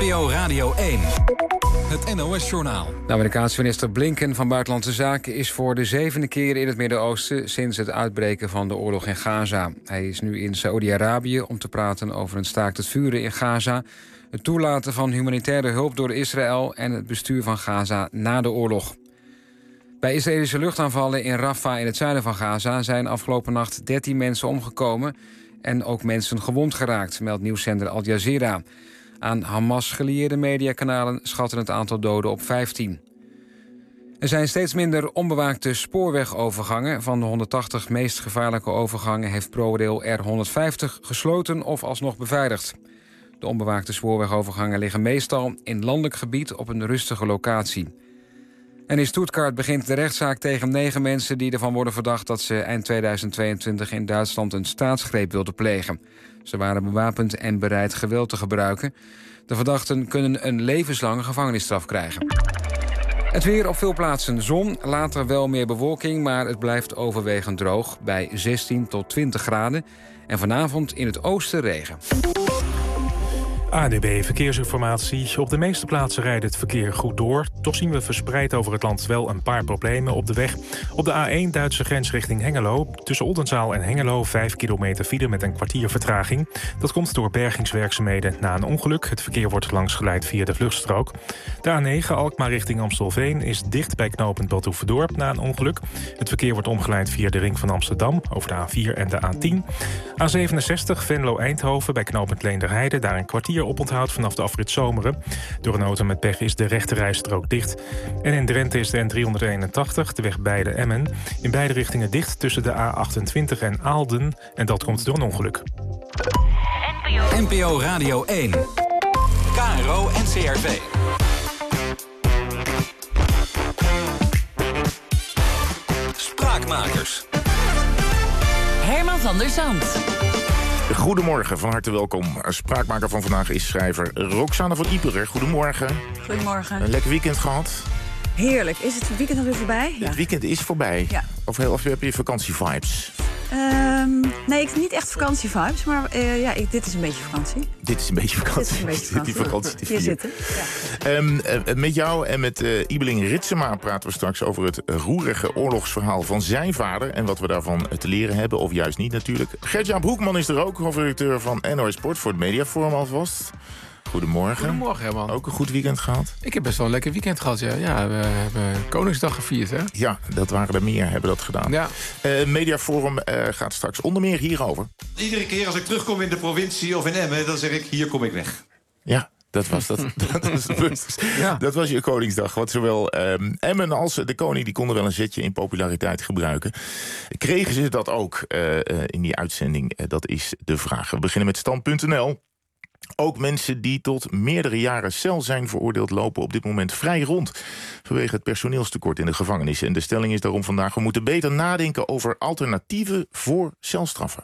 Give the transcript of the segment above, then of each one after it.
NPO Radio 1. Het NOS-journaal. De Amerikaanse minister Blinken van Buitenlandse Zaken is voor de 7e keer in het Midden-Oosten sinds het uitbreken van de oorlog in Gaza. Hij is nu in Saoedi-Arabië om te praten over een staakt het vuren in Gaza, het toelaten van humanitaire hulp door Israël en het bestuur van Gaza na de oorlog. Bij Israëlische luchtaanvallen in Rafah in het zuiden van Gaza zijn afgelopen nacht 13 mensen omgekomen en ook mensen gewond geraakt, meldt nieuwszender Al Jazeera. Aan Hamas gelieerde mediakanalen schatten het aantal doden op 15. Er zijn steeds minder onbewaakte spoorwegovergangen. Van de 180 meest gevaarlijke overgangen heeft ProRail er 150 gesloten of alsnog beveiligd. De onbewaakte spoorwegovergangen liggen meestal in landelijk gebied op een rustige locatie. En in Stuttgart begint de rechtszaak tegen 9 mensen die ervan worden verdacht dat ze eind 2022 in Duitsland een staatsgreep wilden plegen. Ze waren bewapend en bereid geweld te gebruiken. De verdachten kunnen een levenslange gevangenisstraf krijgen. Het weer: op veel plaatsen zon, later wel meer bewolking, maar het blijft overwegend droog bij 16 tot 20 graden. En vanavond in het oosten regen. ANWB Verkeersinformatie. Op de meeste plaatsen rijdt het verkeer goed door. Toch zien we verspreid over het land wel een paar problemen op de weg. Op de A1 Duitse grens richting Hengelo. Tussen Oldenzaal en Hengelo 5 kilometer file met een kwartier vertraging. Dat komt door bergingswerkzaamheden na een ongeluk. Het verkeer wordt langs geleid via de vluchtstrook. De A9 Alkmaar richting Amstelveen is dicht bij knooppunt Badhoevedorp na een ongeluk. Het verkeer wordt omgeleid via de ring van Amsterdam over de A4 en de A10. A67 Venlo-Eindhoven bij knooppunt Leenderheide. Daar een kwartier oponthoud vanaf de afrit Zomeren. Door een auto met pech is de rechterrijstrook dicht. En in Drenthe is de N381, de weg Beide-Emmen, in beide richtingen dicht tussen de A28 en Aalden. En dat komt door een ongeluk. NPO Radio 1. KRO NCRV. Spraakmakers. Herman van der Zand. Goedemorgen, van harte welkom. Spraakmaker van vandaag is schrijver Roxane van Ieperer. Goedemorgen. Goedemorgen. Een lekker weekend gehad? Heerlijk. Is het weekend alweer voorbij? Ja. Het weekend is voorbij. Ja. Of heb je vakantievibes? Nee, niet echt vakantievibes, maar dit is een beetje vakantie. Dit is een beetje vakantie. Dit is een beetje vakantie. Die vakantie te Hier zitten. Ja. Met jou en met Ibeling Ritsema praten we straks over het roerige oorlogsverhaal van zijn vader en wat we daarvan te leren hebben, of juist niet natuurlijk. Gert-Jaap Hoekman is er ook, hoofdredacteur van NOS Sport voor het Mediaforum alvast. Goedemorgen. Goedemorgen, Herman. Ook een goed weekend gehad? Ik heb best wel een lekker weekend gehad, ja. Ja, we hebben Koningsdag gevierd, hè? Ja, dat waren er meer, hebben dat gedaan. Ja. Mediaforum gaat straks onder meer hierover. Iedere keer als ik terugkom in de provincie of in Emmen, dan zeg ik, hier kom ik weg. Ja. Dat was de punt. Ja. Dat was je Koningsdag. Wat zowel Emmen als de koning die konden wel een zetje in populariteit gebruiken. Kregen ze dat ook in die uitzending? Dat is de vraag. We beginnen met Stand.nl. Ook mensen die tot meerdere jaren cel zijn veroordeeld lopen op dit moment vrij rond vanwege het personeelstekort in de gevangenis. En de stelling is daarom vandaag: we moeten beter nadenken over alternatieven voor celstraffen.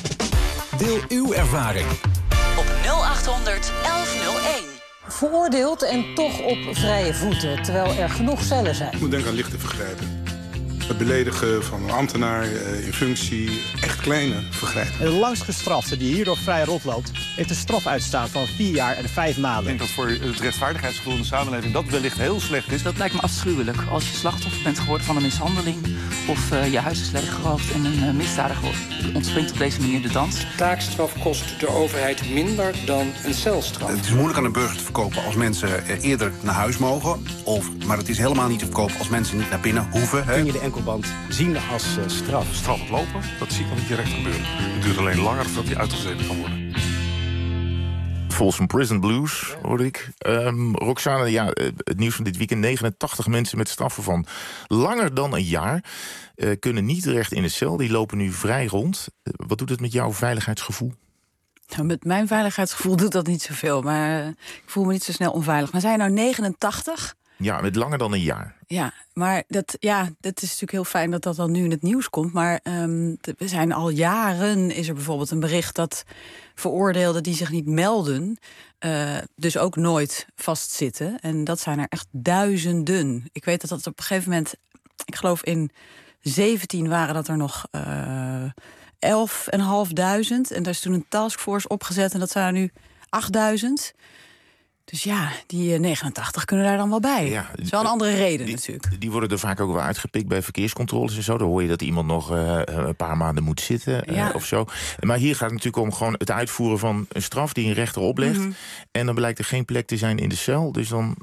Deel uw ervaring op 0800 1101. Veroordeeld en toch op vrije voeten, terwijl er genoeg cellen zijn. Ik moet denken aan lichte vergrijpen. Het beledigen van een ambtenaar in functie, echt kleine vergrijpen. En de langst gestrafte die hierdoor vrij rondloopt, heeft een straf uitstaan van 4 jaar en 5 maanden. Ik denk dat voor het rechtvaardigheidsgevoel in de samenleving dat wellicht heel slecht is. Dat lijkt me afschuwelijk. Als je slachtoffer bent geworden van een mishandeling of je huis is leeggeroofd en een misdadiger ontspringt op deze manier de dans. Taakstraf kost de overheid minder dan een celstraf. Het is moeilijk aan een burger te verkopen als mensen eerder naar huis mogen. Maar het is helemaal niet te verkopen als mensen niet naar binnen hoeven. Kun je de enkelband zien als straf? Straf het lopen, dat zie ik nog niet direct gebeuren. Het duurt alleen langer voordat die uitgezeten kan worden. Folsom Prison Blues, hoorde ik. Roxane, ja, het nieuws van dit weekend: 89 mensen met straffen van langer dan een jaar kunnen niet terecht in de cel. Die lopen nu vrij rond. Wat doet het met jouw veiligheidsgevoel? Nou, met mijn veiligheidsgevoel doet dat niet zoveel. Maar ik voel me niet zo snel onveilig. Maar zijn nou 89? Ja, met langer dan een jaar. Ja, maar dat is natuurlijk heel fijn dat dat dan nu in het nieuws komt. Maar we zijn al jaren, is er bijvoorbeeld een bericht dat veroordeelden die zich niet melden, dus ook nooit vastzitten. En dat zijn er echt duizenden. Ik weet dat op een gegeven moment, ik geloof in 17 waren dat er nog 11.500. En daar is toen een taskforce opgezet en dat zijn er nu 8.000. Dus ja, die 89 kunnen daar dan wel bij. Ja, dat is wel een andere reden natuurlijk. Die worden er vaak ook wel uitgepikt bij verkeerscontroles en zo. Dan hoor je dat iemand nog een paar maanden moet zitten of zo. Maar hier gaat het natuurlijk om gewoon het uitvoeren van een straf die een rechter oplegt. Mm-hmm. En dan blijkt er geen plek te zijn in de cel. Dus dan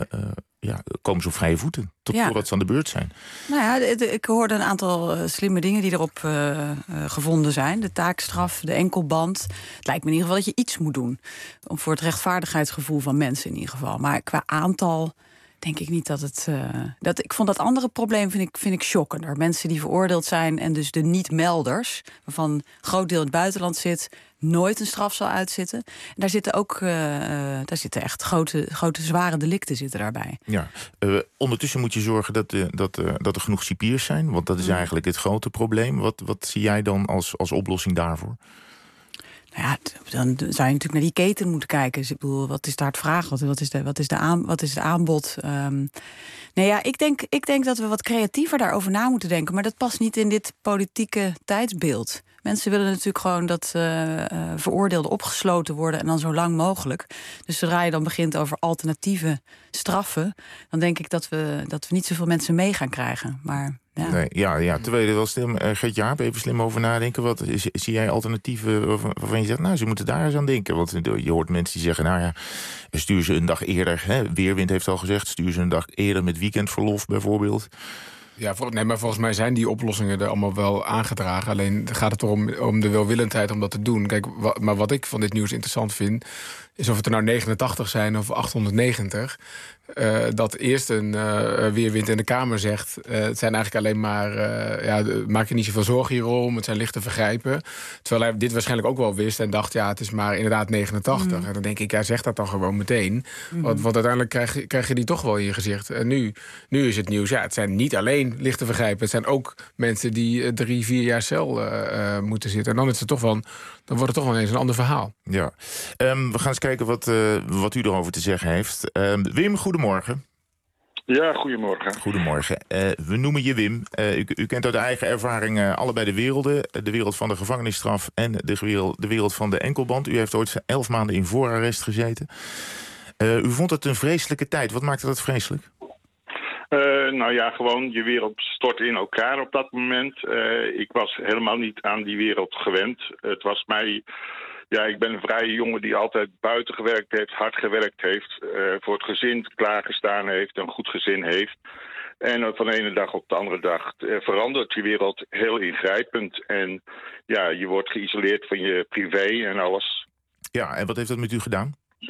komen ze op vrije voeten. Totdat ze aan de beurt zijn. Nou ja, ik hoorde een aantal slimme dingen die erop gevonden zijn. De taakstraf, de enkelband. Het lijkt me in ieder geval dat je iets moet doen. Voor het rechtvaardigheidsgevoel van mensen in ieder geval. Maar qua aantal denk ik niet dat het... ik vond dat andere probleem vind ik shockender. Mensen die veroordeeld zijn en dus de niet-melders, waarvan een groot deel in het buitenland zit, nooit een straf zal uitzitten. En daar zitten ook echt grote zware delicten zitten daarbij. Ja, ondertussen moet je zorgen dat er genoeg cipiers zijn. Want dat is eigenlijk het grote probleem. Wat zie jij dan als oplossing daarvoor? Nou ja, dan zou je natuurlijk naar die keten moeten kijken. Dus ik bedoel, wat is daar het vraag? Wat is het aanbod? Nee, ja, ik denk dat we wat creatiever daarover na moeten denken. Maar dat past niet in dit politieke tijdsbeeld. Mensen willen natuurlijk gewoon dat veroordeelden opgesloten worden en dan zo lang mogelijk. Dus zodra je dan begint over alternatieve straffen, dan denk ik dat we niet zoveel mensen mee gaan krijgen. Maar ja. Nee, terwijl je er wel slim, Gert-Jaap, even slim over nadenken. Wat zie jij alternatieven waarvan je zegt, nou, ze moeten daar eens aan denken? Want je hoort mensen die zeggen, nou ja, stuur ze een dag eerder. Weerwind heeft al gezegd, stuur ze een dag eerder met weekendverlof bijvoorbeeld. Ja, maar volgens mij zijn die oplossingen er allemaal wel aangedragen. Alleen gaat het erom om de welwillendheid om dat te doen. Kijk, maar wat ik van dit nieuws interessant vind, is of het er nou 89 zijn of 890... dat eerst een Weerwind in de Kamer zegt, het zijn eigenlijk alleen maar, maak je niet zoveel zorgen hierom, het zijn lichte vergrijpen. Terwijl hij dit waarschijnlijk ook wel wist en dacht, ja, het is maar inderdaad 89. En dan denk ik, zeg dat dan gewoon meteen. Want uiteindelijk krijg je die toch wel in je gezicht. En nu is het nieuws, het zijn niet alleen lichte vergrijpen, het zijn ook mensen die 3-4 jaar cel moeten zitten. En dan is het toch wel, dan wordt het toch wel eens een ander verhaal. Ja, we gaan eens kijken wat u erover te zeggen heeft. Wim, goedemorgen. Ja, goedemorgen. Goedemorgen. We noemen je Wim. U kent uit eigen ervaring allebei de werelden. De wereld van de gevangenisstraf en de wereld van de enkelband. U heeft ooit 11 maanden in voorarrest gezeten. U vond het een vreselijke tijd. Wat maakte dat vreselijk? Gewoon je wereld stort in elkaar op dat moment. Ik was helemaal niet aan die wereld gewend. Het was mij... Ja, ik ben een vrije jongen die altijd buiten gewerkt heeft, hard gewerkt heeft, voor het gezin klaargestaan heeft, een goed gezin heeft. En van de ene dag op de andere dag verandert die wereld heel ingrijpend. En ja, je wordt geïsoleerd van je privé en alles. Ja, en wat heeft dat met u gedaan?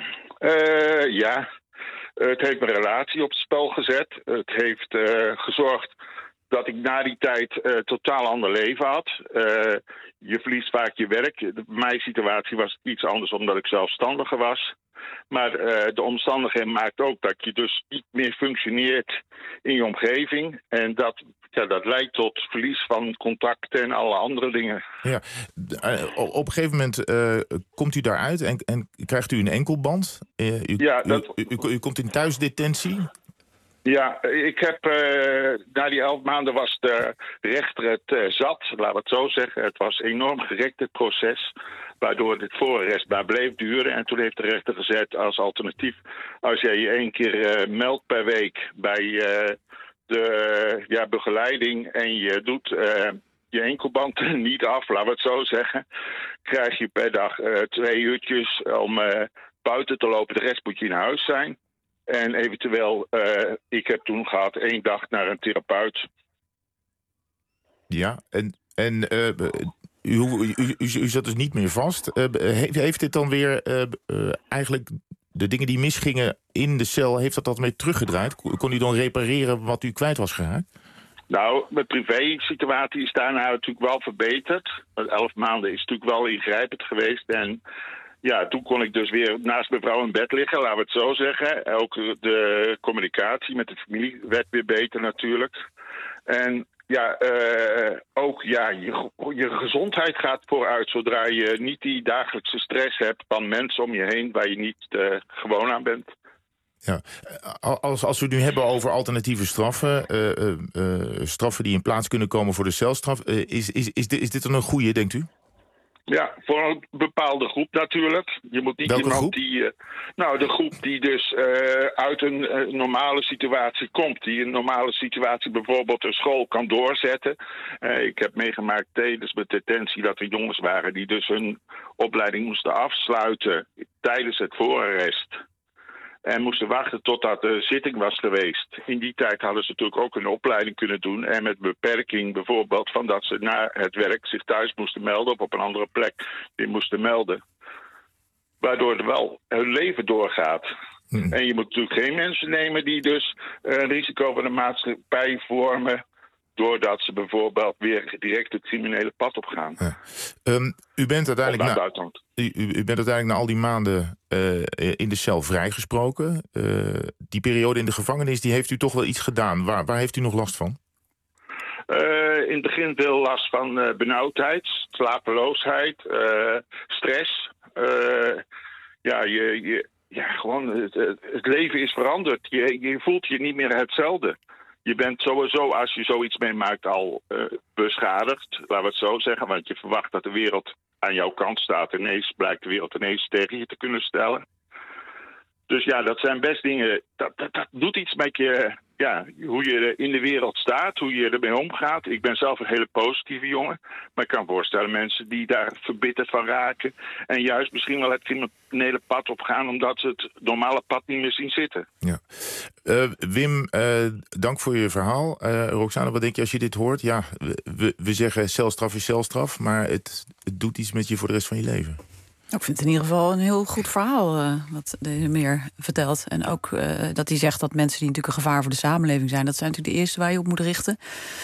Het heeft mijn relatie op het spel gezet. Het heeft gezorgd dat ik na die tijd totaal ander leven had. Je verliest vaak je werk. Mijn situatie was iets anders omdat ik zelfstandiger was. Maar de omstandigheden maakt ook dat je dus niet meer functioneert in je omgeving. En dat leidt tot verlies van contacten en alle andere dingen. Ja, op een gegeven moment komt u daaruit en krijgt u een enkelband. U komt in thuisdetentie. Ja, ik heb na die 11 maanden was de rechter het zat, laten we het zo zeggen. Het was een enorm gerekt het proces, waardoor het voorarrest maar bleef duren. En toen heeft de rechter gezet als alternatief, als jij je 1 keer meldt per week bij de begeleiding en je doet je enkelband niet af, laten we het zo zeggen, krijg je per dag 2 uurtjes om buiten te lopen. De rest moet je in huis zijn. En eventueel, ik heb toen gehad 1 dag naar een therapeut. Ja, en u zat dus niet meer vast. Heeft dit dan weer eigenlijk de dingen die misgingen in de cel, heeft dat mee teruggedraaid? Kon u dan repareren wat u kwijt was geraakt? Nou, mijn privé-situatie is daarna natuurlijk wel verbeterd. 11 maanden is natuurlijk wel ingrijpend geweest en... Ja, toen kon ik dus weer naast mijn vrouw in bed liggen, laten we het zo zeggen. Ook de communicatie met de familie werd weer beter natuurlijk. En je gezondheid gaat vooruit zodra je niet die dagelijkse stress hebt van mensen om je heen waar je niet gewoon aan bent. Ja, als we het nu hebben over alternatieve straffen, straffen die in plaats kunnen komen voor de celstraf, is dit dan een goede, denkt u? Ja, voor een bepaalde groep natuurlijk. Je moet niet Welke iemand groep? die... de groep die dus uit een normale situatie komt. Die een normale situatie bijvoorbeeld een school kan doorzetten. Ik heb meegemaakt tijdens mijn detentie dat er jongens waren die dus hun opleiding moesten afsluiten tijdens het voorarrest. En moesten wachten totdat de zitting was geweest. In die tijd hadden ze natuurlijk ook een opleiding kunnen doen. En met beperking bijvoorbeeld van dat ze na het werk zich thuis moesten melden. Of op een andere plek die moesten melden. Waardoor er wel hun leven doorgaat. En je moet natuurlijk geen mensen nemen die dus een risico voor de maatschappij vormen. Doordat ze bijvoorbeeld weer direct het criminele pad opgaan. Ja. U bent uiteindelijk u bent uiteindelijk na al die maanden in de cel vrijgesproken. Die periode in de gevangenis, die heeft u toch wel iets gedaan. Waar heeft u nog last van? In het begin veel last van benauwdheid, slapeloosheid, stress. Gewoon het leven is veranderd. Je voelt je niet meer hetzelfde. Je bent sowieso, als je zoiets meemaakt, al beschadigd. Laten we het zo zeggen. Want je verwacht dat de wereld aan jouw kant staat. Ineens blijkt de wereld ineens tegen je te kunnen stellen. Dus ja, dat zijn best dingen. Dat doet iets met je. Ja, hoe je in de wereld staat, hoe je ermee omgaat. Ik ben zelf een hele positieve jongen. Maar ik kan voorstellen mensen die daar verbitterd van raken. En juist misschien wel het criminele pad opgaan, omdat ze het normale pad niet meer zien zitten. Ja. Wim, dank voor je verhaal. Roxane, wat denk je als je dit hoort? Ja, we zeggen celstraf is celstraf, maar het doet iets met je voor de rest van je leven. Ik vind het in ieder geval een heel goed verhaal wat deze meneer vertelt. En ook dat hij zegt dat mensen die natuurlijk een gevaar voor de samenleving zijn, dat zijn natuurlijk de eerste waar je op moet richten.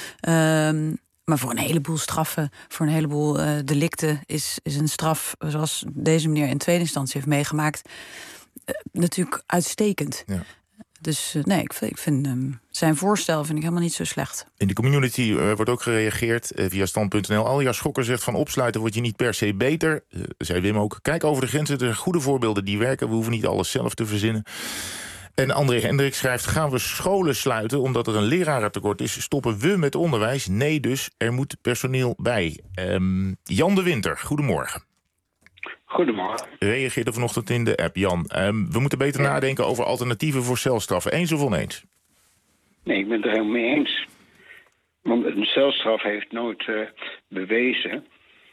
Maar voor een heleboel straffen, voor een heleboel delicten is een straf zoals deze meneer in tweede instantie heeft meegemaakt natuurlijk uitstekend. Ja. Dus ik vind zijn voorstel vind ik helemaal niet zo slecht. In de community wordt ook gereageerd via stand.nl. Alja Schokker zegt van opsluiten word je niet per se beter. Zei Wim ook. Kijk over de grenzen. Er zijn goede voorbeelden die werken. We hoeven niet alles zelf te verzinnen. En André Hendrik schrijft, gaan we scholen sluiten omdat er een lerarentekort is? Stoppen we met onderwijs? Nee, dus er moet personeel bij. Jan de Winter, goedemorgen. Goedemorgen. Reageerde vanochtend in de app. Jan, we moeten beter nadenken over alternatieven voor celstraffen. Eens of oneens? Nee, ik ben het er helemaal mee eens. Want een celstraf heeft nooit bewezen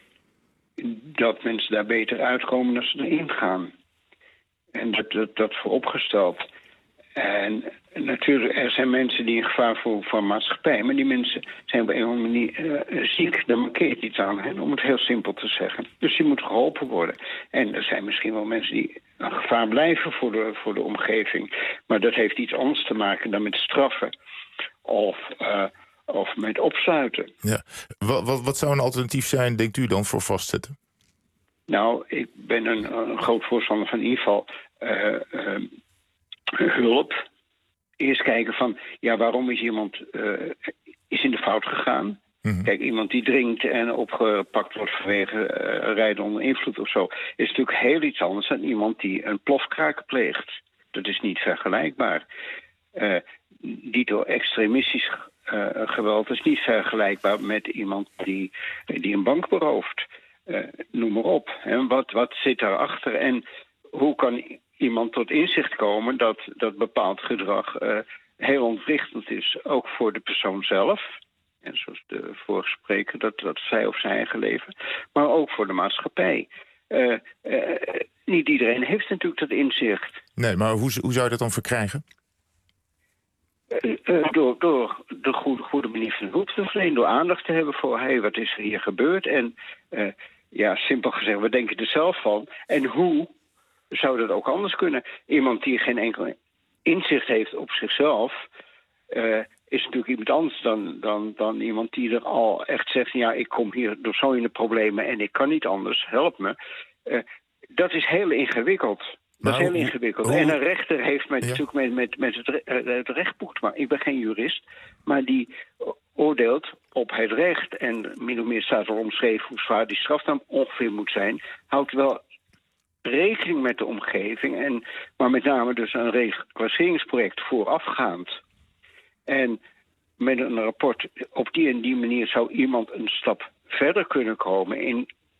dat mensen daar beter uitkomen als ze erin gaan. En dat vooropgesteld. En natuurlijk, er zijn mensen die een gevaar voor van maatschappij, maar die mensen zijn op een of andere manier ziek. Daar markeert iets aan hen, om het heel simpel te zeggen. Dus die moeten geholpen worden. En er zijn misschien wel mensen die een gevaar blijven voor de omgeving. Maar dat heeft iets anders te maken dan met straffen of met opsluiten. Ja. Wat zou een alternatief zijn, denkt u dan, voor vastzetten? Nou, ik ben een groot voorstander van in ieder geval hulp. Eerst kijken van, ja, waarom is iemand is in de fout gegaan? Mm-hmm. Kijk, iemand die drinkt en opgepakt wordt vanwege rijden onder invloed of zo, is natuurlijk heel iets anders dan iemand die een plofkraak pleegt. Dat is niet vergelijkbaar. Dito extremistisch geweld is niet vergelijkbaar met iemand die een bank berooft. Noem maar op. Hè. Wat zit daarachter? En hoe kan iemand tot inzicht komen dat bepaald gedrag heel ontwrichtend is, ook voor de persoon zelf, en zoals de vorige spreker dat zei over zijn eigen leven, maar ook voor de maatschappij. Niet iedereen heeft natuurlijk dat inzicht. Nee, maar hoe zou je dat dan verkrijgen? Door de goede manier van hulp te verlenen, door aandacht te hebben voor wat is er hier gebeurd en simpel gezegd, we denken er zelf van. En hoe zou dat ook anders kunnen? Iemand die geen enkel inzicht heeft op zichzelf is natuurlijk iemand anders dan iemand die er al echt zegt, ja, ik kom hier door zo in de problemen en ik kan niet anders, help me. Dat is heel ingewikkeld. Dat is heel ingewikkeld. En een rechter heeft natuurlijk met het rechtboek, maar ik ben geen jurist, maar die oordeelt op het recht en min of meer staat er omschreven hoe zwaar die straf dan ongeveer moet zijn, houdt wel rekening met de omgeving, maar met name dus een reclasseringsproject voorafgaand. En met een rapport op die en die manier zou iemand een stap verder kunnen komen in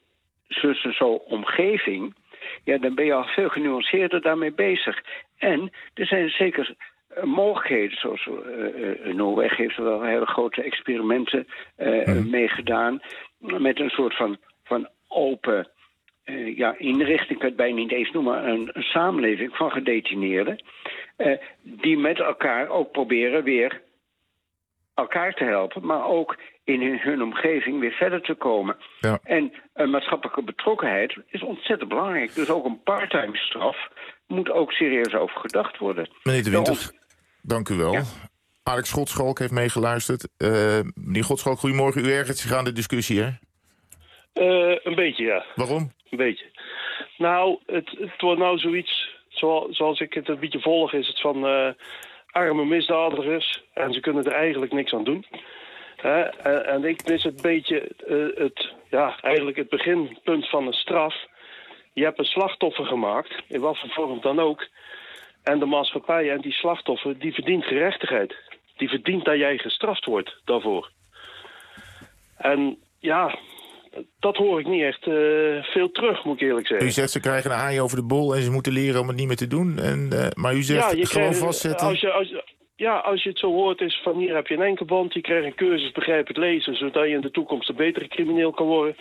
zo omgeving, ja, dan ben je al veel genuanceerder daarmee bezig. En er zijn zeker mogelijkheden, zoals Noorwegen heeft er wel hele grote experimenten meegedaan, met een soort van open inrichting, ik kan het bijna niet eens noemen, een samenleving van gedetineerden, die met elkaar ook proberen weer elkaar te helpen, maar ook in hun omgeving weer verder te komen. Ja. En maatschappelijke betrokkenheid is ontzettend belangrijk. Dus ook een parttime straf moet ook serieus over gedacht worden. Meneer De Winter, dank u wel. Ja. Alex Godschalk heeft meegeluisterd. Meneer Godschalk, goedemorgen. U ergert zich aan de discussie, hè? Een beetje, ja. Waarom? Een beetje. Nou, het wordt nou zoiets, zoals ik het een beetje volg, is het van arme misdadigers en ze kunnen er eigenlijk niks aan doen. En ik mis het beetje eigenlijk het beginpunt van een straf. Je hebt een slachtoffer gemaakt, in wat voor vorm dan ook. En de maatschappij en die slachtoffer, die verdient gerechtigheid. Die verdient dat jij gestraft wordt daarvoor. En ja, dat hoor ik niet echt veel terug, moet ik eerlijk zeggen. U zegt ze krijgen een aai over de bol en ze moeten leren om het niet meer te doen. Maar u zegt gewoon vastzetten. Als je het zo hoort is van hier heb je een enkelband, je krijgt een cursus begrijpend lezen, zodat je in de toekomst een betere crimineel kan worden.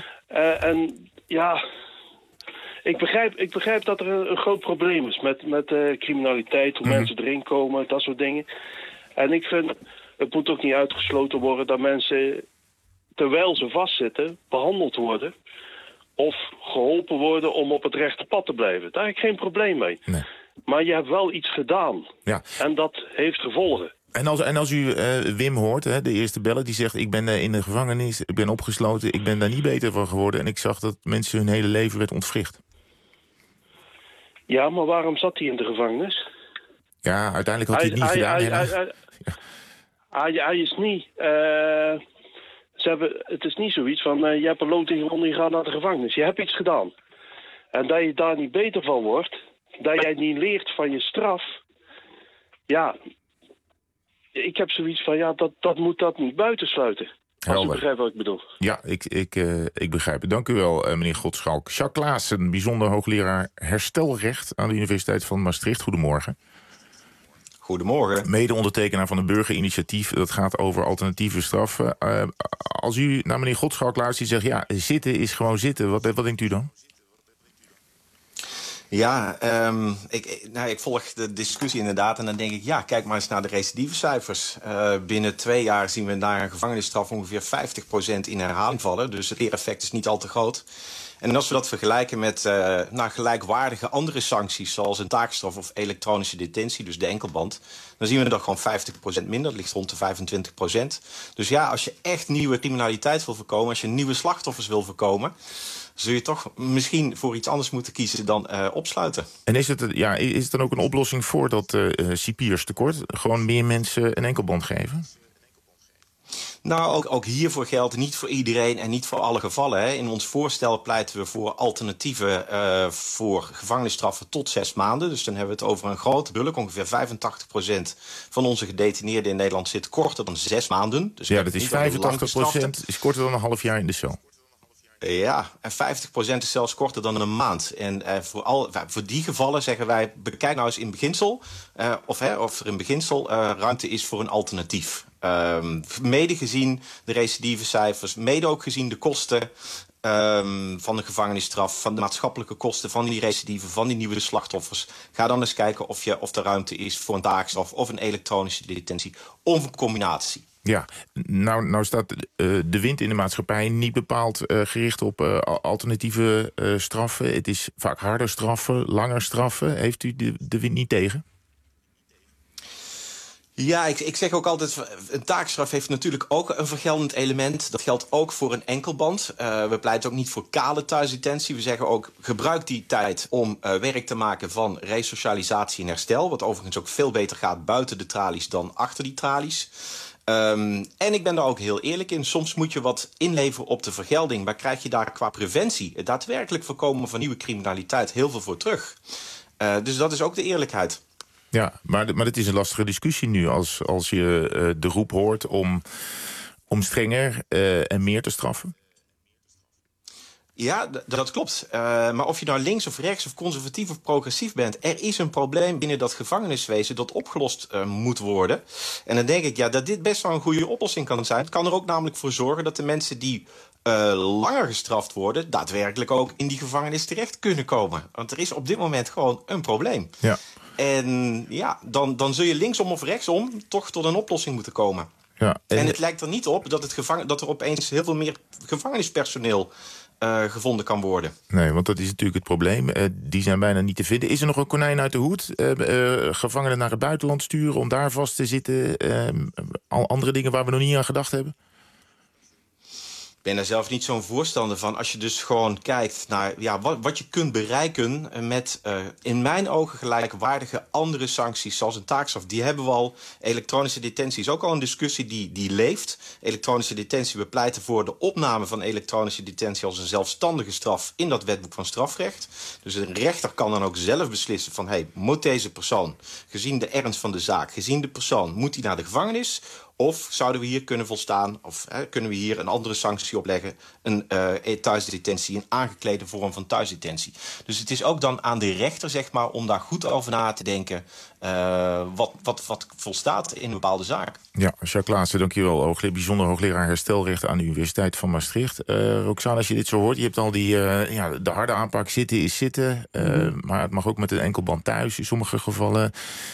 Ik begrijp dat er een groot probleem is met criminaliteit, hoe mensen erin komen, dat soort dingen. En ik vind, het moet ook niet uitgesloten worden dat mensen, terwijl ze vastzitten, behandeld worden of geholpen worden om op het rechte pad te blijven. Daar heb ik geen probleem mee. Nee. Maar je hebt wel iets gedaan. Ja. En dat heeft gevolgen. En als u Wim hoort, de eerste beller, die zegt, ik ben in de gevangenis, ik ben opgesloten, ik ben daar niet beter van geworden en ik zag dat mensen hun hele leven werd ontwricht. Ja, maar waarom zat hij in de gevangenis? Ja, uiteindelijk had hij het niet gedaan. Hij is niet... het is niet zoiets van, je hebt een loting gewonnen, je gaat naar de gevangenis. Je hebt iets gedaan. En dat je daar niet beter van wordt, dat jij niet leert van je straf, ja, ik heb zoiets van, dat moet dat niet buitensluiten. Als u begrijpt wat ik bedoel. Ja, ik begrijp het. Dank u wel, meneer Godschalk. Jacques Klaassen, bijzonder hoogleraar herstelrecht aan de Universiteit van Maastricht. Goedemorgen. Goedemorgen. Mede-ondertekenaar van een burgerinitiatief. Dat gaat over alternatieve straffen. Als u naar meneer Godschalk luistert en zegt, ja, zitten is gewoon zitten. Wat denkt u dan? Ja, ik volg de discussie inderdaad en dan denk ik, ja, kijk maar eens naar de recidivecijfers. Binnen 2 jaar zien we naar een gevangenisstraf ongeveer 50% in herhaling vallen. Dus het leereffect is niet al te groot. En als we dat vergelijken met gelijkwaardige andere sancties, zoals een taakstraf of elektronische detentie, dus de enkelband, dan zien we dat gewoon 50% minder. Dat ligt rond de 25%. Dus ja, als je echt nieuwe criminaliteit wil voorkomen, als je nieuwe slachtoffers wil voorkomen, zul je toch misschien voor iets anders moeten kiezen dan opsluiten. En is het dan ook een oplossing voor dat cipierstekort? Gewoon meer mensen een enkelband geven? Nou, ook hiervoor geldt niet voor iedereen en niet voor alle gevallen. Hè. In ons voorstel pleiten we voor alternatieven voor gevangenisstraffen tot 6 maanden. Dus dan hebben we het over een grote bulk. Ongeveer 85% van onze gedetineerden in Nederland zit korter dan 6 maanden. Dus ja, dat is 85%, is korter dan een half jaar in de cel. Ja, en 50% is zelfs korter dan een maand. En voor die gevallen zeggen wij, bekijk nou eens in beginsel of er in beginsel ruimte is voor een alternatief. Mede gezien de recidivecijfers, mede ook gezien de kosten van de gevangenisstraf, van de maatschappelijke kosten van die recidieven, van die nieuwe slachtoffers. Ga dan eens kijken of er ruimte is voor een taakstraf of een elektronische detentie of een combinatie. Ja, nou staat de wind in de maatschappij niet bepaald gericht op alternatieve straffen. Het is vaak harder straffen, langer straffen. Heeft u de wind niet tegen? Ja, ik zeg ook altijd, een taakstraf heeft natuurlijk ook een vergeldend element. Dat geldt ook voor een enkelband. We pleiten ook niet voor kale thuisdetentie. We zeggen ook, gebruik die tijd om werk te maken van resocialisatie en herstel. Wat overigens ook veel beter gaat buiten de tralies dan achter die tralies. En ik ben daar ook heel eerlijk in. Soms moet je wat inleveren op de vergelding. Maar krijg je daar qua preventie, het daadwerkelijk voorkomen van nieuwe criminaliteit, heel veel voor terug. Dus dat is ook de eerlijkheid. Ja, maar het is een lastige discussie nu als je de roep hoort om strenger en meer te straffen. Ja, dat klopt. Maar of je nou links of rechts of conservatief of progressief bent, er is een probleem binnen dat gevangeniswezen dat opgelost moet worden. En dan denk ik dat dit best wel een goede oplossing kan zijn. Het kan er ook namelijk voor zorgen dat de mensen die langer gestraft worden, daadwerkelijk ook in die gevangenis terecht kunnen komen. Want er is op dit moment gewoon een probleem. Ja. En dan zul je linksom of rechtsom toch tot een oplossing moeten komen. Ja, en het lijkt er niet op dat er opeens heel veel meer gevangenispersoneel gevonden kan worden. Nee, want dat is natuurlijk het probleem. Die zijn bijna niet te vinden. Is er nog een konijn uit de hoed? Gevangenen naar het buitenland sturen om daar vast te zitten? Al andere dingen waar we nog niet aan gedacht hebben? Ik ben daar zelf niet zo'n voorstander van. Als je dus gewoon kijkt naar wat je kunt bereiken met in mijn ogen gelijkwaardige andere sancties, zoals een taakstraf. Die hebben we al. Elektronische detentie is ook al een discussie die leeft. Elektronische detentie, we pleiten voor de opname van elektronische detentie als een zelfstandige straf in dat wetboek van strafrecht. Dus een rechter kan dan ook zelf beslissen van, moet deze persoon, gezien de ernst van de zaak, gezien de persoon, moet hij naar de gevangenis? Of zouden we hier kunnen volstaan, of kunnen we hier een andere sanctie opleggen, een thuisdetentie, een aangeklede vorm van thuisdetentie. Dus het is ook dan aan de rechter, zeg maar, om daar goed over na te denken wat volstaat in een bepaalde zaak. Ja, Jacques Klaassen, dankjewel. Bijzonder hoogleraar herstelrecht aan de Universiteit van Maastricht. Roxane, als je dit zo hoort, je hebt al de harde aanpak, zitten is zitten. Maar het mag ook met een enkelband thuis in sommige gevallen.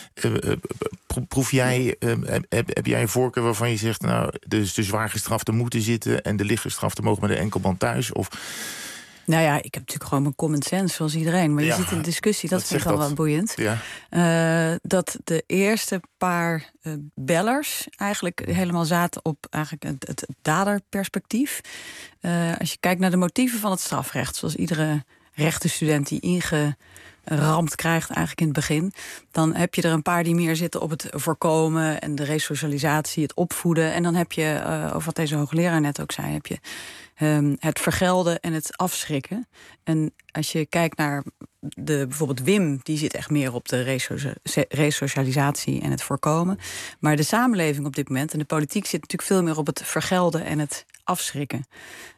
Proef jij, heb jij een voorkeur waarvan je zegt, nou, dus de zwaar gestraften moeten zitten en de licht gestraften mogen met een enkelband thuis? Of... Nou ja, ik heb natuurlijk gewoon mijn common sense, zoals iedereen. Maar je zit in de discussie, dat vind ik dan wel boeiend. Ja. Dat de eerste paar bellers eigenlijk helemaal zaten op eigenlijk het daderperspectief. Als je kijkt naar de motieven van het strafrecht, zoals iedere rechtenstudent die ingeramd krijgt eigenlijk in het begin, dan heb je er een paar die meer zitten op het voorkomen en de resocialisatie, het opvoeden. En dan heb je, over wat deze hoogleraar net ook zei, heb je het vergelden en het afschrikken. En als je kijkt naar bijvoorbeeld Wim, die zit echt meer op de resocialisatie en het voorkomen. Maar de samenleving op dit moment en de politiek zit natuurlijk veel meer op het vergelden en het afschrikken.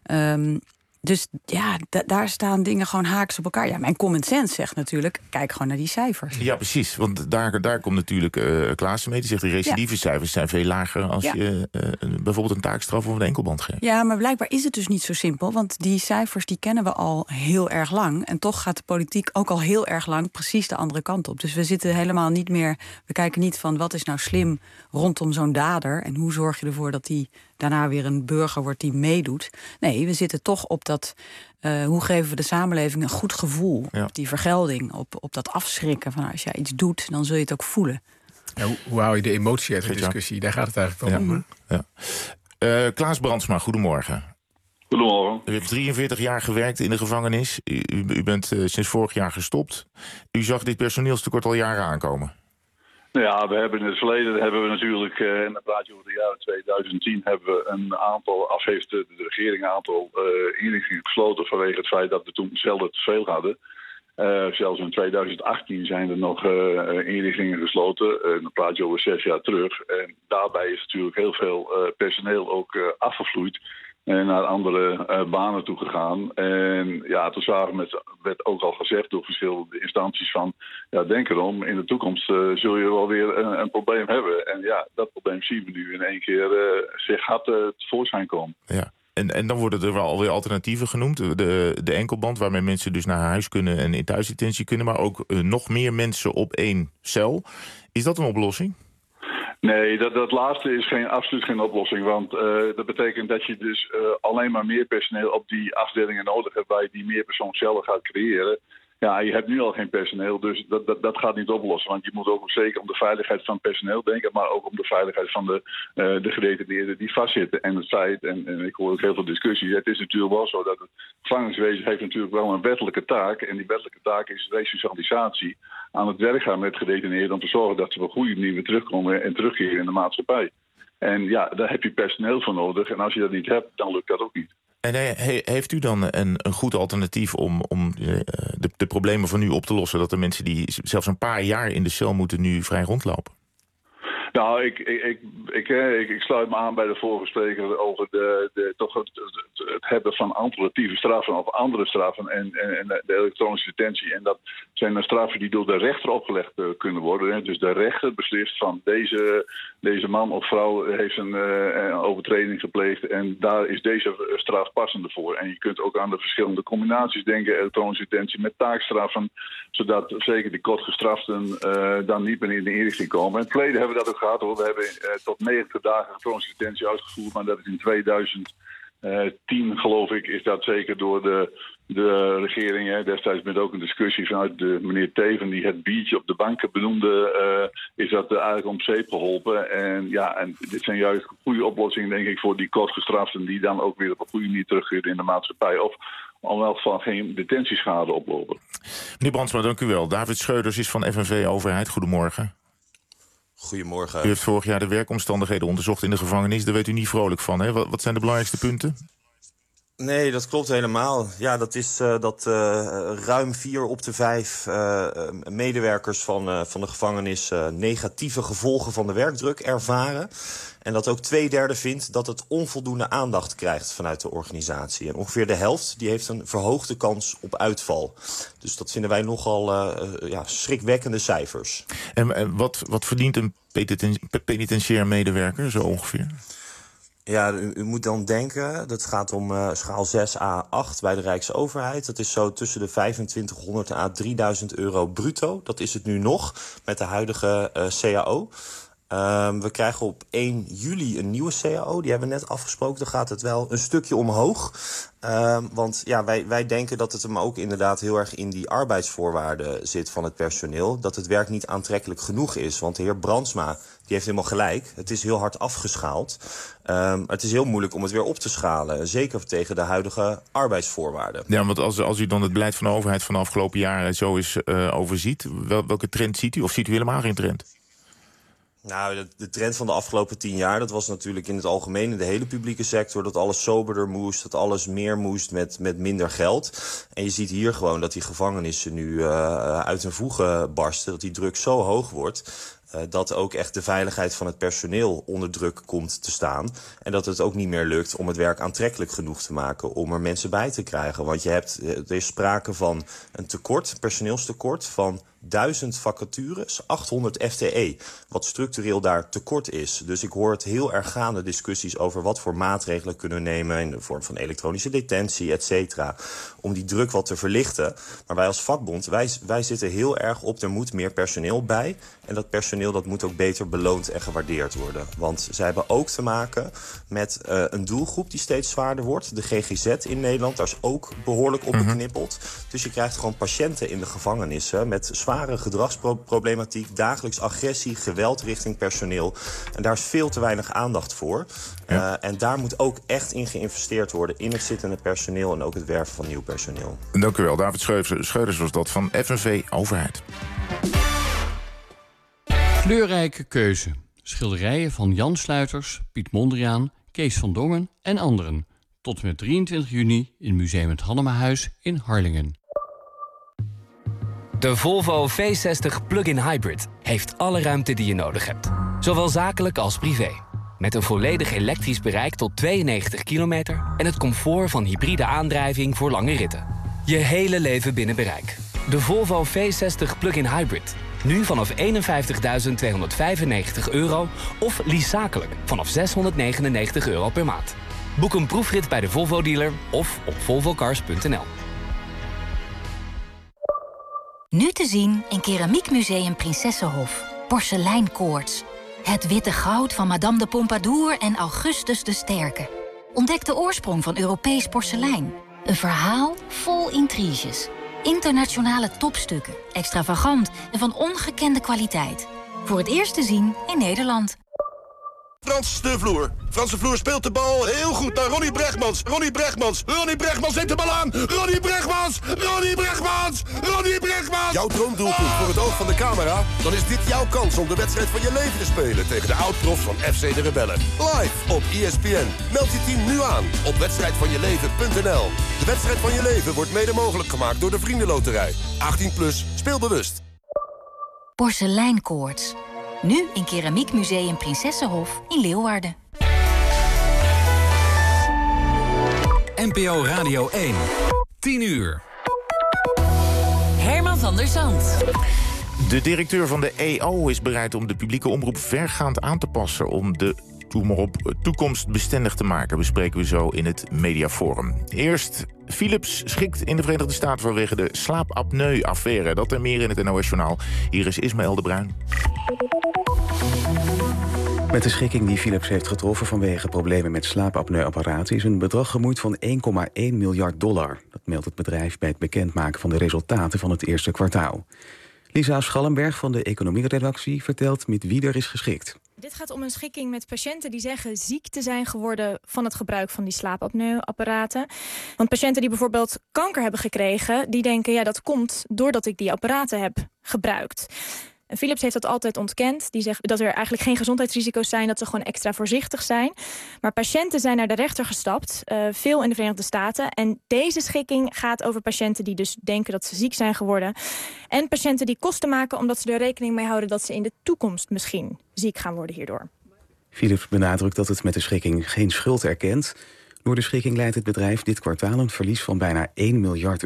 Dus ja, daar staan dingen gewoon haaks op elkaar. Ja, mijn common sense zegt natuurlijk, kijk gewoon naar die cijfers. Ja, precies. Want daar komt natuurlijk Klaassen mee. Die zegt, de recidivecijfers zijn veel lager als je bijvoorbeeld een taakstraf of een enkelband geeft. Ja, maar blijkbaar is het dus niet zo simpel. Want die cijfers die kennen we al heel erg lang. En toch gaat de politiek ook al heel erg lang precies de andere kant op. Dus we zitten helemaal niet meer, we kijken niet van wat is nou slim rondom zo'n dader. En hoe zorg je ervoor dat die daarna weer een burger wordt die meedoet. Nee, we zitten toch op dat, hoe geven we de samenleving een goed gevoel? Ja. Op die vergelding, op dat afschrikken van als jij iets doet, dan zul je het ook voelen. Ja, hoe hou je de emotie uit de discussie? Daar gaat het eigenlijk wel om. Ja. Klaas Brandsma, goedemorgen. Goedemorgen. U heeft 43 jaar gewerkt in de gevangenis. U bent sinds vorig jaar gestopt. U zag dit personeelstekort al jaren aankomen. Nou ja, we hebben in het verleden natuurlijk, en dan praat je over de jaren 2010, hebben we een aantal, heeft de regering een aantal inrichtingen gesloten vanwege het feit dat we toen zelden te veel hadden. Zelfs in 2018 zijn er nog inrichtingen gesloten. Dan praat je over 6 jaar terug. En daarbij is natuurlijk heel veel personeel ook afgevloeid en naar andere banen toe gegaan. En ja, toen werd ook al gezegd door verschillende instanties van, ja, denk erom, in de toekomst zul je wel weer een probleem hebben. En ja, dat probleem zien we nu in één keer zich hard tevoorschijn komen. Ja. En dan worden er wel alweer alternatieven genoemd. De enkelband, waarmee mensen dus naar huis kunnen en in thuisdetentie kunnen, maar ook nog meer mensen op één cel. Is dat een oplossing? Nee, dat laatste is absoluut geen oplossing. Want dat betekent dat je dus alleen maar meer personeel op die afdelingen nodig hebt, waar je die meerpersoonscellen gaat creëren. Ja, je hebt nu al geen personeel, dus dat gaat niet oplossen. Want je moet ook zeker om de veiligheid van het personeel denken, maar ook om de veiligheid van de gedetineerden die vastzitten. En het feit, en ik hoor ook heel veel discussies, het is natuurlijk wel zo dat het gevangeniswezen heeft natuurlijk wel een wettelijke taak. En die wettelijke taak is resocialisatie, aan het werk gaan met gedetineerden om te zorgen dat ze op een goede manier weer terugkomen en terugkeren in de maatschappij. En ja, daar heb je personeel voor nodig. En als je dat niet hebt, dan lukt dat ook niet. En heeft u dan een goed alternatief om de problemen van nu op te lossen? Dat de mensen die zelfs een paar jaar in de cel moeten nu vrij rondlopen? Nou, ik sluit me aan bij de vorige spreker over toch het hebben van alternatieve straffen of andere straffen en de elektronische detentie. En dat zijn dan straffen die door de rechter opgelegd kunnen worden. Hè. Dus de rechter beslist van deze man of vrouw heeft een overtreding gepleegd en daar is deze straf passende voor. En je kunt ook aan de verschillende combinaties denken, elektronische detentie met taakstraffen, zodat zeker die kortgestraften dan niet meer in de inrichting komen. In het verleden hebben we dat ook gehad, hoor. We hebben tot 90 dagen elektronische detentie uitgevoerd, maar dat is in 2010, geloof ik, is dat zeker door de regering. Hè. Destijds met ook een discussie vanuit de meneer Teven, die het biertje op de banken benoemde, is dat eigenlijk om zeep geholpen. En dit zijn juist goede oplossingen, denk ik, voor die kortgestraften die dan ook weer op een goede manier terugkeren in de maatschappij. Of in elk geval geen detentieschade oplopen. Meneer Brandsma, dank u wel. David Scheuders is van FNV Overheid. Goedemorgen. Goedemorgen. U heeft vorig jaar de werkomstandigheden onderzocht in de gevangenis. Daar weet u niet vrolijk van, hè? Wat zijn de belangrijkste punten? Nee, dat klopt helemaal. Ja, dat is dat ruim 4 op de 5 medewerkers van de gevangenis negatieve gevolgen van de werkdruk ervaren. En dat ook 2/3 vindt dat het onvoldoende aandacht krijgt vanuit de organisatie. En ongeveer de helft die heeft een verhoogde kans op uitval. Dus dat vinden wij nogal schrikwekkende cijfers. En wat verdient een penitentiair medewerker zo ongeveer? Ja, u moet dan denken, dat gaat om schaal 6A8 bij de Rijksoverheid. Dat is zo tussen de 2500 à 3000 euro bruto. Dat is het nu nog met de huidige CAO. We krijgen op 1 juli een nieuwe CAO. Die hebben we net afgesproken. Dan gaat het wel een stukje omhoog. Want ja, wij denken dat het hem ook inderdaad heel erg in die arbeidsvoorwaarden zit van het personeel. Dat het werk niet aantrekkelijk genoeg is. Want de heer Brandsma, die heeft helemaal gelijk. Het is heel hard afgeschaald. Het is heel moeilijk om het weer op te schalen. Zeker tegen de huidige arbeidsvoorwaarden. Ja, want als u dan het beleid van de overheid van de afgelopen jaren zo eens overziet, welke trend ziet u? Of ziet u helemaal geen trend? Nou, de trend van de afgelopen 10 jaar, dat was natuurlijk in het algemeen in de hele publieke sector, dat alles soberder moest, dat alles meer moest met minder geld. En je ziet hier gewoon dat die gevangenissen nu uit hun voegen barsten, dat die druk zo hoog wordt, dat ook echt de veiligheid van het personeel onder druk komt te staan. En dat het ook niet meer lukt om het werk aantrekkelijk genoeg te maken om er mensen bij te krijgen. Want er is sprake van een personeelstekort van 1000 vacatures, 800 FTE, wat structureel daar tekort is. Dus ik hoor het heel erg gaande discussies over wat voor maatregelen kunnen we nemen in de vorm van elektronische detentie, et cetera, om die druk wat te verlichten. Maar wij als vakbond, wij zitten heel erg op, er moet meer personeel bij. En dat personeel dat moet ook beter beloond en gewaardeerd worden. Want zij hebben ook te maken met een doelgroep die steeds zwaarder wordt. De GGZ in Nederland, daar is ook behoorlijk op beknippeld. Dus je krijgt gewoon patiënten in de gevangenissen met zware gedragsproblematiek, dagelijks agressie, geweld richting personeel. En daar is veel te weinig aandacht voor. Ja. En daar moet ook echt in geïnvesteerd worden in het zittende personeel en ook het werven van nieuw personeel. Dank u wel, David Scheuders was dat van FNV Overheid. Kleurrijke keuze. Schilderijen van Jan Sluiters, Piet Mondriaan, Kees van Dongen en anderen. Tot en met 23 juni in Museum het Hannemahuis in Harlingen. De Volvo V60 Plug-in Hybrid heeft alle ruimte die je nodig hebt. Zowel zakelijk als privé. Met een volledig elektrisch bereik tot 92 kilometer... en het comfort van hybride aandrijving voor lange ritten. Je hele leven binnen bereik. De Volvo V60 Plug-in Hybrid. Nu vanaf €51.295 of lease zakelijk vanaf €699 per maand. Boek een proefrit bij de Volvo-dealer of op volvocars.nl. Nu te zien in Keramiekmuseum Prinsessenhof. Porseleinkoorts. Het witte goud van Madame de Pompadour en Augustus de Sterke. Ontdek de oorsprong van Europees porselein. Een verhaal vol intriges. Internationale topstukken, extravagant en van ongekende kwaliteit. Voor het eerst te zien in Nederland. Frans de Vloer. Frans de Vloer speelt de bal heel goed naar Ronnie Brechtmans. Ronnie Brechtmans neemt de bal aan. Ronnie Brechtmans! Jouw droomdoelpunt voor het oog van de camera? Dan is dit jouw kans om de wedstrijd van je leven te spelen tegen de oud-profs van FC de Rebellen. Live op ESPN. Meld je team nu aan op wedstrijdvanjeleven.nl. De wedstrijd van je leven wordt mede mogelijk gemaakt door de Vriendenloterij. 18+, speel bewust. Porseleinkoorts. Nu in Keramiek Museum Prinsessenhof in Leeuwarden. NPO Radio 1. 10 uur. Herman van der Zand. De directeur van de EO is bereid om de publieke omroep vergaand aan te passen om de toekomstbestendig te maken, bespreken we zo in het Mediaforum. Eerst, Philips schikt in de Verenigde Staten vanwege de slaapapneu-affaire. Dat en meer in het NOS-journaal. Hier is Ismaël de Bruin. Met de schikking die Philips heeft getroffen vanwege problemen met slaapapneuapparaten is een bedrag gemoeid van $1,1 miljard. Dat meldt het bedrijf bij het bekendmaken van de resultaten van het eerste kwartaal. Lisa Schallenberg van de economieredactie vertelt met wie er is geschikt. Dit gaat om een schikking met patiënten die zeggen ziek te zijn geworden van het gebruik van die slaapapneuapparaten. Want patiënten die bijvoorbeeld kanker hebben gekregen, die denken ja, dat komt doordat ik die apparaten heb gebruikt. En Philips heeft dat altijd ontkend. Die zegt dat er eigenlijk geen gezondheidsrisico's zijn, dat ze gewoon extra voorzichtig zijn. Maar patiënten zijn naar de rechter gestapt, veel in de Verenigde Staten. En deze schikking gaat over patiënten die dus denken dat ze ziek zijn geworden. En patiënten die kosten maken omdat ze er rekening mee houden dat ze in de toekomst misschien ziek gaan worden hierdoor. Philips benadrukt dat het met de schikking geen schuld erkent. Door de schikking leidt het bedrijf dit kwartaal een verlies van bijna €1 miljard.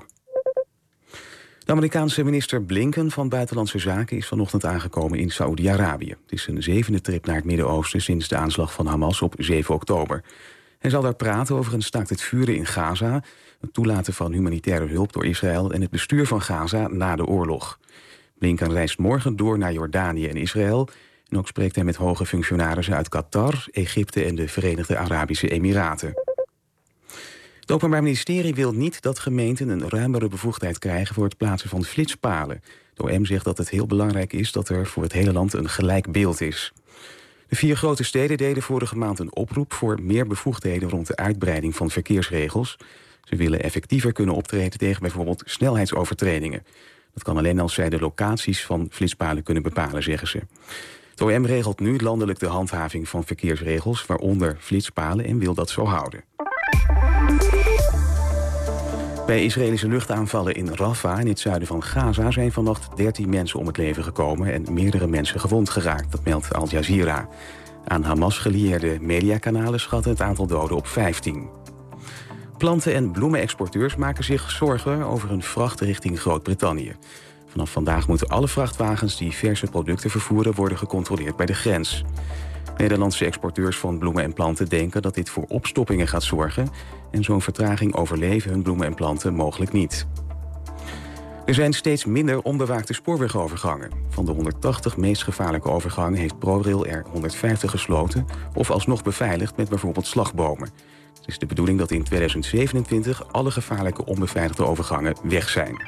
De Amerikaanse minister Blinken van Buitenlandse Zaken is vanochtend aangekomen in Saoedi-Arabië. Het is zijn 7e trip naar het Midden-Oosten sinds de aanslag van Hamas op 7 oktober. Hij zal daar praten over een staakt het vuren in Gaza, het toelaten van humanitaire hulp door Israël en het bestuur van Gaza na de oorlog. Blinken reist morgen door naar Jordanië en Israël. En ook spreekt hij met hoge functionarissen uit Qatar, Egypte en de Verenigde Arabische Emiraten. Het Openbaar Ministerie wil niet dat gemeenten een ruimere bevoegdheid krijgen voor het plaatsen van flitspalen. De OM zegt dat het heel belangrijk is dat er voor het hele land een gelijk beeld is. De 4 grote steden deden vorige maand een oproep voor meer bevoegdheden rond de uitbreiding van verkeersregels. Ze willen effectiever kunnen optreden tegen bijvoorbeeld snelheidsovertredingen. Dat kan alleen als zij de locaties van flitspalen kunnen bepalen, zeggen ze. Het OM regelt nu landelijk de handhaving van verkeersregels, waaronder flitspalen, en wil dat zo houden. Bij Israëlische luchtaanvallen in Rafah in het zuiden van Gaza zijn vannacht 13 mensen om het leven gekomen en meerdere mensen gewond geraakt. Dat meldt Al Jazeera. Aan Hamas gelieerde mediakanalen schatten het aantal doden op 15. Planten- en bloemenexporteurs maken zich zorgen over een vracht richting Groot-Brittannië. Vanaf vandaag moeten alle vrachtwagens die verse producten vervoeren worden gecontroleerd bij de grens. Nederlandse exporteurs van bloemen en planten denken dat dit voor opstoppingen gaat zorgen. En zo'n vertraging overleven hun bloemen en planten mogelijk niet. Er zijn steeds minder onbewaakte spoorwegovergangen. Van de 180 meest gevaarlijke overgangen heeft ProRail er 150 gesloten of alsnog beveiligd met bijvoorbeeld slagbomen. Het is de bedoeling dat in 2027 alle gevaarlijke onbeveiligde overgangen weg zijn.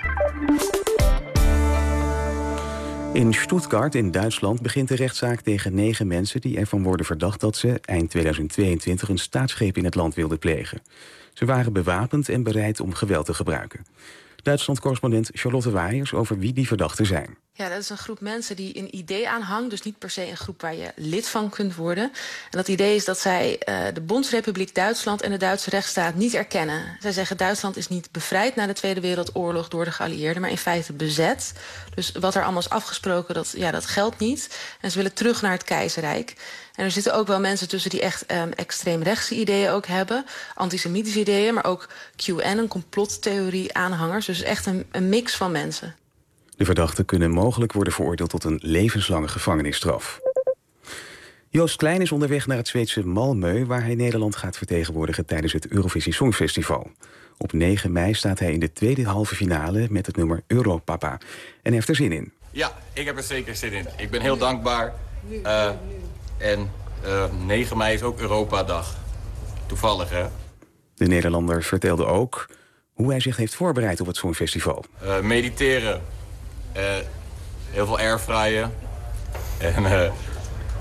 In Stuttgart in Duitsland begint de rechtszaak tegen 9 mensen die ervan worden verdacht dat ze eind 2022 een staatsgreep in het land wilden plegen. Ze waren bewapend en bereid om geweld te gebruiken. Duitsland-correspondent Charlotte Waaiers over wie die verdachten zijn. Ja, dat is een groep mensen die een idee aanhangt. Dus niet per se een groep waar je lid van kunt worden. En dat idee is dat zij de Bondsrepubliek Duitsland en de Duitse rechtsstaat niet erkennen. Zij zeggen Duitsland is niet bevrijd na de Tweede Wereldoorlog door de geallieerden, maar in feite bezet. Dus wat er allemaal is afgesproken, dat geldt niet. En ze willen terug naar het keizerrijk. En er zitten ook wel mensen tussen die echt extreemrechtse ideeën ook hebben. Antisemitische ideeën, maar ook QN, een complottheorie aanhangers. Dus echt een mix van mensen. De verdachten kunnen mogelijk worden veroordeeld tot een levenslange gevangenisstraf. Joost Klein is onderweg naar het Zweedse Malmö, waar hij Nederland gaat vertegenwoordigen tijdens het Eurovisie Songfestival. Op 9 mei staat hij in de tweede halve finale met het nummer Europapa. En hij heeft er zin in. Ja, ik heb er zeker zin in. Ik ben heel dankbaar. En 9 mei is ook Europa-dag. Toevallig, hè? De Nederlander vertelde ook hoe hij zich heeft voorbereid op het Songfestival. Mediteren. Heel veel airfryen. En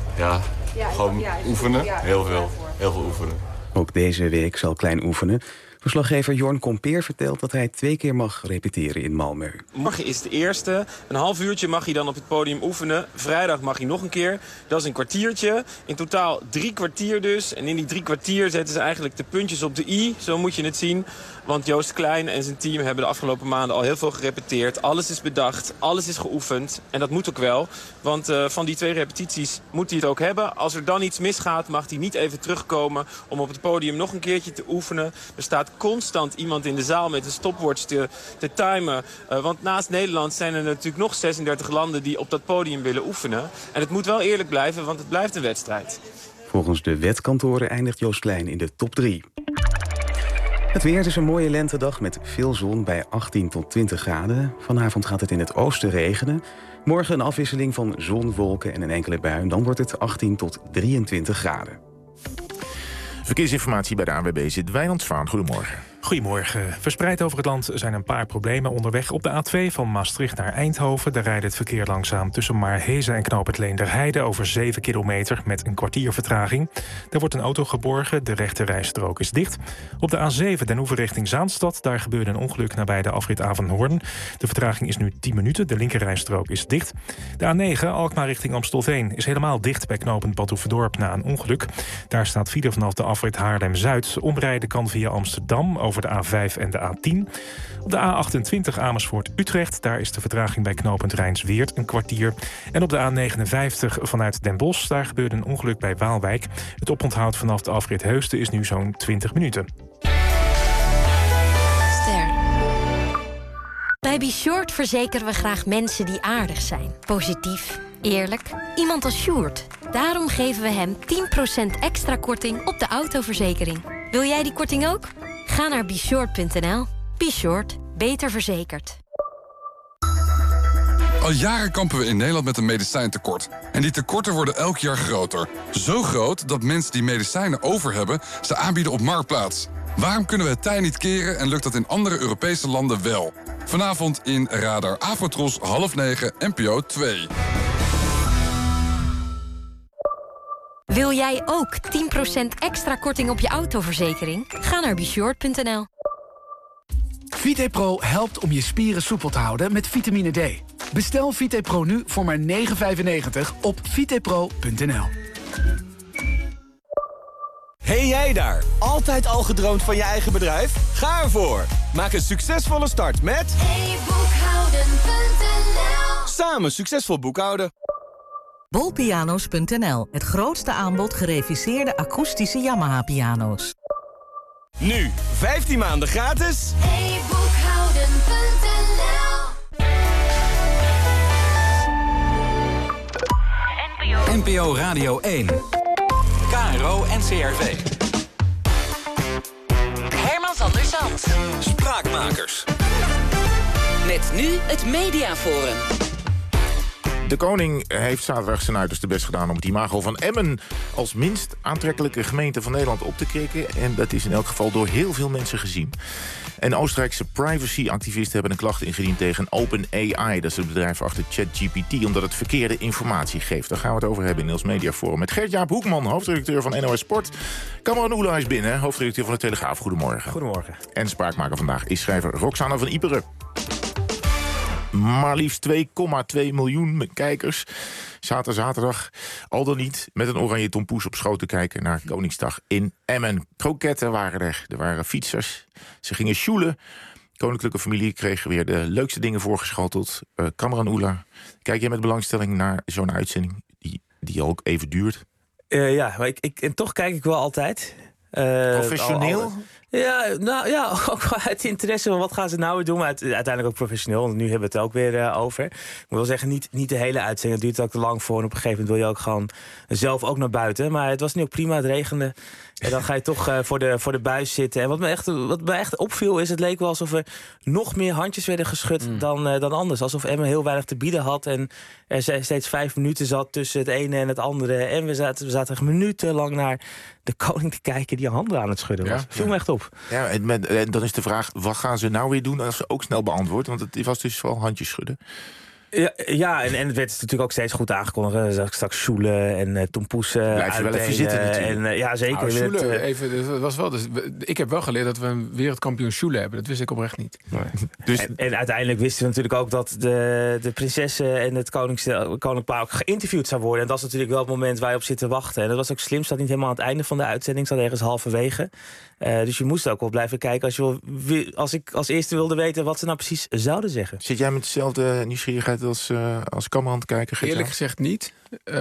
gewoon oefenen. Heel veel oefenen. Ook deze week zal Klein oefenen. Verslaggever Jorn Kompeer vertelt dat hij 2 keer mag repeteren in Malmö. Morgen is de eerste. Een half uurtje mag hij dan op het podium oefenen. Vrijdag mag hij nog een keer. Dat is een kwartiertje. In totaal 3 kwartier dus. En in die 3 kwartier zetten ze eigenlijk de puntjes op de i. Zo moet je het zien. Want Joost Klein en zijn team hebben de afgelopen maanden al heel veel gerepeteerd. Alles is bedacht, alles is geoefend. En dat moet ook wel. Want van die 2 repetities moet hij het ook hebben. Als er dan iets misgaat, mag hij niet even terugkomen om op het podium nog een keertje te oefenen. Er staat constant iemand in de zaal met een stopwatch te timen. Want naast Nederland zijn er natuurlijk nog 36 landen die op dat podium willen oefenen. En het moet wel eerlijk blijven, want het blijft een wedstrijd. Volgens de wetkantoren eindigt Joost Klein in de top 3. Het weer is een mooie lentedag met veel zon bij 18 tot 20 graden. Vanavond gaat het in het oosten regenen. Morgen een afwisseling van zon, wolken en een enkele bui. Dan wordt het 18 tot 23 graden. Verkeersinformatie bij de ANWB zit Wijnand Zwaan. Goedemorgen. Goedemorgen. Verspreid over het land zijn een paar problemen onderweg. Op de A2 van Maastricht naar Eindhoven. Daar rijdt het verkeer langzaam tussen Maarhezen en Knoop het Leenderheide over 7 kilometer met een kwartier vertraging. Daar wordt een auto geborgen, de rechte rijstrook is dicht. Op de A7 Den Oever richting Zaanstad. Daar gebeurde een ongeluk nabij de afrit Avenhoorn. De vertraging is nu 10 minuten, de linkerrijstrook is dicht. De A9 Alkmaar richting Amstelveen is helemaal dicht bij knooppunt Badhoevedorp na een ongeluk. Daar staat file vanaf de afrit Haarlem-Zuid. Omrijden kan via Amsterdam over de A5 en de A10. Op de A28 Amersfoort-Utrecht, daar is de vertraging bij knooppunt Rijnsweert een kwartier. En op de A59 vanuit Den Bosch, daar gebeurde een ongeluk bij Waalwijk. Het oponthoud vanaf de afrit Heusden is nu zo'n 20 minuten. Bij Be-Short verzekeren we graag mensen die aardig zijn. Positief, eerlijk, iemand als Sjoerd. Daarom geven we hem 10% extra korting op de autoverzekering. Wil jij die korting ook? Ga naar BeShort.nl. Be-Short. Beter verzekerd. Al jaren kampen we in Nederland met een medicijntekort. En die tekorten worden elk jaar groter. Zo groot dat mensen die medicijnen over hebben ze aanbieden op Marktplaats. Waarom kunnen we het tij niet keren en lukt dat in andere Europese landen wel? Vanavond in Radar Avotros 8:30 NPO 2. Wil jij ook 10% extra korting op je autoverzekering? Ga naar BeShort.nl. VitePro helpt om je spieren soepel te houden met vitamine D. Bestel VitePro nu voor maar €9,95 op vitepro.nl. Hey jij daar, altijd al gedroomd van je eigen bedrijf? Ga ervoor! Maak een succesvolle start met eboekhouden.nl. Samen succesvol boekhouden. Bolpiano's.nl, het grootste aanbod gereviseerde akoestische Yamaha-piano's. Nu, 15 maanden gratis. eboekhouden.nl. NPO Radio 1. KRO NCRV. Herman van der Zand. Spraakmakers. Met nu het Mediaforum. De koning heeft zaterdag zijn uiterste best gedaan om het imago van Emmen als minst aantrekkelijke gemeente van Nederland op te krikken. En dat is in elk geval door heel veel mensen gezien. En Oostenrijkse privacyactivisten hebben een klacht ingediend tegen OpenAI. Dat is het bedrijf achter ChatGPT, omdat het verkeerde informatie geeft. Daar gaan we het over hebben in ons Mediaforum. Met Gert-Jaap Hoekman, hoofdredacteur van NOS Sport. Kamran Oela is binnen, hoofdredacteur van de Telegraaf. Goedemorgen. Goedemorgen. En spraakmaker vandaag is schrijver Roxana van Iperen. Maar liefst 2,2 miljoen kijkers zaten zaterdag al dan niet met een oranje tompoes op schoot te kijken naar Koningsdag in Emmen. Kroketten waren er waren fietsers, ze gingen sjoelen. Koninklijke familie kreeg weer de leukste dingen voorgeschoteld. Kamran Oela, kijk jij met belangstelling naar zo'n uitzending die ook even duurt? Ja, maar en toch kijk ik wel altijd. Professioneel? Ook wel uit interesse van wat gaan ze nou weer doen. Maar uiteindelijk ook professioneel, want nu hebben we het ook weer over. Ik moet wel zeggen, niet de hele uitzending. Het duurt ook te lang voor. En op een gegeven moment wil je ook gewoon zelf ook naar buiten. Maar het was nu ook prima, het regende. En dan ga je toch voor de buis zitten. En wat me echt opviel is, het leek wel alsof er nog meer handjes werden geschud dan anders. Alsof Emmen heel weinig te bieden had. En er steeds 5 minuten zat tussen het ene en het andere. En we zaten minutenlang naar de koning te kijken die handen aan het schudden was. Viel me echt op. Ja, en dan is de vraag, wat gaan ze nou weer doen als ze ook snel beantwoord? Want het was dus wel handjes schudden. Ja, en het werd natuurlijk ook steeds goed aangekondigd. Straks Sjoele en Tompoesen. Blijf je wel even zitten natuurlijk. Ja, zeker. Sjoele, was wel. Dus ik heb wel geleerd dat we een wereldkampioen Sjoele hebben. Dat wist ik oprecht niet. Nee. Dus... En uiteindelijk wisten we natuurlijk ook dat de prinsessen en het koninklijk paar ook geïnterviewd zou worden. En dat is natuurlijk wel het moment waar je op zit te wachten. En dat was ook slim, staat niet helemaal aan het einde van de uitzending, staat ergens halverwege. Dus je moest ook wel blijven kijken als ik als eerste wilde weten wat ze nou precies zouden zeggen. Zit jij met dezelfde nieuwsgierigheid als cameraman te kijken? Eerlijk gezegd niet.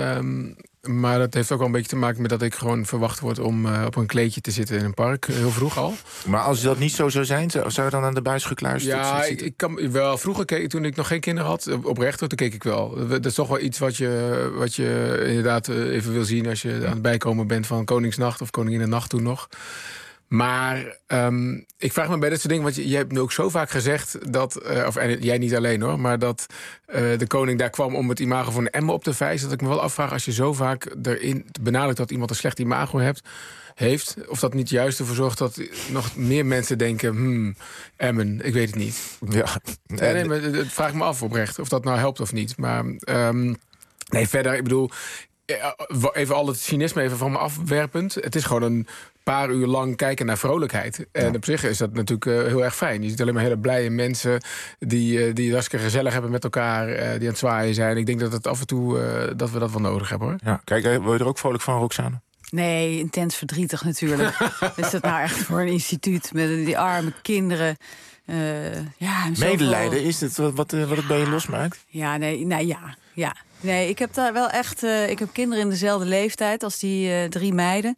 Maar dat heeft ook wel een beetje te maken met dat ik gewoon verwacht word om op een kleedje te zitten in een park, heel vroeg al. Maar als dat niet zo zou zijn, zou je dan aan de buis gekluisterd zitten? Ik kan wel. Vroeger keek, toen ik nog geen kinderen had, oprecht, toen keek ik wel. Dat is toch wel iets wat je inderdaad even wil zien als je aan het bijkomen bent van Koningsnacht of Koninginnenacht toen nog. Maar ik vraag me bij dit soort dingen, want je hebt nu ook zo vaak gezegd dat, en jij niet alleen hoor, maar dat de koning daar kwam om het imago van Emmen op te vijzen. Dat ik me wel afvraag, als je zo vaak erin benadrukt dat iemand een slecht imago heeft, of dat niet juist ervoor zorgt dat nog meer mensen denken, Emmen, ik weet het niet. Ja. Nee, maar het vraag ik me af oprecht, of dat nou helpt of niet. Maar nee, verder, ik bedoel, even al het cynisme even van me afwerpend. Het is gewoon een paar uur lang kijken naar vrolijkheid. En op zich is dat natuurlijk heel erg fijn. Je ziet alleen maar hele blije mensen die het hartstikke gezellig hebben met elkaar, die aan het zwaaien zijn. Ik denk dat het af en toe dat we dat wel nodig hebben, hoor. Ja. Kijk, word je er ook vrolijk van, Roxane? Nee, intens verdrietig natuurlijk. Is dat nou echt voor een instituut met die arme kinderen? Medelijden, is het wat het bij je losmaakt? Ja, ja. Nee, ik heb daar wel echt. Ik heb kinderen in dezelfde leeftijd als die 3 meiden.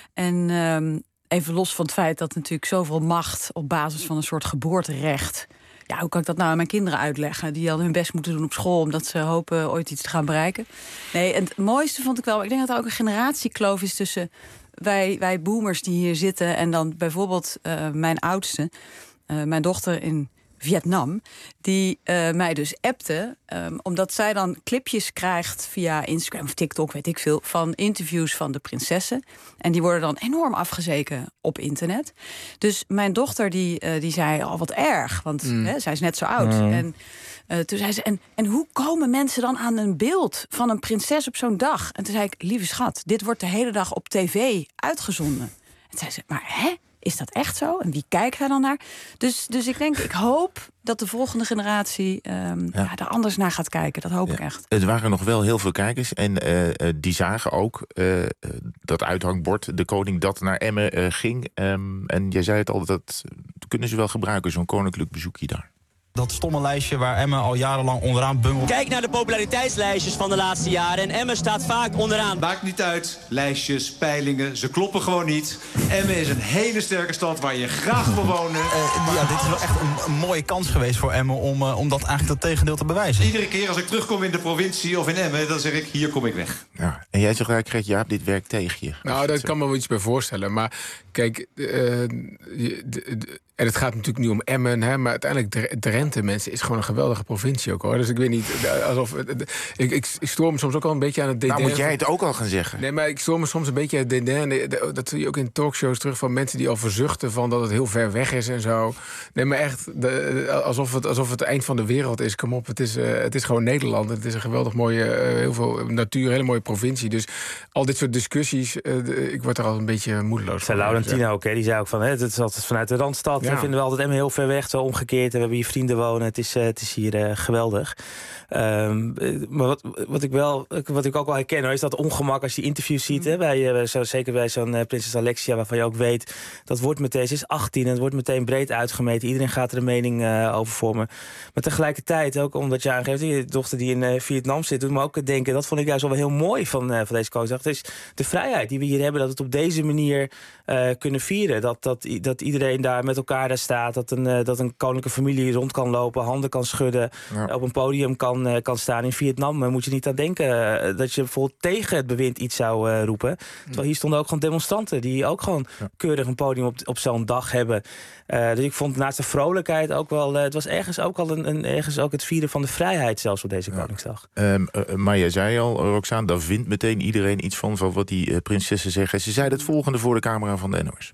En even los van het feit dat natuurlijk zoveel macht op basis van een soort geboorterecht. Ja, hoe kan ik dat nou aan mijn kinderen uitleggen? Die al hun best moeten doen op school omdat ze hopen ooit iets te gaan bereiken. Nee, en het mooiste vond ik wel. Ik denk dat er ook een generatiekloof is tussen wij boomers die hier zitten en dan bijvoorbeeld mijn oudste, mijn dochter in Vietnam, die mij dus appte, omdat zij dan clipjes krijgt via Instagram of TikTok, weet ik veel, van interviews van de prinsessen. En die worden dan enorm afgezeken op internet. Dus mijn dochter die zei, wat erg, want zij is net zo oud. En toen zei ze, en hoe komen mensen dan aan een beeld van een prinses op zo'n dag? En toen zei ik, lieve schat, dit wordt de hele dag op tv uitgezonden. En toen zei ze, maar is dat echt zo? En wie kijkt daar dan naar? Dus ik hoop dat de volgende generatie er anders naar gaat kijken. Dat hoop ik echt. Het waren nog wel heel veel kijkers. En die zagen ook dat uithangbord, de koning dat naar Emmen ging. En jij zei het al, dat kunnen ze wel gebruiken, zo'n koninklijk bezoekje daar. Dat stomme lijstje waar Emmen al jarenlang onderaan bungelt. Kijk naar de populariteitslijstjes van de laatste jaren. En Emmen staat vaak onderaan. Maakt niet uit. Lijstjes, peilingen, ze kloppen gewoon niet. Emmen is een hele sterke stad waar je graag wil wonen. Dit is wel echt een mooie kans geweest voor Emmen om dat eigenlijk dat tegendeel te bewijzen. Iedere keer als ik terugkom in de provincie of in Emmen, dan zeg ik, hier kom ik weg. Ja. En jij zegt eigenlijk, Jaap, dit werkt tegen je. Nou, daar kan me wel iets bij voorstellen. Maar kijk, en het gaat natuurlijk nu om Emmen, maar uiteindelijk Drenthe, mensen, is gewoon een geweldige provincie ook, hoor. Dus ik weet niet, alsof ik stoor me soms ook al een beetje aan het dédain. Nou, moet jij het ook al gaan zeggen? Nee, maar ik stoor me soms een beetje aan het dédain. Dat zie je ook in talkshows terug van mensen die al verzuchten van dat het heel ver weg is en zo. Nee, maar echt, alsof het eind van de wereld is. Kom op, het is gewoon Nederland. Het is een geweldig mooie, heel veel natuur, hele mooie provincie. Dus al dit soort discussies, ik word er al een beetje moedeloos van. Laurentina ook, die zei ook van, het is altijd vanuit de Randstad. Ja. We vinden we altijd Emmen heel ver weg, zo omgekeerd. We hebben hier vrienden wonen, het is hier geweldig. Maar wat ik ook wel herken, is dat ongemak als je interviews ziet. Zeker bij zo'n prinses Alexia, waarvan je ook weet, dat wordt meteen, ze is 18 en het wordt meteen breed uitgemeten. Iedereen gaat er een mening over vormen. Maar tegelijkertijd, ook omdat je aangeeft, je dochter die in Vietnam zit, doet me ook denken, dat vond ik juist wel heel mooi van deze Koningsdag. Het is de vrijheid die we hier hebben, dat het op deze manier kunnen vieren. Dat iedereen daar met elkaar daar staat, dat een koninklijke familie rond kan lopen, handen kan schudden, op een podium kan staan. In Vietnam moet je niet aan denken dat je bijvoorbeeld tegen het bewind iets zou roepen. Terwijl hier stonden ook gewoon demonstranten die ook gewoon keurig een podium op zo'n dag hebben. Dus ik vond naast de vrolijkheid ook wel, het was ergens ook al ergens ook het vieren van de vrijheid zelfs op deze Koningsdag. Maar jij zei al, Roxane, daar vindt meteen iedereen iets van wat die prinsessen zeggen. Ze zeiden het volgende voor de camera van de NOS.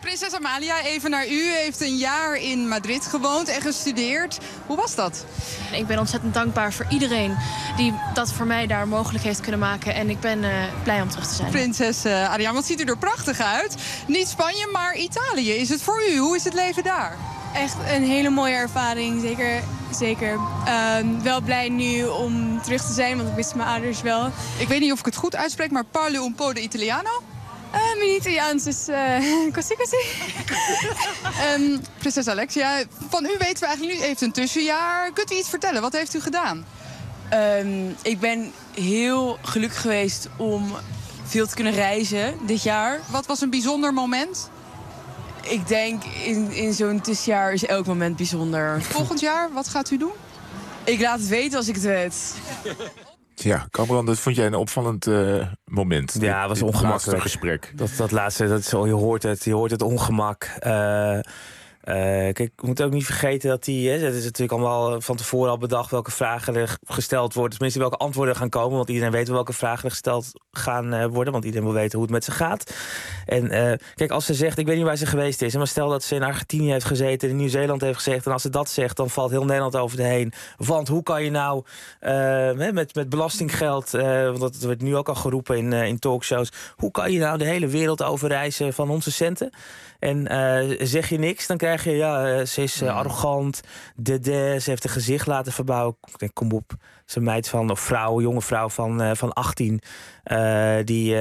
Prinses Amalia, even naar u. U heeft een jaar in Madrid gewoond en gestudeerd. Hoe was dat? Ik ben ontzettend dankbaar voor iedereen die dat voor mij daar mogelijk heeft kunnen maken. En ik ben blij om terug te zijn. Prinses Adriaan, wat ziet u er prachtig uit? Niet Spanje, maar Italië. Is het voor u? Hoe is het leven daar? Echt een hele mooie ervaring, zeker. Wel blij nu om terug te zijn, want ik wist mijn ouders wel. Ik weet niet of ik het goed uitspreek, maar parli un po' di italiano? Mijn Italiaans is così. Prinses Alexia, van u weten we eigenlijk nu even een tussenjaar. Kunt u iets vertellen? Wat heeft u gedaan? Ik ben heel gelukkig geweest om veel te kunnen reizen dit jaar. Wat was een bijzonder moment? Ik denk in zo'n tussenjaar is elk moment bijzonder. Volgend jaar, wat gaat u doen? Ik laat het weten als ik het weet. Ja, Cameron, dat vond jij een opvallend moment. Ja, het was ongemakkelijk. Gesprek. Dat laatste, dat is zo, je hoort het ongemak. Kijk, ik moet ook niet vergeten dat het is natuurlijk allemaal van tevoren al bedacht welke vragen er gesteld worden. Tenminste, welke antwoorden er gaan komen. Want iedereen weet wel welke vragen er gesteld gaan worden. Want iedereen wil weten hoe het met ze gaat. En kijk, als ze zegt, ik weet niet waar ze geweest is. Maar stel dat ze in Argentinië heeft gezeten, in Nieuw-Zeeland heeft gezegd. En als ze dat zegt, dan valt heel Nederland over de heen. Want hoe kan je nou met belastinggeld, want dat wordt nu ook al geroepen in talkshows. Hoe kan je nou de hele wereld overreizen van onze centen? En zeg je niks, dan krijg je, ze is arrogant, ze heeft een gezicht laten verbouwen. Ik denk, kom op, ze meid van, of jonge vrouw van 18, die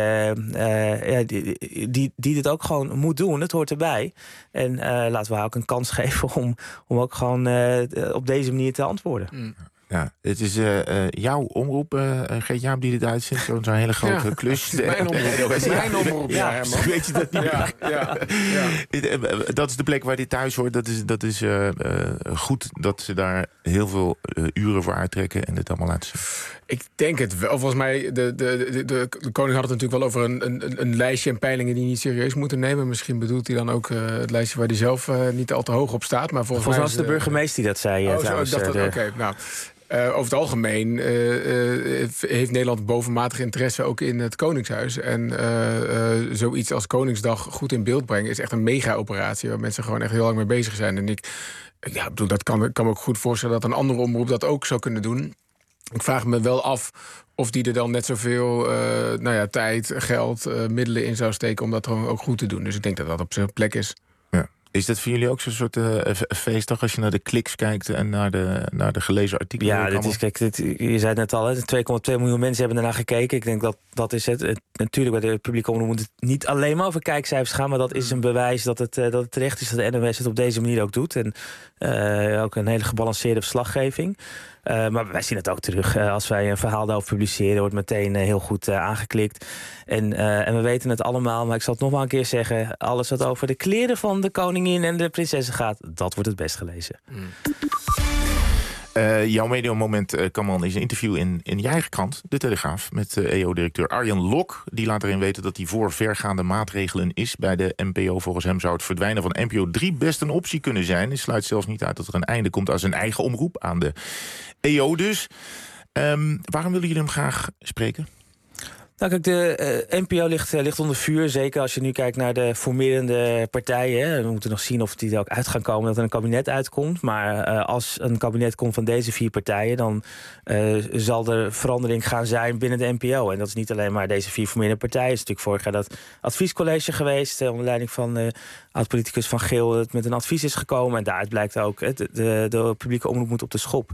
dit ook gewoon moet doen. Het hoort erbij. En laten we haar ook een kans geven om ook gewoon op deze manier te antwoorden. Ja, het is jouw omroep, Geert-Jaap, die dit uitzendt. Zo'n hele grote klus. Het is mijn omroep. Het is mijn omroep, Herman. Weet je dat niet? Ja. Dat is de plek waar dit thuis hoort. Dat is goed dat ze daar heel veel uren voor uittrekken en dit allemaal laten zien. Ik denk het wel. Volgens mij, de koning had het natuurlijk wel over een lijstje en peilingen die niet serieus moeten nemen. Misschien bedoelt hij dan ook het lijstje waar hij zelf niet al te hoog op staat. Maar volgens mij was het de burgemeester die dat zei. Oké, nou. Over het algemeen heeft Nederland bovenmatig interesse ook in het Koningshuis. En zoiets als Koningsdag goed in beeld brengen is echt een mega-operatie waar mensen gewoon echt heel lang mee bezig zijn. En ik bedoel, dat kan me ook goed voorstellen dat een andere omroep dat ook zou kunnen doen. Ik vraag me wel af of die er dan net zoveel tijd, geld, middelen in zou steken om dat gewoon ook goed te doen. Dus ik denk dat dat op zijn plek is. Is dat voor jullie ook zo'n soort feestdag als je naar de kliks kijkt en naar de gelezen artikelen? Ja, je zei het net al, 2,2 miljoen mensen hebben ernaar gekeken. Ik denk dat is het. Natuurlijk, bij de publieke omroep moet het niet alleen maar over kijkcijfers gaan, maar dat is een bewijs dat het terecht is dat de NOS het op deze manier ook doet. En ook een hele gebalanceerde verslaggeving. Maar wij zien het ook terug. Als wij een verhaal daarover publiceren, wordt meteen heel goed aangeklikt. En we weten het allemaal, maar ik zal het nog maar een keer zeggen. Alles wat over de kleren van de koningin en de prinsessen gaat, dat wordt het best gelezen. Jouw mediamoment, Cameron, is een interview in je eigen krant, De Telegraaf, met EO-directeur Arjen Lok. Die laat erin weten dat hij voor vergaande maatregelen is bij de NPO. Volgens hem zou het verdwijnen van NPO 3 best een optie kunnen zijn. Hij sluit zelfs niet uit dat er een einde komt aan zijn eigen omroep, aan de EO dus. Waarom willen jullie hem graag spreken? Nou kijk, de NPO ligt onder vuur. Zeker als je nu kijkt naar de formerende partijen. Hè. We moeten nog zien of die er ook uit gaan komen, dat er een kabinet uitkomt. Maar als een kabinet komt van deze 4 partijen, dan zal er verandering gaan zijn binnen de NPO. En dat is niet alleen maar deze 4 formerende partijen. Het is natuurlijk vorig jaar dat adviescollege geweest, onder leiding van oud-politicus Van Geel, het met een advies is gekomen. En daaruit blijkt ook, de publieke omroep moet op de schop.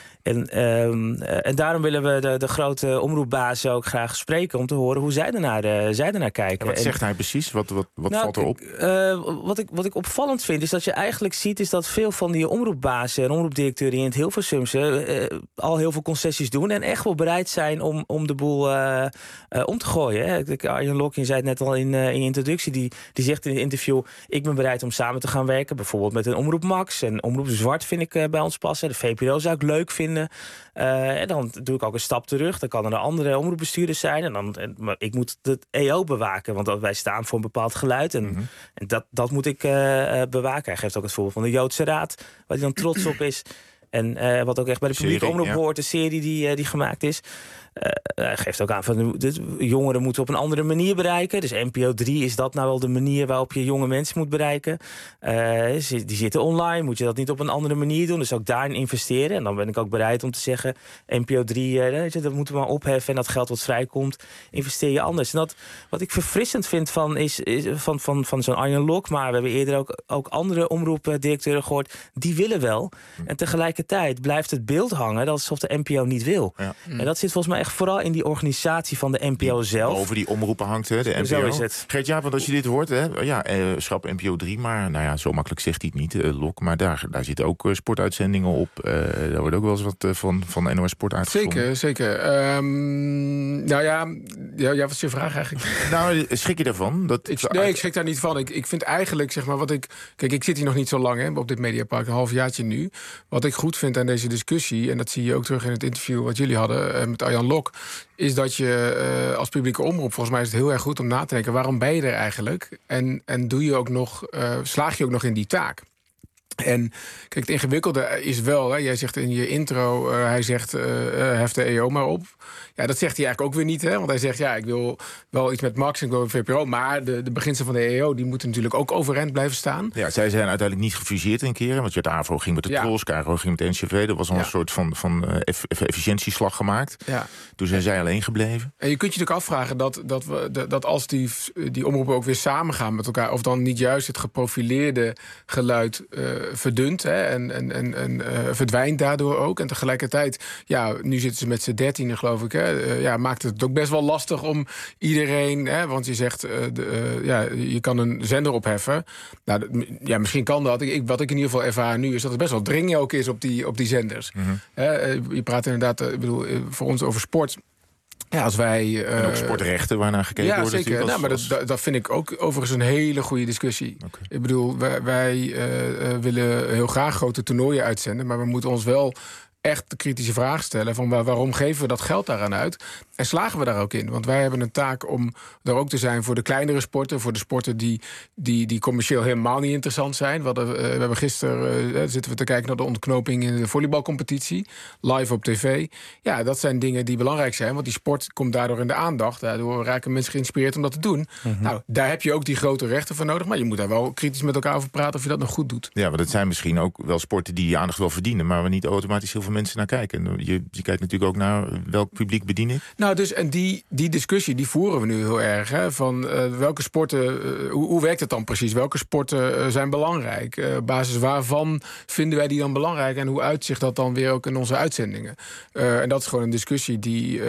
En daarom willen we de grote omroepbazen ook graag spreken om te horen hoe zij ernaar kijken. En wat zegt hij precies? Wat valt erop? Wat ik opvallend vind is dat je eigenlijk ziet is dat veel van die omroepbazen en omroepdirecteuren in het Hilversumse al heel veel concessies doen en echt wel bereid zijn om de boel om te gooien. Hè. Arjen Lok, je zei het net al in je introductie, die zegt in het interview, ik ben bereid om samen te gaan werken, bijvoorbeeld met een Omroep Max en Omroep Zwart vind ik bij ons passen. De VPRO zou ik leuk vinden. En dan doe ik ook een stap terug. Dan kan er andere omroepbestuurders zijn. Maar ik moet het EO bewaken. Want wij staan voor een bepaald geluid. En dat moet ik bewaken. Hij geeft ook het voorbeeld van de Joodse Raad. Waar hij dan trots op is. En wat ook echt bij de publieke Serie, omroep hoort, de serie die gemaakt is. Hij geeft ook aan van jongeren moeten op een andere manier bereiken. Dus NPO 3, is dat nou wel de manier waarop je jonge mensen moet bereiken? Die zitten online, moet je dat niet op een andere manier doen? Dus ook daarin investeren. En dan ben ik ook bereid om te zeggen, NPO 3, dat moeten we maar opheffen. En dat geld wat vrijkomt, investeer je anders. En dat, wat ik verfrissend vind van zo'n Arjen Lok, maar we hebben eerder ook andere omroepdirecteuren gehoord, die willen wel. En tegelijkertijd blijft het beeld hangen dat alsof de NPO niet wil. Ja. En dat zit volgens mij echt vooral in die organisatie van de NPO zelf. Over die omroepen hangt, hè, de NPO. Zo is het. Gert-Jaap, want als je dit hoort, hè, schrap NPO 3, maar nou ja, zo makkelijk zegt hij het niet, Lok. Maar daar zitten ook sportuitzendingen op. Daar wordt ook wel eens wat van NOS Sport uitgezonden. Zeker. Wat is je vraag eigenlijk? Nou, schrik je daarvan? Ik schrik daar niet van. Ik vind eigenlijk, zeg maar, Kijk, ik zit hier nog niet zo lang op dit Mediapark, een halfjaartje nu. Wat ik goed vind aan deze discussie, en dat zie je ook terug in het interview wat jullie hadden met Arjan Lok, is dat je als publieke omroep, volgens mij is het heel erg goed om na te denken, waarom ben je er eigenlijk? En doe je ook nog, slaag je ook nog in die taak? En kijk, het ingewikkelde is wel, hè, jij zegt in je intro, hij zegt, hef de EO maar op. Ja, dat zegt hij eigenlijk ook weer niet, hè? Want hij zegt, ja, ik wil wel iets met Max en ik wil een VPRO, maar de beginselen van de EO, die moeten natuurlijk ook overeind blijven staan. Ja, zij zijn uiteindelijk niet gefuseerd een keer, want de AVRO ging met de Tros, KRO ging met de NCV, dat was al een soort van efficiëntieslag gemaakt. Ja. Toen zijn zij alleen gebleven. En je kunt je natuurlijk afvragen dat als die omroepen ook weer samengaan met elkaar, of dan niet juist het geprofileerde geluid verdunt, hè, en verdwijnt daardoor ook. En tegelijkertijd, nu zitten ze met z'n 13, geloof ik, hè, maakt het ook best wel lastig om iedereen, hè, want je zegt, je kan een zender opheffen. Nou, misschien kan dat. Wat ik in ieder geval ervaar nu, is dat het best wel dringend ook is op die zenders. Mm-hmm. Je praat inderdaad, voor ons over sport. Ja, als wij... en ook sportrechten waarnaar gekeken wordt. Ja, zeker. Maar dat vind ik ook overigens een hele goede discussie. Okay. Ik bedoel, wij willen heel graag grote toernooien uitzenden, maar we moeten ons wel echt de kritische vraag stellen van waarom geven we dat geld daaraan uit? En slagen we daar ook in? Want wij hebben een taak om er ook te zijn voor de kleinere sporten, voor de sporten die commercieel helemaal niet interessant zijn. We hebben gisteren zitten we te kijken naar de ontknoping in de volleybalcompetitie, live op tv. Ja, dat zijn dingen die belangrijk zijn, want die sport komt daardoor in de aandacht. Daardoor raken mensen geïnspireerd om dat te doen. Mm-hmm. Nou, daar heb je ook die grote rechten voor nodig, maar je moet daar wel kritisch met elkaar over praten of je dat nog goed doet. Ja, want het zijn misschien ook wel sporten die aandacht wel verdienen, maar waar niet automatisch heel veel mensen naar kijken. Je kijkt natuurlijk ook naar welk publiek bedien ik. Nou, dus en die discussie die voeren we nu heel erg. Hè, van welke sporten, hoe werkt het dan precies? Welke sporten zijn belangrijk? Op basis waarvan vinden wij die dan belangrijk? En hoe uitzicht dat dan weer ook in onze uitzendingen? En dat is gewoon een discussie die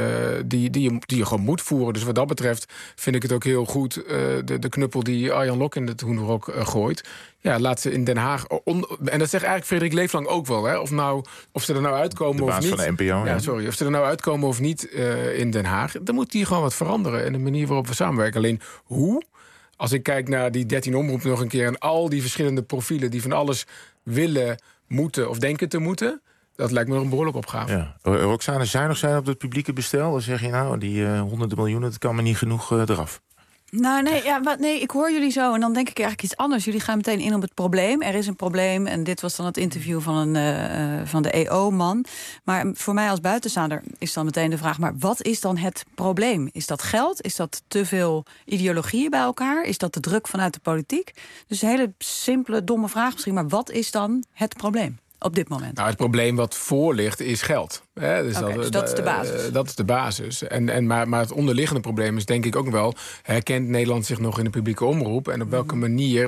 je gewoon moet voeren. Dus wat dat betreft vind ik het ook heel goed, de knuppel die Arjan Lok in het hoenderhok gooit. Ja, laat ze in Den Haag. En dat zegt eigenlijk Frederik Leeflang ook wel. Hè? Of ze er nou uitkomen of niet. Van de NPO, Of ze er nou uitkomen of niet in Den Haag. Dan moet die gewoon wat veranderen. En de manier waarop we samenwerken. Alleen hoe? Als ik kijk naar die 13 omroepen nog een keer. En al die verschillende profielen die van alles willen, moeten of denken te moeten. Dat lijkt me nog een behoorlijke opgave. Ja. Roxane, zuinig zijn op het publieke bestel? Dan zeg je nou, die honderden miljoenen, dat kan me niet genoeg eraf. Nou, nee, ik hoor jullie zo en dan denk ik eigenlijk iets anders. Jullie gaan meteen in op het probleem. Er is een probleem en dit was dan het interview van de EO-man. Maar voor mij als buitenstaander is dan meteen de vraag, maar wat is dan het probleem? Is dat geld? Is dat te veel ideologieën bij elkaar? Is dat de druk vanuit de politiek? Dus een hele simpele, domme vraag misschien, maar wat is dan het probleem op dit moment? Nou, het probleem wat voor ligt is geld. Dus dat is de basis. Dat is de basis. Maar het onderliggende probleem is denk ik ook wel, herkent Nederland zich nog in de publieke omroep? En op welke manier,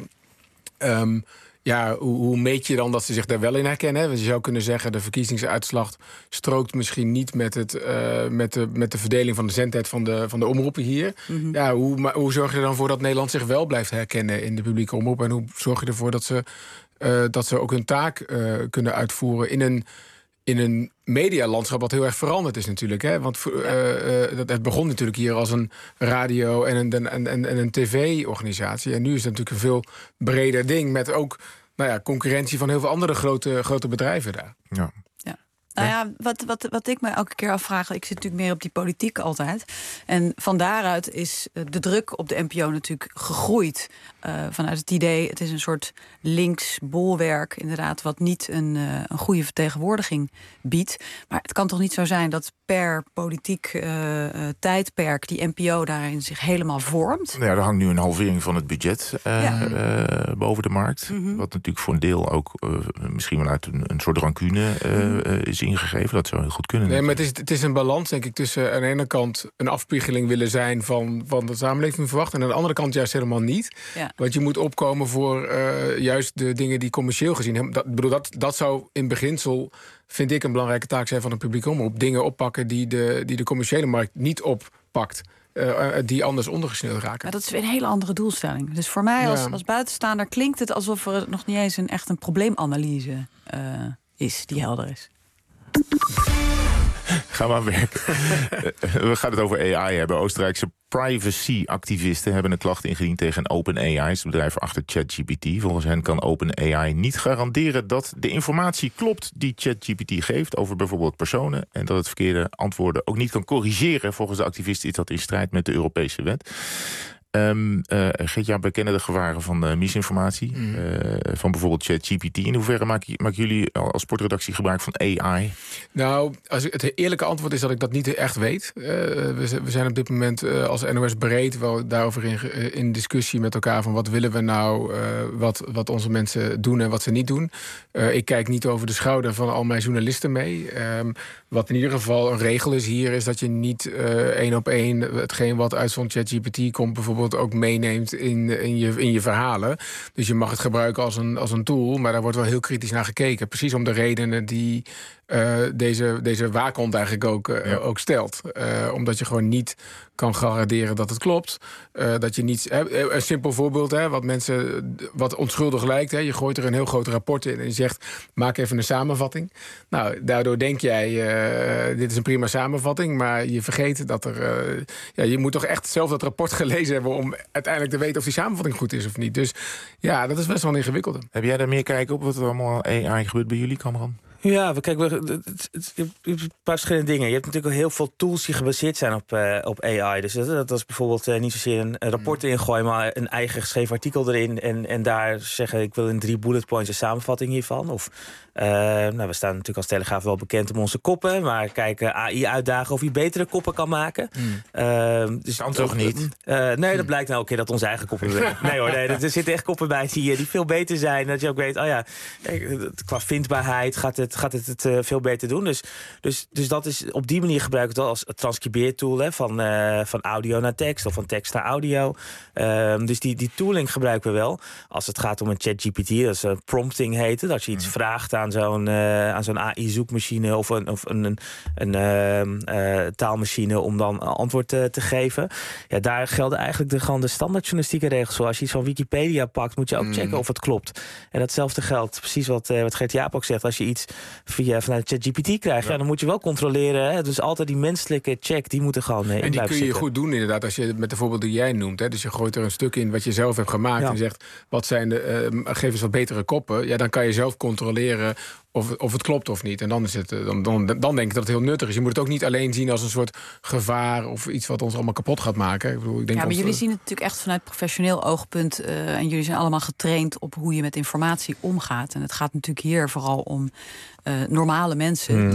hoe meet je dan dat ze zich daar wel in herkennen? Want je zou kunnen zeggen, de verkiezingsuitslag strookt misschien niet met de verdeling van de zendtijd van de omroepen hier. Mm-hmm. Ja, hoe zorg je er dan voor dat Nederland zich wel blijft herkennen in de publieke omroep? En hoe zorg je ervoor dat ze ook hun taak kunnen uitvoeren in een medialandschap wat heel erg veranderd is natuurlijk. Hè? Want het begon natuurlijk hier als een radio en een tv-organisatie. En nu is het natuurlijk een veel breder ding met ook concurrentie van heel veel andere grote bedrijven daar. Ja. Nou ja, wat ik me elke keer afvraag... ik zit natuurlijk meer op die politiek altijd. En van daaruit is de druk op de NPO natuurlijk gegroeid. Vanuit het idee, het is een soort links bolwerk... inderdaad, wat niet een goede vertegenwoordiging biedt. Maar het kan toch niet zo zijn dat per politiek tijdperk... die NPO daarin zich helemaal vormt? Nou ja, er hangt nu een halvering van het budget boven de markt. Mm-hmm. Wat natuurlijk voor een deel ook misschien wel uit een soort rancune is ingegeven. Dat zou heel goed kunnen. Nee, maar het is een balans, denk ik, tussen aan de ene kant... een afspiegeling willen zijn van de samenleving verwacht... en aan de andere kant juist helemaal niet. Ja. Want je moet opkomen voor juist de dingen die commercieel gezien... Dat zou in beginsel, vind ik, een belangrijke taak zijn van een publieke omroep. Dingen oppakken die de commerciële markt niet oppakt. Die anders ondergesneeuwd raken. Maar dat is weer een hele andere doelstelling. Dus voor mij als buitenstaander klinkt het alsof er nog niet eens echt een probleemanalyse is die helder is. Ga maar werken. We gaan het over AI hebben. Oostenrijkse privacy-activisten hebben een klacht ingediend tegen OpenAI, het bedrijf achter ChatGPT. Volgens hen kan OpenAI niet garanderen dat de informatie klopt die ChatGPT geeft over bijvoorbeeld personen en dat het verkeerde antwoorden ook niet kan corrigeren. Volgens de activisten is dat in strijd met de Europese wet. Geert-Jaap, wij kennen de gevaren van misinformatie. Van bijvoorbeeld ChatGPT. In hoeverre maken jullie als sportredactie gebruik van AI? Nou, het eerlijke antwoord is dat ik dat niet echt weet. We zijn op dit moment als NOS breed wel daarover in discussie met elkaar... van wat willen we nou, wat onze mensen doen en wat ze niet doen. Ik kijk niet over de schouder van al mijn journalisten mee. Wat in ieder geval een regel is hier... is dat je niet 1 op 1 hetgeen wat uit zo'n ChatGPT komt... bijvoorbeeld ook meeneemt in je verhalen. Dus je mag het gebruiken als een tool... maar daar wordt wel heel kritisch naar gekeken. Precies om de redenen die deze waakhond eigenlijk ook stelt. Omdat je gewoon niet kan garanderen dat het klopt. Dat je niet... een simpel voorbeeld, wat onschuldig lijkt. Je gooit er een heel groot rapport in en je zegt... maak even een samenvatting. Nou, daardoor denk jij... dit is een prima samenvatting, maar je vergeet dat er... je moet toch echt zelf dat rapport gelezen hebben... om uiteindelijk te weten of die samenvatting goed is of niet. Dus ja, dat is best wel een ingewikkelde. Heb jij daar meer kijken op wat er allemaal AI gebeurt bij jullie, Kamran? Ja, kijk, een paar verschillende dingen. Je hebt natuurlijk al heel veel tools die gebaseerd zijn op AI. Dus dat is bijvoorbeeld niet zozeer een rapport ingooien... maar een eigen geschreven artikel erin... en daar zeggen, ik wil in 3 bullet points een samenvatting hiervan. Of we staan natuurlijk als Telegraaf wel bekend om onze koppen... maar kijken AI uitdagen of hij betere koppen kan maken. Dus dan toch niet? Nee, dat blijkt nou ook keer dat onze eigen koppen... Nee hoor, er zitten echt koppen bij die veel beter zijn. Dat je ook weet, qua vindbaarheid gaat het veel beter doen. Dus dat is op die manier gebruik ik het als transcribeertool... van audio naar tekst of van tekst naar audio. Dus die tooling gebruiken we wel. Als het gaat om een ChatGPT, dat is prompting heten. Dat je iets vraagt aan zo'n AI-zoekmachine... of een taalmachine om dan antwoord te geven. Ja, daar gelden eigenlijk gewoon de standaard journalistieke regels. Zoals je iets van Wikipedia pakt, moet je ook checken of het klopt. En datzelfde geldt, precies wat Gert-Jaap ook zegt... als je iets vanuit ChatGPT krijgt, dan moet je wel controleren. Dus altijd die menselijke check, die moeten gewoon in. En die kun je goed doen inderdaad, als je met de voorbeeld die jij noemt. Dus je gooit er een stuk in wat je zelf hebt gemaakt... en zegt, wat zijn geef eens wat betere koppen. Ja, dan kan je zelf controleren of het klopt of niet. En dan is het, dan denk ik dat het heel nuttig is. Je moet het ook niet alleen zien als een soort gevaar... of iets wat ons allemaal kapot gaat maken. Ik denk maar jullie zien het natuurlijk echt vanuit professioneel oogpunt... en jullie zijn allemaal getraind op hoe je met informatie omgaat. En het gaat natuurlijk hier vooral om normale mensen...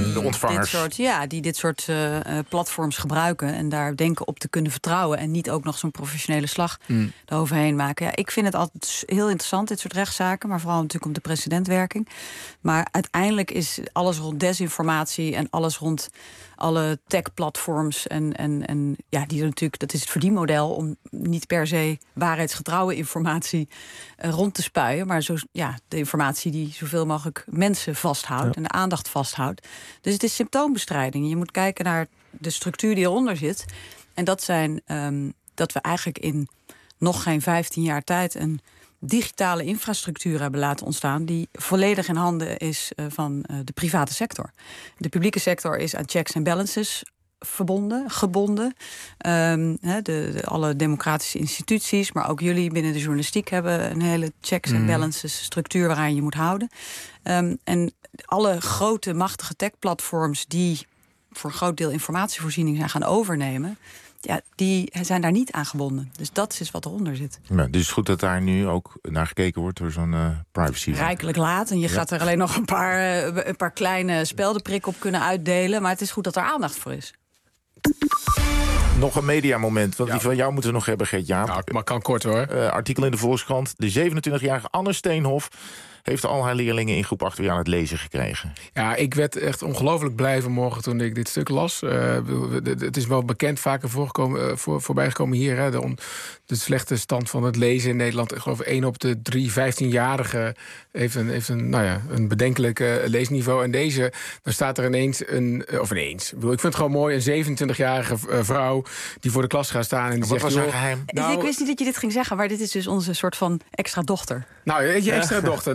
die dit soort platforms gebruiken... en daar denken op te kunnen vertrouwen... en niet ook nog zo'n professionele slag eroverheen maken. Ja, ik vind het altijd heel interessant, dit soort rechtszaken... maar vooral natuurlijk om de precedentwerking. Maar uiteindelijk is alles rond desinformatie... en alles rond alle tech-platforms... en die natuurlijk, dat is het verdienmodel... om niet per se waarheidsgetrouwe informatie rond te spuien... maar de informatie die zoveel mogelijk mensen vasthoudt... en de aandacht vasthoudt. Dus het is symptoombestrijding. Je moet kijken naar de structuur die eronder zit. En dat zijn dat we eigenlijk in nog geen 15 jaar tijd... een digitale infrastructuur hebben laten ontstaan... die volledig in handen is van de private sector. De publieke sector is aan checks en balances gebonden. Alle democratische instituties, maar ook jullie binnen de journalistiek hebben een hele checks en balances structuur waaraan je moet houden. En alle grote machtige tech-platforms die voor een groot deel informatievoorziening zijn gaan overnemen, ja, die zijn daar niet aan gebonden. Dus dat is wat eronder zit. Ja, dus goed dat daar nu ook naar gekeken wordt door zo'n privacy. Rijkelijk laat. En je gaat er alleen nog een paar kleine speldenprikken op kunnen uitdelen. Maar het is goed dat er aandacht voor is. Nog een mediamoment, want die van jou moeten we nog hebben, Gert-Jaap. Nou, maar kan kort hoor. Artikel in de Volkskrant. De 27-jarige Anne Steenhof heeft al haar leerlingen in groep 8 weer aan het lezen gekregen. Ja, ik werd echt ongelooflijk blij vanmorgen toen ik dit stuk las. Het is wel bekend, vaker voorbijgekomen hier. Hè, de slechte stand van het lezen in Nederland. Ik geloof 1 op de 3 15-jarigen heeft een bedenkelijk leesniveau. En deze, dan staat er ineens ik vind het gewoon mooi, een 27-jarige vrouw die voor de klas gaat staan. En die wat zegt, was haar geheim? Nou, ik wist niet dat je dit ging zeggen, maar dit is dus onze soort van extra dochter. Nou, je extra dochter.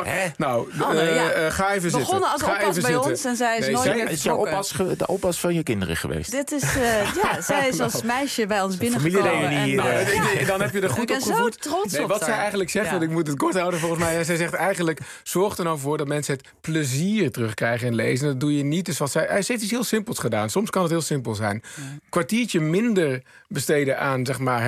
Ga even zitten. Begonnen als oppas bij ons en zij is nooit meer vertrokken. De oppas van je kinderen geweest. Dit is, zij is als meisje bij ons binnengekomen. Dan heb je er goed op gevoed. Trots op wat zij eigenlijk zegt, want ik moet het kort houden volgens mij. Zij zegt eigenlijk, zorg er nou voor dat mensen het plezier terugkrijgen in lezen. Dat doe je niet. Dus ze heeft iets heel simpels gedaan. Soms kan het heel simpel zijn. Kwartiertje minder besteden aan zeg maar,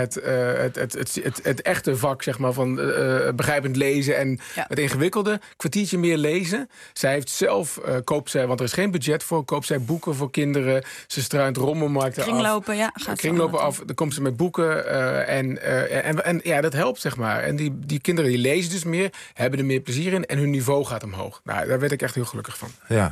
het echte vak zeg maar, van begrijpend lezen en het ingewikkelde. Kwartiertje meer lezen. Zij heeft zelf, want er is geen budget voor, koopt zij boeken voor kinderen. Ze struint rommelmarkten af. Kringlopen af. Dan komt ze met boeken. En dat helpt, zeg maar. En die kinderen die lezen dus meer, hebben er meer plezier in en hun niveau gaat omhoog. Nou, daar werd ik echt heel gelukkig van. Ja.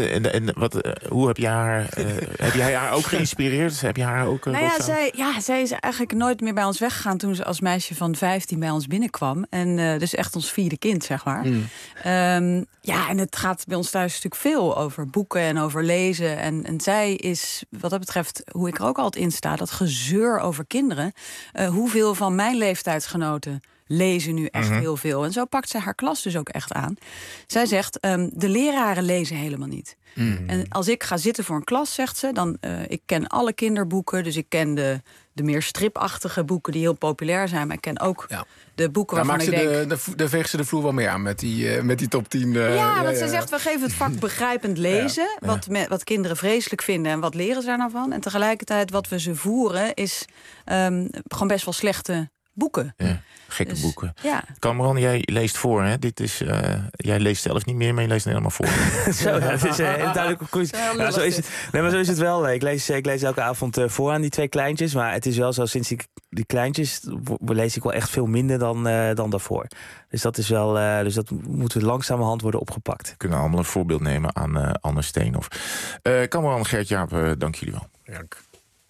Hoe heb je haar... heb jij haar ook geïnspireerd? Heb je haar ook... zij is eigenlijk nooit meer bij ons weggegaan toen ze als meisje van 15 bij ons binnenkwam. En dus echt ons 4e kind, zeg maar. En het gaat bij ons thuis natuurlijk veel over boeken en over lezen. En zij is, wat dat betreft, hoe ik er ook altijd in sta, dat gezeur over kinderen. Hoeveel van mijn leeftijdsgenoten lezen nu echt heel veel. En zo pakt zij haar klas dus ook echt aan. Zij zegt, de leraren lezen helemaal niet. En als ik ga zitten voor een klas, zegt ze, dan ik ken alle kinderboeken. Dus ik ken de meer stripachtige boeken die heel populair zijn. Maar ik ken ook de boeken waarvan ik denk... Daar veegt ze de vloer wel mee aan met die top 10. Want zij zegt, we geven het vak begrijpend lezen. Wat kinderen vreselijk vinden en wat leren ze daar nou van. En tegelijkertijd wat we ze voeren is gewoon best wel slechte boeken. Ja, gekke boeken. Ja. Cameron, jij leest voor, hè? Jij leest zelf niet meer, maar je leest het helemaal voor. Dat is een hele duidelijke conclusie. Zo is het. Nee, maar zo is het wel. Ik lees elke avond voor aan die 2 kleintjes. Maar het is wel zo, sinds die kleintjes lees ik wel echt veel minder dan daarvoor. Dus dat is wel. Dus dat moet langzamerhand worden opgepakt. We kunnen allemaal een voorbeeld nemen aan Anne Steenhof. Cameron, Gert-Jaap, dank jullie wel. Dank.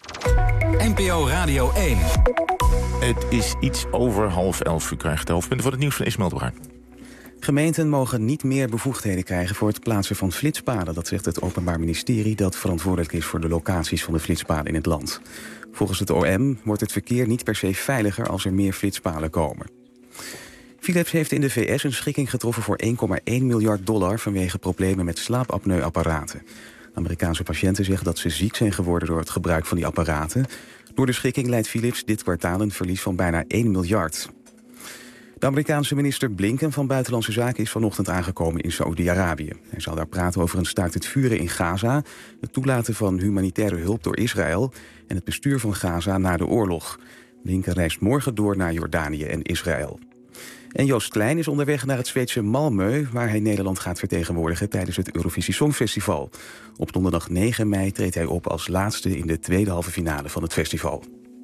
NPO Radio 1. Het is iets over 10:30. U krijgt de hoofdpunten van het nieuws van Ismaël de Bruin. Gemeenten mogen niet meer bevoegdheden krijgen voor het plaatsen van flitspalen. Dat zegt het Openbaar Ministerie dat verantwoordelijk is voor de locaties van de flitspalen in het land. Volgens het OM wordt het verkeer niet per se veiliger als er meer flitspalen komen. Philips heeft in de VS een schikking getroffen voor $1,1 miljard vanwege problemen met slaapapneuapparaten. Amerikaanse patiënten zeggen dat ze ziek zijn geworden door het gebruik van die apparaten. Door de schikking leidt Philips dit kwartaal een verlies van bijna 1 miljard. De Amerikaanse minister Blinken van Buitenlandse Zaken is vanochtend aangekomen in Saoedi-Arabië. Hij zal daar praten over een staakt het vuren in Gaza, het toelaten van humanitaire hulp door Israël en het bestuur van Gaza na de oorlog. Blinken reist morgen door naar Jordanië en Israël. En Joost Klein is onderweg naar het Zweedse Malmö, waar hij Nederland gaat vertegenwoordigen tijdens het Eurovisie Songfestival. Op donderdag 9 mei treedt hij op als laatste in de tweede halve finale van het festival.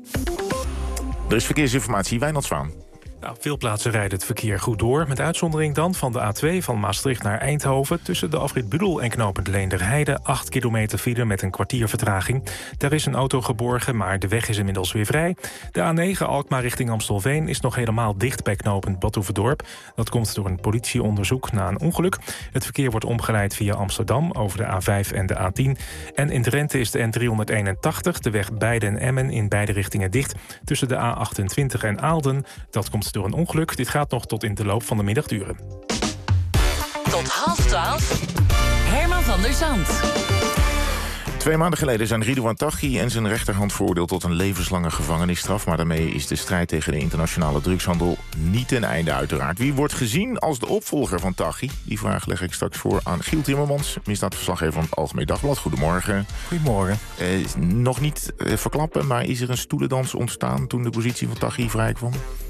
Er is verkeersinformatie, Wijnald Zwaan. Op veel plaatsen rijdt het verkeer goed door. Met uitzondering dan van de A2 van Maastricht naar Eindhoven. Tussen de afrit Budel en knooppunt Leenderheide 8 kilometer file met een kwartier vertraging. Daar is een auto geborgen, maar de weg is inmiddels weer vrij. De A9 Alkmaar richting Amstelveen is nog helemaal dicht bij knooppunt Badhoevedorp. Dat komt door een politieonderzoek na een ongeluk. Het verkeer wordt omgeleid via Amsterdam over de A5 en de A10. En in Drenthe is de N381, de weg Beiden-Emmen in beide richtingen dicht. Tussen de A28 en Aalden. Dat komt door een ongeluk. Dit gaat nog tot in de loop van de middag duren. Tot 11:30. Herman van der Zand. 2 maanden geleden zijn Ridouan Taghi en zijn rechterhand veroordeeld tot een levenslange gevangenisstraf. Maar daarmee is de strijd tegen de internationale drugshandel niet ten einde uiteraard. Wie wordt gezien als de opvolger van Taghi? Die vraag leg ik straks voor aan Giel Timmermans, misdaadverslaggever van het Algemeen Dagblad. Goedemorgen. Goedemorgen. Nog niet verklappen, maar is er een stoelendans ontstaan toen de positie van Taghi vrijkwam?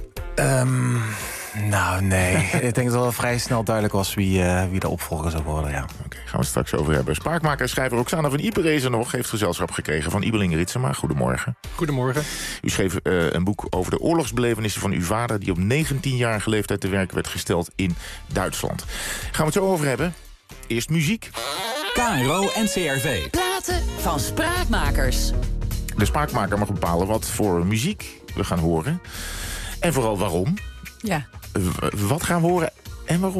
Nou, nee. Ik denk dat het wel vrij snel duidelijk was wie de opvolger zou worden, ja. Oké, gaan we het straks over hebben. Spraakmaker en schrijver Roxana van Ieper nog heeft gezelschap gekregen van Ibeling Ritsema. Goedemorgen. Goedemorgen. U schreef een boek over de oorlogsbelevenissen van uw vader, die op 19-jarige leeftijd te werk werd gesteld in Duitsland. Gaan we het zo over hebben. Eerst muziek. KRO NCRV. Platen van Spraakmakers. De spraakmaker mag bepalen wat voor muziek we gaan horen. En vooral waarom. Ja. Wat gaan we horen en waarom?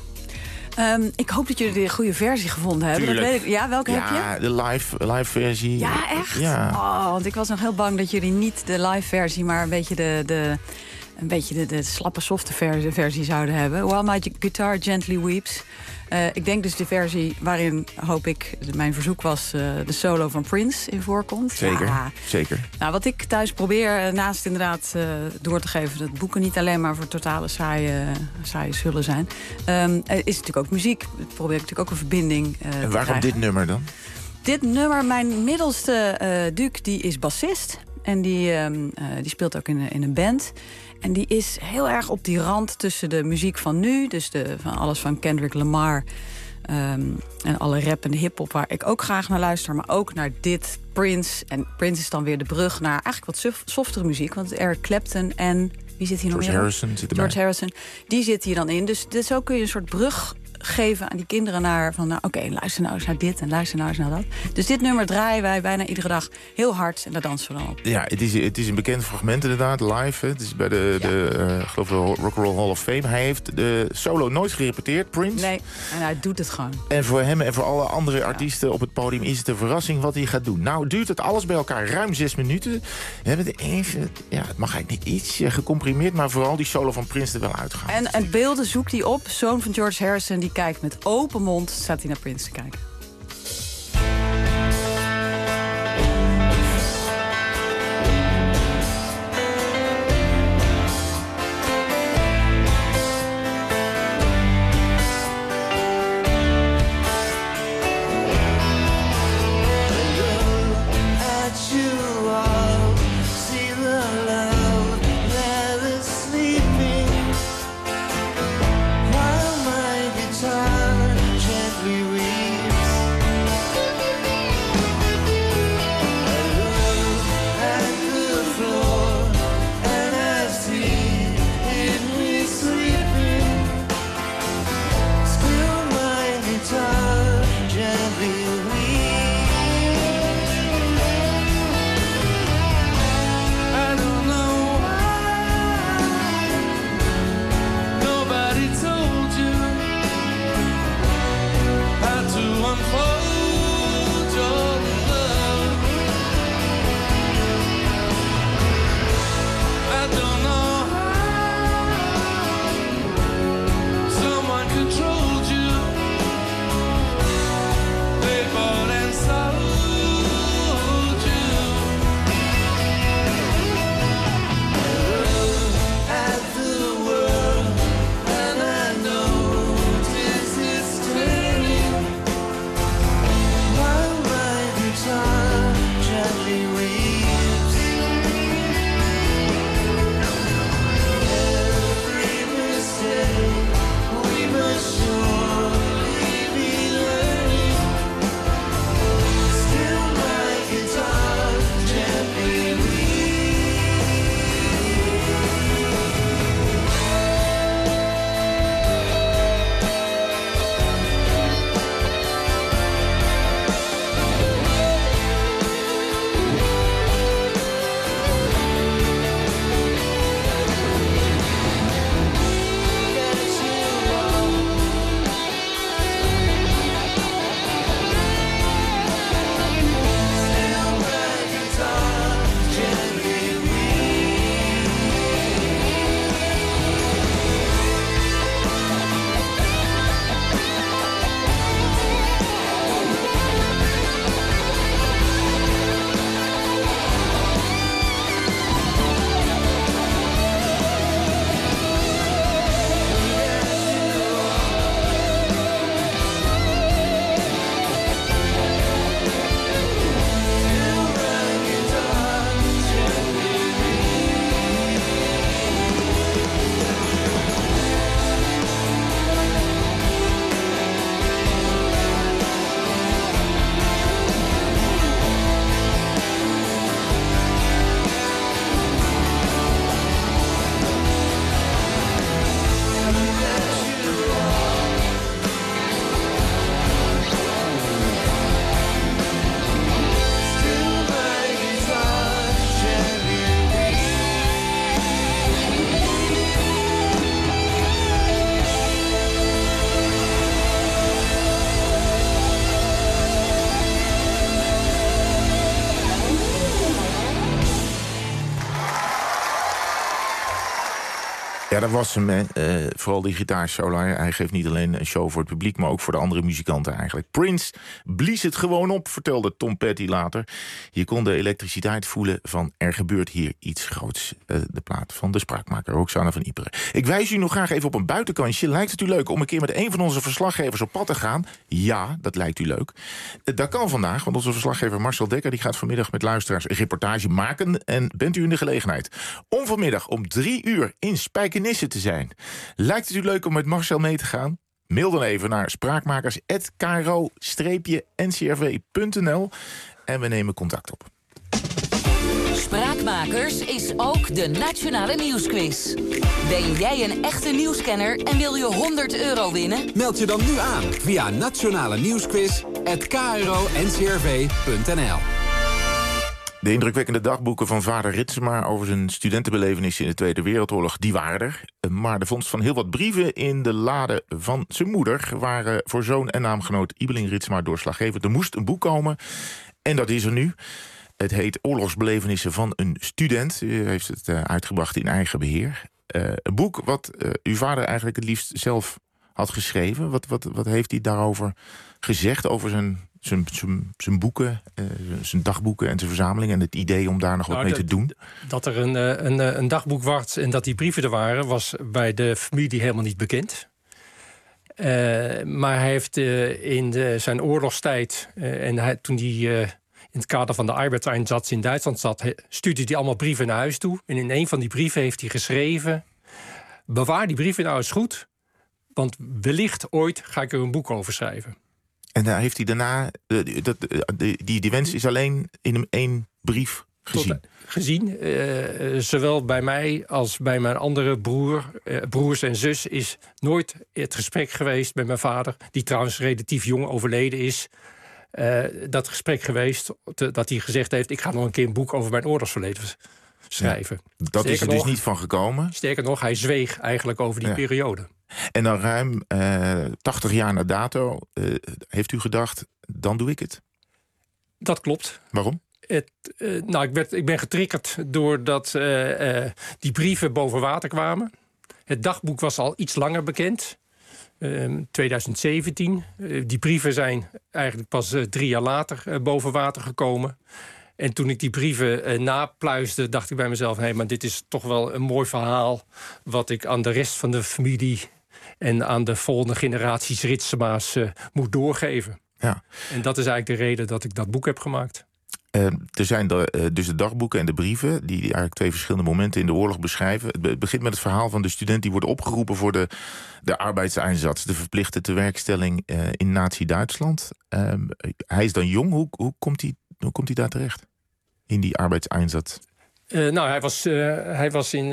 Ik hoop dat jullie de goede versie gevonden hebben. Tuurlijk. Dat weet ik. Ja, welke heb je? Ja, de live versie. Ja, echt? Ja. Oh, want ik was nog heel bang dat jullie niet de live versie, maar een beetje de slappe, softe versie zouden hebben. While My Guitar Gently Weeps. Ik denk dus de versie waarin, hoop ik, mijn verzoek was, de solo van Prince in voorkomt. Zeker, ja. zeker. Nou, wat ik thuis probeer, naast inderdaad door te geven dat boeken niet alleen maar voor totale saaie zullen zijn, is natuurlijk ook muziek. Ik probeer natuurlijk ook een verbinding en waarom dit nummer dan? Dit nummer, mijn middelste Duke, die is bassist. En die speelt ook in een band. En die is heel erg op die rand tussen de muziek van nu, dus van alles van Kendrick Lamar en alle rap en de hiphop, waar ik ook graag naar luister, maar ook naar dit, Prince. En Prince is dan weer de brug naar eigenlijk wat softere muziek, want Eric Clapton en wie zit hier nog meer? George Harrison. Die zit hier dan in. Dus zo kun je een soort brug geven aan die kinderen naar van, oké, luister nou eens naar dit en luister nou eens naar dat. Dus dit nummer draaien wij bijna iedere dag heel hard en daar dansen we dan op. Ja, het is een bekend fragment inderdaad, live. Hè. Het is bij de geloof ik, Rock and Roll Hall of Fame. Hij heeft de solo nooit gerepeteerd, Prince. Nee, en hij doet het gewoon. En voor hem en voor alle andere artiesten op het podium is het een verrassing wat hij gaat doen. Nou, duurt het alles bij elkaar ruim 6 minuten. We hebben het even, het mag eigenlijk niet iets gecomprimeerd, maar vooral die solo van Prince er wel uitgehaald. En beelden zoekt hij op. Zoon van George Harrison, die kijkt met open mond, staat hij naar Prince te kijken. Gently weeps Ja, dat was hem, hè. Vooral die gitaarsolo. Hij geeft niet alleen een show voor het publiek, maar ook voor de andere muzikanten eigenlijk. Prince blies het gewoon op, vertelde Tom Petty later. Je kon de elektriciteit voelen van er gebeurt hier iets groots. De plaat van de spraakmaker Roxana van Iperen. Ik wijs u nog graag even op een buitenkantje. Lijkt het u leuk om een keer met een van onze verslaggevers op pad te gaan? Ja, dat lijkt u leuk. Dat kan vandaag, want onze verslaggever Marcel Dekker die gaat vanmiddag met luisteraars een reportage maken. En bent u in de gelegenheid om vanmiddag om 3 uur in Spijkenisse te zijn? Lijkt het u leuk om met Marcel mee te gaan? Mail dan even naar spraakmakers@kro-ncrv.nl en we nemen contact op. Spraakmakers is ook de Nationale Nieuwsquiz. Ben jij een echte nieuwskenner en wil je €100 winnen? Meld je dan nu aan via nationale nieuwsquiz@kro-ncrv.nl. De indrukwekkende dagboeken van vader Ritsema over zijn studentenbelevenissen in de Tweede Wereldoorlog, die waren er. Maar de vondst van heel wat brieven in de lade van zijn moeder waren voor zoon en naamgenoot Ibeling Ritsema doorslaggevend. Er moest een boek komen en dat is er nu. Het heet Oorlogsbelevenissen van een student. U heeft het uitgebracht in eigen beheer. Een boek wat uw vader eigenlijk het liefst zelf had geschreven. Wat heeft hij daarover gezegd, over zijn boeken, zijn dagboeken en zijn verzameling en het idee om daar nog wat mee te doen? Dat er een dagboek was en dat die brieven er waren, was bij de familie helemaal niet bekend. Maar hij heeft in zijn oorlogstijd, toen hij in het kader van de arbeidseinsatz in Duitsland zat, stuurde hij allemaal brieven naar huis toe. En in een van die brieven heeft hij geschreven: bewaar die brieven nou eens goed, want wellicht ooit ga ik er een boek over schrijven. En daar heeft hij daarna, die wens is alleen in één brief gezien? Zowel bij mij als bij mijn andere broers en zus is nooit het gesprek geweest met mijn vader, die trouwens relatief jong overleden is. Dat gesprek geweest dat hij gezegd heeft: ik ga nog een keer een boek over mijn oorlogsverleden schrijven. Ja, dat is er dus niet van gekomen? Sterker nog, hij zweeg eigenlijk over die periode. En dan ruim 80 jaar na dato heeft u gedacht, dan doe ik het? Dat klopt. Waarom? Ik ben getriggerd doordat die brieven boven water kwamen. Het dagboek was al iets langer bekend. 2017. Die brieven zijn eigenlijk pas 3 jaar later boven water gekomen. En toen ik die brieven napluisde, dacht ik bij mezelf: hé, maar dit is toch wel een mooi verhaal wat ik aan de rest van de familie en aan de volgende generaties Ritsema's moet doorgeven. Ja. En dat is eigenlijk de reden dat ik dat boek heb gemaakt. Er zijn dus de dagboeken en de brieven die eigenlijk 2 verschillende momenten in de oorlog beschrijven. Het begint met het verhaal van de student die wordt opgeroepen voor de arbeidseinsatz, de verplichte tewerkstelling in Nazi-Duitsland. Hij is dan jong. Hoe komt hij daar terecht in die arbeidseinsatz? Hij was in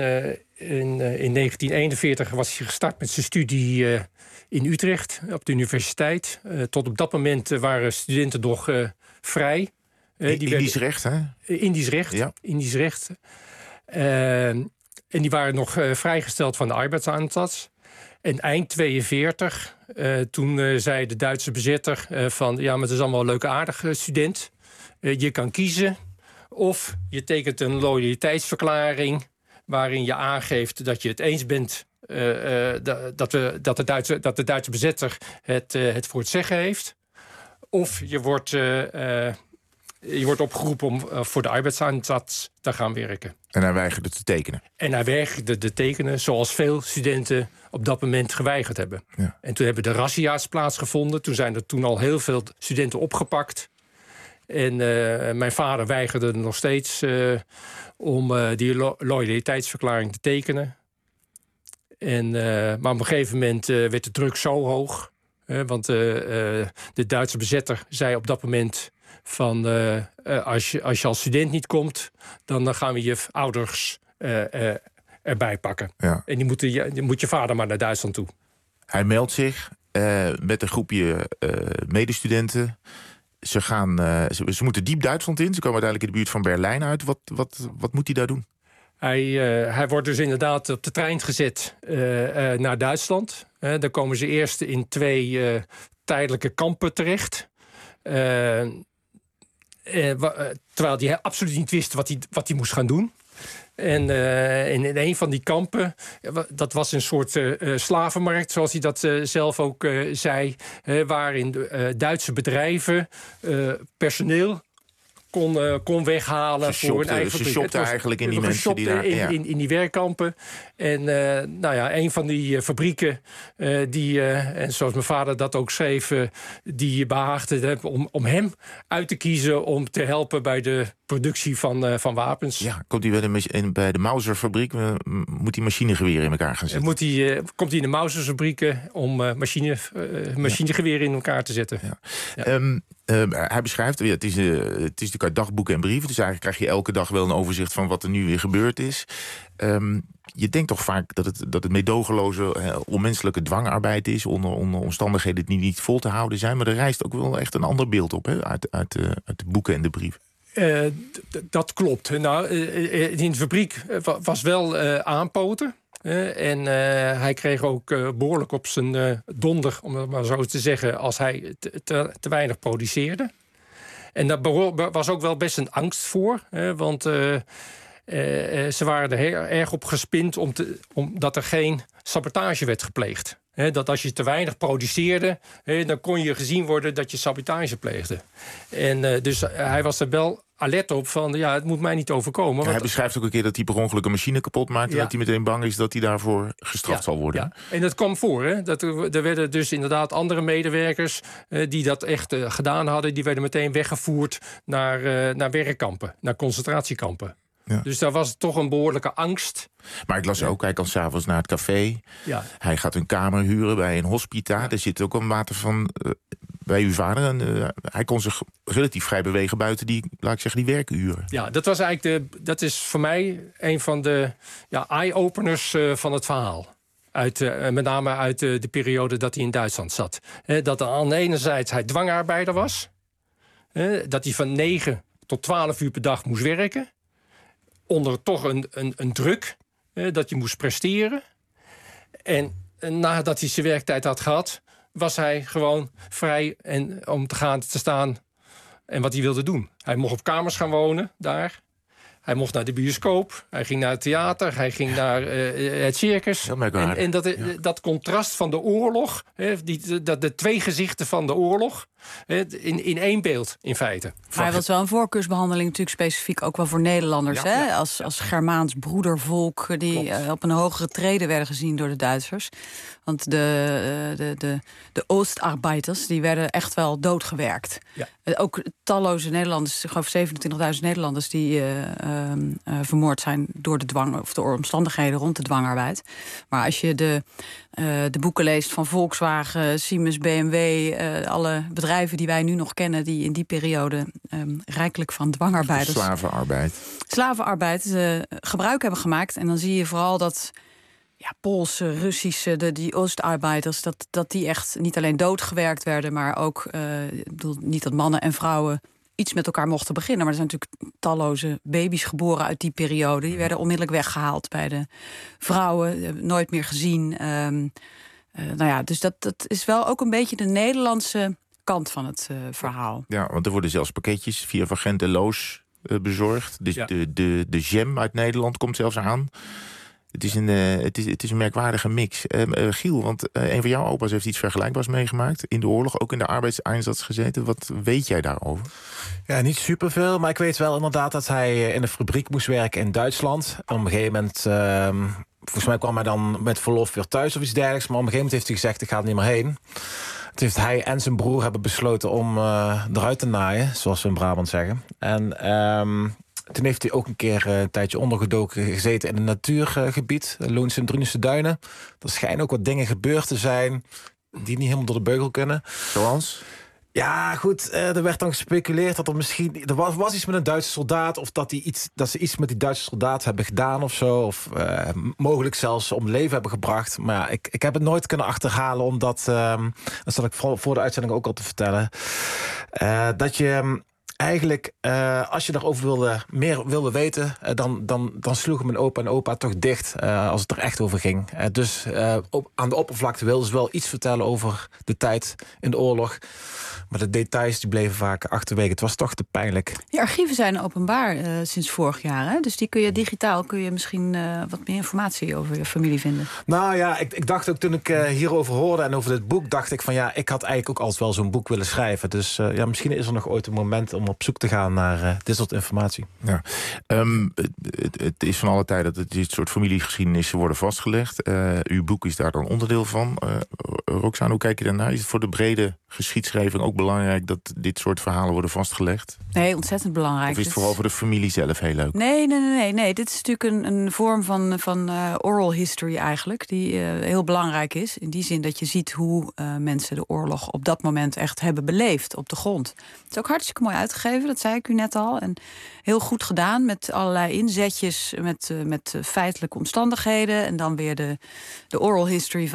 1941 was hij gestart met zijn studie in Utrecht op de universiteit. Tot op dat moment waren studenten nog vrij. Indisch recht, hè? Indisch recht, ja. Indisch recht. En die waren nog vrijgesteld van de arbeidseinsatz. En eind 42, toen zei de Duitse bezetter van: ja, maar het is allemaal een leuke aardige student. Je kan kiezen of je tekent een loyaliteitsverklaring waarin je aangeeft dat je het eens bent dat de Duitse bezetter het voor het zeggen heeft. Of je wordt opgeroepen om voor de arbeidseinsatz te gaan werken. En hij weigerde te tekenen? En hij weigerde te tekenen, zoals veel studenten op dat moment geweigerd hebben. Ja. En toen hebben de razzia's plaatsgevonden. Toen zijn er al heel veel studenten opgepakt. En mijn vader weigerde nog steeds om die loyaliteitsverklaring te tekenen. Maar op een gegeven moment werd de druk zo hoog. Want de Duitse bezetter zei op dat moment van: als je als student niet komt, dan gaan we je ouders erbij pakken. Ja. En die moet je vader maar naar Duitsland toe. Hij meldt zich met een groepje medestudenten. Ze moeten diep Duitsland in. Ze komen uiteindelijk in de buurt van Berlijn uit. Wat moet hij daar doen? Hij wordt dus inderdaad op de trein gezet naar Duitsland. Dan komen ze eerst in 2 tijdelijke kampen terecht. Terwijl hij absoluut niet wist wat hij moest gaan doen. En in een van die kampen, dat was een soort slavenmarkt, zoals hij dat zelf ook zei, waarin Duitse bedrijven personeel kon weghalen voor hun eigen fabriek. Ze shopten eigenlijk in die mensen die daar... In die werkkampen. En een van die fabrieken, en zoals mijn vader dat ook schreef, die behaagde om hem uit te kiezen om te helpen bij de productie van wapens. Ja, komt hij bij de Mauser-fabriek, moet hij machinegeweren in elkaar gaan zetten? Komt hij in de Mauser-fabrieken om machinegeweren in elkaar te zetten. Ja. Hij beschrijft, het is natuurlijk uit dagboeken en brieven, dus eigenlijk krijg je elke dag wel een overzicht van wat er nu weer gebeurd is. Je denkt toch vaak dat het meedogenloze, onmenselijke dwangarbeid is, onder omstandigheden die niet vol te houden zijn, maar er rijst ook wel echt een ander beeld op, hè, uit de boeken en de brieven. Dat klopt. Nou, in de fabriek was wel aanpoten. En hij kreeg ook behoorlijk op zijn donder, om het maar zo te zeggen, als hij te weinig produceerde. En daar was ook wel best een angst voor. Want ze waren er heel erg op gespind omdat er geen sabotage werd gepleegd. Dat als je te weinig produceerde, dan kon je gezien worden dat je sabotage pleegde. En dus hij was er wel alert op van, het moet mij niet overkomen. Ja, hij beschrijft ook een keer dat hij per ongeluk een machine kapot maakte, dat hij meteen bang is dat hij daarvoor gestraft zal worden. Ja. En dat kwam voor. Er werden dus inderdaad andere medewerkers die dat echt gedaan hadden, die werden meteen weggevoerd naar werkkampen, naar concentratiekampen. Ja. Dus daar was toch een behoorlijke angst. Maar ik las ook, hij kan s'avonds naar het café. Ja. Hij gaat een kamer huren bij een hospita. Ja. Er zit ook een mate van... bij uw vader. En, hij kon zich relatief vrij bewegen buiten die, laat ik zeggen, die werkuren. Ja, dat was eigenlijk dat is voor mij een van de eye-openers van het verhaal. Met name uit de periode dat hij in Duitsland zat. Dat aan de ene zijde hij dwangarbeider was. Dat hij van 9 tot 12 uur per dag moest werken. Onder toch een druk, dat je moest presteren. En nadat hij zijn werktijd had gehad, was hij gewoon vrij om te staan en wat hij wilde doen. Hij mocht op kamers gaan wonen daar. Hij mocht naar de bioscoop, hij ging naar het theater, hij ging naar het circus. En dat contrast van de oorlog, de twee gezichten van de oorlog, in één beeld in feite. Maar hij was wel een voorkeursbehandeling natuurlijk specifiek ook wel voor Nederlanders. Ja, hè? Als Germaans broedervolk die op een hogere trede werden gezien door de Duitsers. Want de Oostarbeiders die werden echt wel doodgewerkt. Ja. Ook talloze Nederlanders, ik geloof 27.000 Nederlanders die vermoord zijn door de dwang of de omstandigheden rond de dwangarbeid. Maar als je de boeken leest van Volkswagen, Siemens, BMW, alle bedrijven die wij nu nog kennen die in die periode rijkelijk van dwangarbeiders, slavenarbeid gebruik hebben gemaakt. En dan zie je vooral dat Poolse, Russische, die Oostarbeiders, dat die echt niet alleen doodgewerkt werden, maar ook niet dat mannen en vrouwen iets met elkaar mochten beginnen. Maar er zijn natuurlijk talloze baby's geboren uit die periode. Die werden onmiddellijk weggehaald bij de vrouwen, nooit meer gezien. Dus dat is wel ook een beetje de Nederlandse kant van het verhaal. Ja, want er worden zelfs pakketjes via Van Gent en Loos bezorgd. Dus de jam uit Nederland komt zelfs aan. Het is een merkwaardige mix. Giel, want een van jouw opa's heeft iets vergelijkbaars meegemaakt in de oorlog, ook in de arbeidseinsatz gezeten. Wat weet jij daarover? Ja, niet superveel, maar ik weet wel inderdaad dat hij in een fabriek moest werken in Duitsland. Op een gegeven moment, volgens mij kwam hij dan met verlof weer thuis of iets dergelijks, maar op een gegeven moment heeft hij gezegd, ik ga er niet meer heen. Toen heeft hij en zijn broer hebben besloten om eruit te naaien, zoals we in Brabant zeggen. En toen heeft hij ook een keer een tijdje ondergedoken gezeten in een natuurgebied, Loense en Drunense Duinen. Er schijnen ook wat dingen gebeurd te zijn die niet helemaal door de beugel kunnen. Zoals? Ja, goed, er werd dan gespeculeerd dat er misschien... Er was iets met een Duitse soldaat, of dat ze iets met die Duitse soldaat hebben gedaan of zo. Of mogelijk zelfs om leven hebben gebracht. Maar ja, ik heb het nooit kunnen achterhalen, omdat... dat zat ik voor de uitzending ook al te vertellen. Dat je... eigenlijk, als je daarover meer wilde weten, dan sloegen mijn opa en opa toch dicht als het er echt over ging. Dus aan de oppervlakte wilden ze wel iets vertellen over de tijd in de oorlog. Maar de details die bleven vaak achterwege. Het was toch te pijnlijk. Die archieven zijn openbaar sinds vorig jaar. Hè? Dus die kun je digitaal misschien wat meer informatie over je familie vinden. Nou ja, ik dacht ook toen ik hierover hoorde en over dit boek, dacht ik van ja, ik had eigenlijk ook altijd wel zo'n boek willen schrijven. Dus misschien is er nog ooit een moment om op zoek te gaan naar dit soort informatie. Ja. Het is van alle tijden dat dit soort familiegeschiedenissen worden vastgelegd. Uw boek is daar dan onderdeel van. Roxane, hoe kijk je daarnaar? Is het voor de brede geschiedschrijving ook belangrijk dat dit soort verhalen worden vastgelegd? Nee, ontzettend belangrijk. Of is het vooral voor de familie zelf heel leuk? Nee. Dit is natuurlijk een vorm van oral history eigenlijk, die heel belangrijk is. In die zin dat je ziet hoe mensen de oorlog op dat moment echt hebben beleefd op de grond. Het is ook hartstikke mooi uitgegeven, dat zei ik u net al. En heel goed gedaan met allerlei inzetjes, met feitelijke omstandigheden. En dan weer de oral history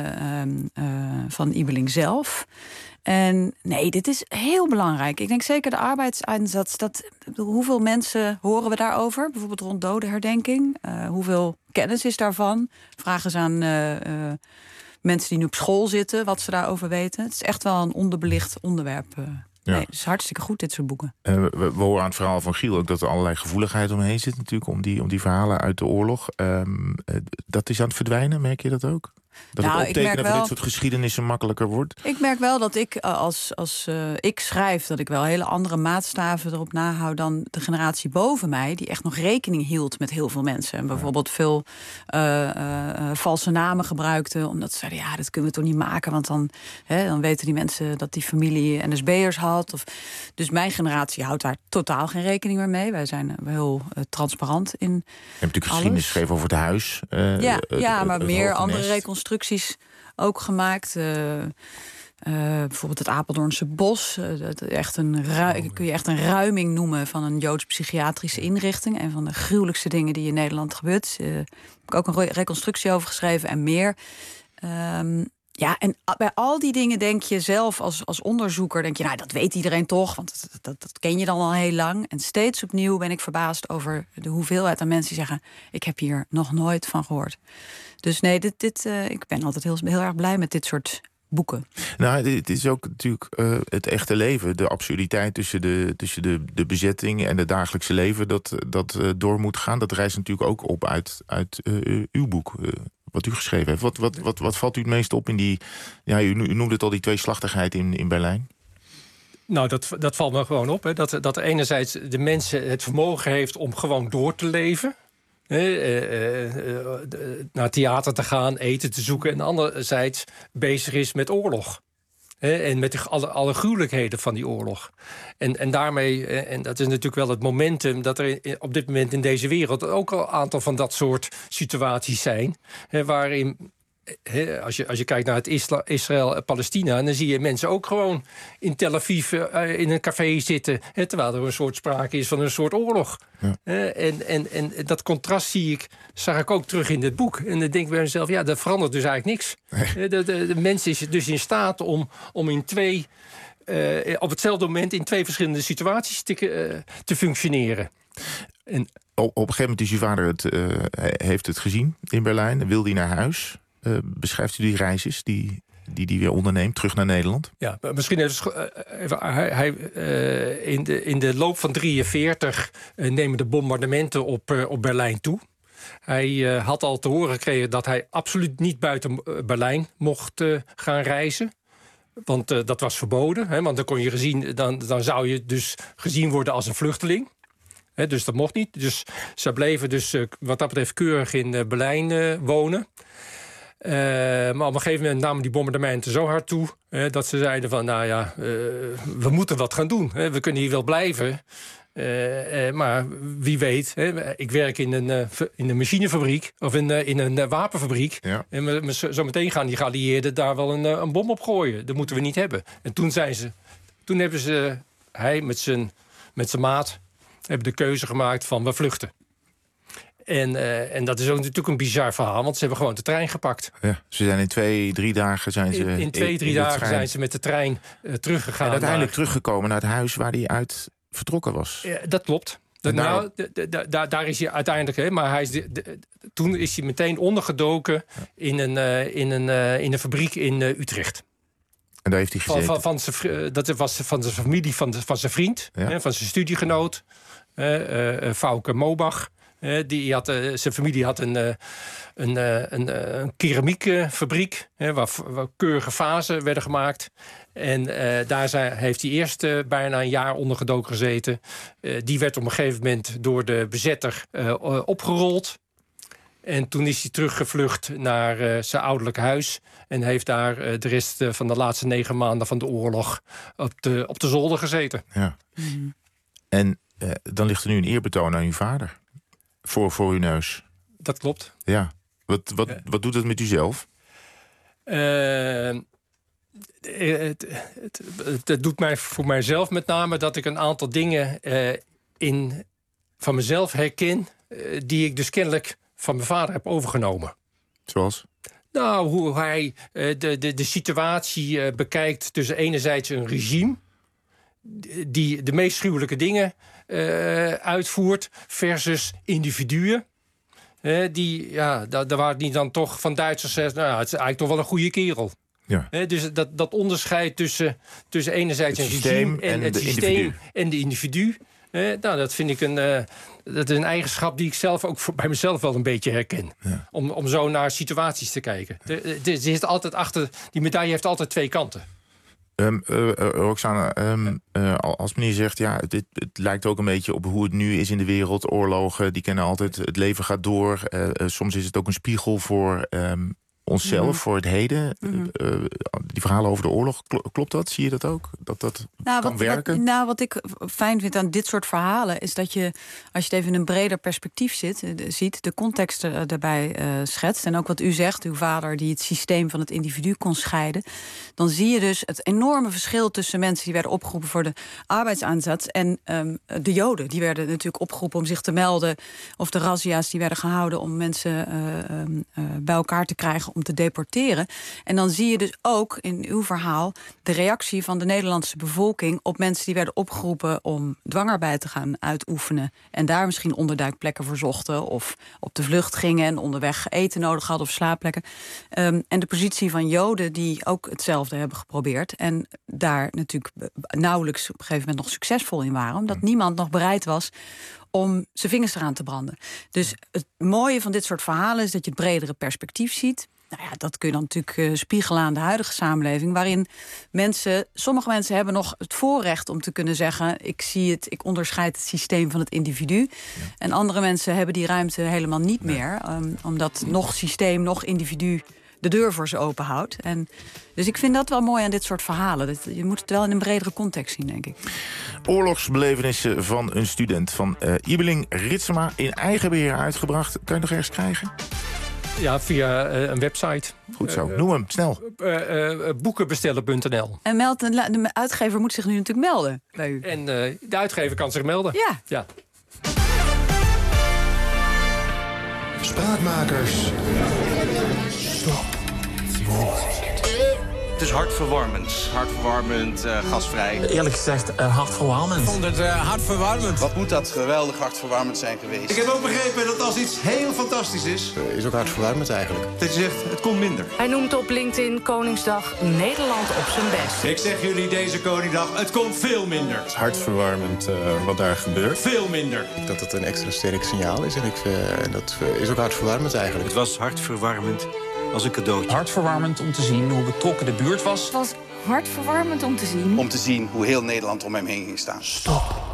van Ibeling zelf. En nee, dit is heel belangrijk. Ik denk zeker de arbeidseinsatz. Hoeveel mensen horen we daarover? Bijvoorbeeld rond dodenherdenking. Hoeveel kennis is daarvan? Vragen eens aan mensen die nu op school zitten wat ze daarover weten. Het is echt wel een onderbelicht onderwerp. Nee, het is hartstikke goed, dit soort boeken. We horen aan het verhaal van Giel ook dat er allerlei gevoeligheid omheen zit natuurlijk om die verhalen uit de oorlog. Dat is aan het verdwijnen, merk je dat ook? Dat het optekenen van dit soort geschiedenissen makkelijker wordt? Ik merk wel dat ik, als ik schrijf, dat ik wel hele andere maatstaven erop nahoud dan de generatie boven mij, die echt nog rekening hield met heel veel mensen. En bijvoorbeeld veel valse namen gebruikte, omdat ze zeiden, ja, dat kunnen we toch niet maken, want dan weten die mensen dat die familie NSB'ers had. Dus mijn generatie houdt daar totaal geen rekening meer mee. Wij zijn heel transparant in. Je hebt natuurlijk geschiedenis geschreven over het huis. Maar meer andere reconstructies ook gemaakt. Bijvoorbeeld het Apeldoornse bos. Kun je echt een ruiming noemen van een Joods-psychiatrische inrichting. Een van de gruwelijkste dingen die in Nederland gebeurt. Daar heb ik ook een reconstructie over geschreven en meer. En bij al die dingen denk je zelf als onderzoeker, denk je, nou, dat weet iedereen toch, want dat ken je dan al heel lang. En steeds opnieuw ben ik verbaasd over de hoeveelheid aan mensen die zeggen, ik heb hier nog nooit van gehoord. Dus nee, ik ben altijd heel erg blij met dit soort boeken. Nou, het is ook natuurlijk het echte leven. De absurditeit tussen de bezetting en het dagelijkse leven dat door moet gaan. Dat reist natuurlijk ook op uit uw boek. Wat u geschreven heeft. Wat valt u het meest op in die... Ja, u noemde het al, die tweeslachtigheid in Berlijn. Nou, dat valt me gewoon op. Hè. Dat enerzijds de mensen het vermogen heeft om gewoon door te leven. Naar theater te gaan, eten te zoeken. En anderzijds bezig is met oorlog. En met alle gruwelijkheden van die oorlog. En daarmee, en dat is natuurlijk wel het momentum, dat er op dit moment in deze wereld ook al een aantal van dat soort situaties zijn. Waarin, als je kijkt naar het Israël-Palestina, dan zie je mensen ook gewoon in Tel Aviv in een café zitten. Terwijl er een soort sprake is van een soort oorlog. Ja. En dat contrast zag ik ook terug in dit boek. En dan denk ik bij mezelf, ja, dat verandert dus eigenlijk niks. Nee. De mens is dus in staat om in op hetzelfde moment in twee verschillende situaties te functioneren. En op een gegeven moment is uw vader heeft het gezien in Berlijn. Wil hij naar huis? Beschrijft u die reisjes die weer onderneemt, terug naar Nederland? Ja, misschien in de loop van 1943 nemen de bombardementen op Berlijn toe. Hij had al te horen gekregen dat hij absoluut niet buiten Berlijn mocht gaan reizen. Want dat was verboden. Hè, want dan kon je dan zou je dus gezien worden als een vluchteling. Dus dat mocht niet. Dus ze bleven dus wat dat betreft keurig in Berlijn wonen. Maar op een gegeven moment namen die bombardementen zo hard toe dat ze zeiden van, nou ja, we moeten wat gaan doen. We kunnen hier wel blijven. Maar wie weet, ik werk in een machinefabriek of in een wapenfabriek. Ja. En zometeen gaan die geallieerden daar wel een bom op gooien. Dat moeten we niet hebben. En toen hebben hij met zijn maat hebben de keuze gemaakt van we vluchten. En dat is ook natuurlijk een bizar verhaal, want ze hebben gewoon de trein gepakt. Ja, ze zijn in 2-3 dagen zijn ze in 2-3 dagen zijn ze met de trein teruggegaan. En uiteindelijk teruggekomen naar het huis waar hij uit vertrokken was. Ja, dat klopt. Daar is hij uiteindelijk, maar toen is hij meteen ondergedoken in een fabriek in Utrecht. En daar heeft hij gezeten? Dat was van de familie van zijn vriend, van zijn studiegenoot, Fauke Mobach. Zijn familie had een keramiekfabriek waar keurige vazen werden gemaakt. En daar heeft hij eerst bijna een jaar ondergedoken gezeten. Die werd op een gegeven moment door de bezetter opgerold. En toen is hij teruggevlucht naar zijn ouderlijk huis. En heeft daar de rest van de laatste 9 maanden van de oorlog op de zolder gezeten. Ja. En dan ligt er nu een eerbetoon aan uw vader. Voor uw neus. Dat klopt. Ja. Wat doet het met u zelf? Het doet voor mijzelf met name dat ik een aantal dingen van mezelf herken, die ik dus kennelijk van mijn vader heb overgenomen. Zoals? Nou, hoe hij de situatie bekijkt tussen enerzijds een regime die de meest gruwelijke dingen uitvoert versus individuen. Daar waar die dan toch van Duitsers zegt, nou, het is eigenlijk toch wel een goede kerel. Ja. Dus dat onderscheid tussen enerzijds een regime en het systeem en de individu. Dat vind ik dat is een eigenschap die ik zelf ook bij mezelf wel een beetje herken. Ja. Om zo naar situaties te kijken. Er zit altijd achter, die medaille heeft altijd 2 kanten. Roxana, als meneer zegt, het lijkt ook een beetje op hoe het nu is in de wereld. Oorlogen, die kennen altijd, het leven gaat door. Soms is het ook een spiegel voor onszelf, voor het heden. Die verhalen over de oorlog, klopt dat? Zie je dat ook? Dat kan werken? Wat ik fijn vind aan dit soort verhalen is dat je, als je het even in een breder perspectief ziet, de context daarbij schetst. En ook wat u zegt, uw vader die het systeem van het individu kon scheiden. Dan zie je dus het enorme verschil tussen mensen die werden opgeroepen voor de arbeidseinsatz en de Joden. Die werden natuurlijk opgeroepen om zich te melden. Of de razzia's die werden gehouden om mensen bij elkaar te krijgen om te deporteren. En dan zie je dus ook in uw verhaal de reactie van de Nederlandse bevolking op mensen die werden opgeroepen om dwangarbeid te gaan uitoefenen. En daar misschien onderduikplekken voor zochten of op de vlucht gingen en onderweg eten nodig hadden of slaapplekken. En de positie van Joden die ook hetzelfde hebben geprobeerd. En daar natuurlijk nauwelijks op een gegeven moment nog succesvol in waren. Omdat niemand nog bereid was om zijn vingers eraan te branden. Dus het mooie van dit soort verhalen is dat je het bredere perspectief ziet. Nou ja, dat kun je dan natuurlijk spiegelen aan de huidige samenleving, waarin sommige mensen hebben nog het voorrecht om te kunnen zeggen, ik onderscheid het systeem van het individu. Ja. En andere mensen hebben die ruimte helemaal niet meer, omdat nog systeem, nog individu de deur voor ze open houdt. Dus ik vind dat wel mooi aan dit soort verhalen. Je moet het wel in een bredere context zien, denk ik. Oorlogsbelevenissen van een student van Ibeling Ritsema in eigen beheer uitgebracht. Kan je nog ergens krijgen? Ja, via een website. Goed zo, noem hem, snel. Boekenbestellen.nl. En de uitgever moet zich nu natuurlijk melden bij u. En de uitgever kan zich melden. Ja. Spraakmakers. Stop. Het is hartverwarmend. Hartverwarmend, gasvrij. Eerlijk gezegd, hartverwarmend. Ik vond het hartverwarmend. Wat moet dat geweldig hartverwarmend zijn geweest. Ik heb ook begrepen dat als iets heel fantastisch is, is ook hartverwarmend eigenlijk. Dat je zegt, het komt minder. Hij noemt op LinkedIn Koningsdag Nederland op zijn best. Ik zeg jullie deze Koningsdag, het komt veel minder. Het is hartverwarmend wat daar gebeurt. Veel minder. Dat het een extra sterk signaal is. En dat is ook hartverwarmend eigenlijk. Het was hartverwarmend als een cadeautje. Hartverwarmend om te zien hoe betrokken de buurt was. Het was hartverwarmend om te zien. Om te zien hoe heel Nederland om hem heen ging staan. Stop.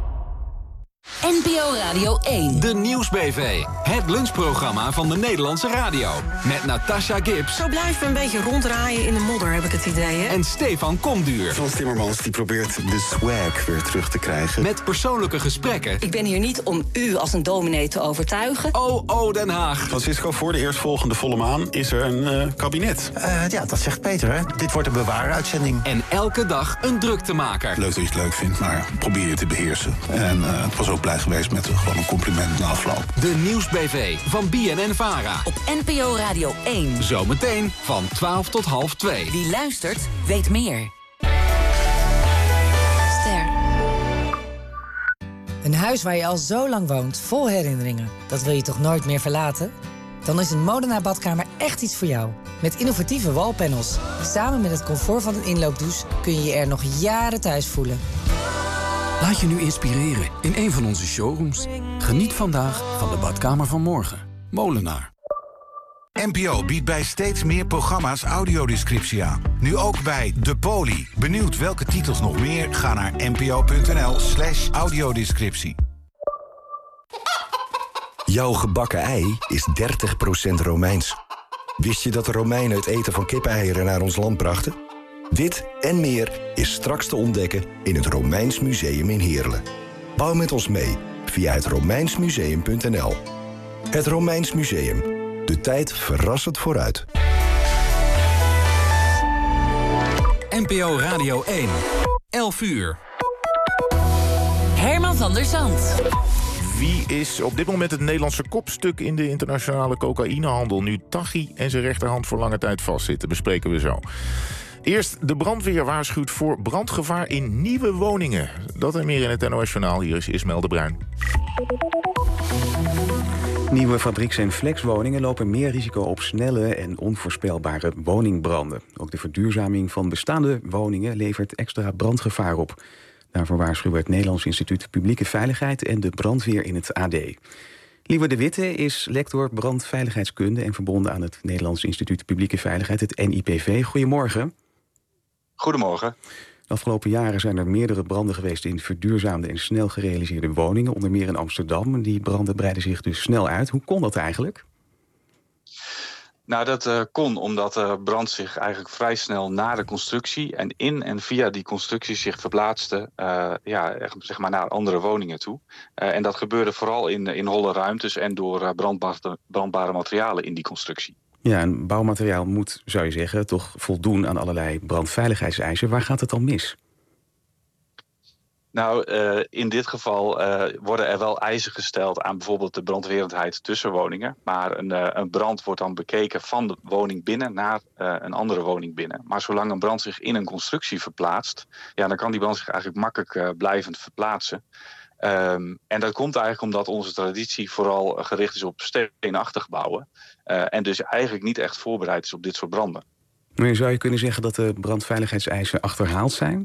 NPO Radio 1. De Nieuwsbv. Het lunchprogramma van de Nederlandse radio. Met Natasha Gibbs. Zo blijven we een beetje ronddraaien in de modder, heb ik het idee, hè? En Stefan Komduur. Frans Timmermans die probeert de swag weer terug te krijgen. Met persoonlijke gesprekken. Ik ben hier niet om u als een dominee te overtuigen. Oh, Den Haag. Francisco, voor de eerstvolgende volle maan is er een kabinet. Ja, dat zegt Peter, hè? Dit wordt een bewaaruitzending. En elke dag een druktemaker. Leuk dat je het leuk vindt, maar probeer je te beheersen. En het was ook blij geweest met gewoon een compliment na afloop. De Nieuwsbv van BNN-Vara. Op NPO Radio 1. Zometeen van 12 tot 1:30. Wie luistert, weet meer. Ster. Een huis waar je al zo lang woont, vol herinneringen. Dat wil je toch nooit meer verlaten? Dan is een Modena badkamer echt iets voor jou. Met innovatieve wallpanels. Samen met het comfort van een inloopdouche kun je je er nog jaren thuis voelen. Laat je nu inspireren in een van onze showrooms. Geniet vandaag van de badkamer van morgen. Molenaar. NPO biedt bij steeds meer programma's audiodescriptie aan. Nu ook bij De Poli. Benieuwd welke titels nog meer? Ga naar npo.nl/audiodescriptie. Jouw gebakken ei is 30% Romeins. Wist je dat de Romeinen het eten van kippeneieren naar ons land brachten? Dit en meer is straks te ontdekken in het Romeins Museum in Heerlen. Bouw met ons mee via het romeinsmuseum.nl. Het Romeins Museum. De tijd verrassend vooruit. NPO Radio 1. 11 uur. Herman van der Zand. Wie is op dit moment het Nederlandse kopstuk in de internationale cocaïnehandel? Nu Taghi en zijn rechterhand voor lange tijd vastzitten, bespreken we zo. Eerst de brandweer waarschuwt voor brandgevaar in nieuwe woningen. Dat en meer in het NOS-journaal. Hier is Ismaël de Bruin. Nieuwe fabrieks- en flexwoningen lopen meer risico op snelle en onvoorspelbare woningbranden. Ook de verduurzaming van bestaande woningen levert extra brandgevaar op. Daarvoor waarschuwen het Nederlands Instituut Publieke Veiligheid en de brandweer in het AD. Lieve de Witte is lector brandveiligheidskunde en verbonden aan het Nederlands Instituut Publieke Veiligheid, het NIPV. Goedemorgen. Goedemorgen. De afgelopen jaren zijn er meerdere branden geweest in verduurzaamde en snel gerealiseerde woningen, onder meer in Amsterdam. Die branden breiden zich dus snel uit. Hoe kon dat eigenlijk? Nou, dat kon omdat de brand zich eigenlijk vrij snel na de constructie en in en via die constructie zich verplaatste zeg maar naar andere woningen toe. En dat gebeurde vooral in holle ruimtes en door brandbare materialen in die constructie. Ja, en bouwmateriaal moet, zou je zeggen, toch voldoen aan allerlei brandveiligheidseisen. Waar gaat het dan mis? Nou, in dit geval worden er wel eisen gesteld aan bijvoorbeeld de brandwerendheid tussen woningen. Maar een brand wordt dan bekeken van de woning binnen naar een andere woning binnen. Maar zolang een brand zich in een constructie verplaatst, ja, dan kan die brand zich eigenlijk makkelijk blijvend verplaatsen. En dat komt eigenlijk omdat onze traditie vooral gericht is op steenachtig bouwen. En dus eigenlijk niet echt voorbereid is op dit soort branden. Maar zou je kunnen zeggen dat de brandveiligheidseisen achterhaald zijn?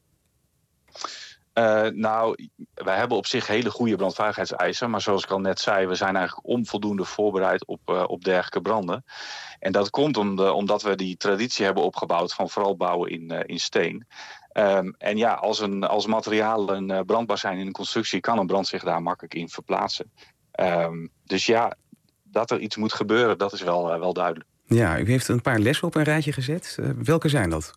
Nou, wij hebben op zich hele goede brandveiligheidseisen. Maar zoals ik al net zei, we zijn eigenlijk onvoldoende voorbereid op dergelijke branden. En dat komt omdat we die traditie hebben opgebouwd van vooral bouwen in steen. En ja, als materialen brandbaar zijn in een constructie, kan een brand zich daar makkelijk in verplaatsen. Dus ja, dat er iets moet gebeuren, dat is wel duidelijk. Ja, u heeft een paar lessen op een rijtje gezet. Welke zijn dat?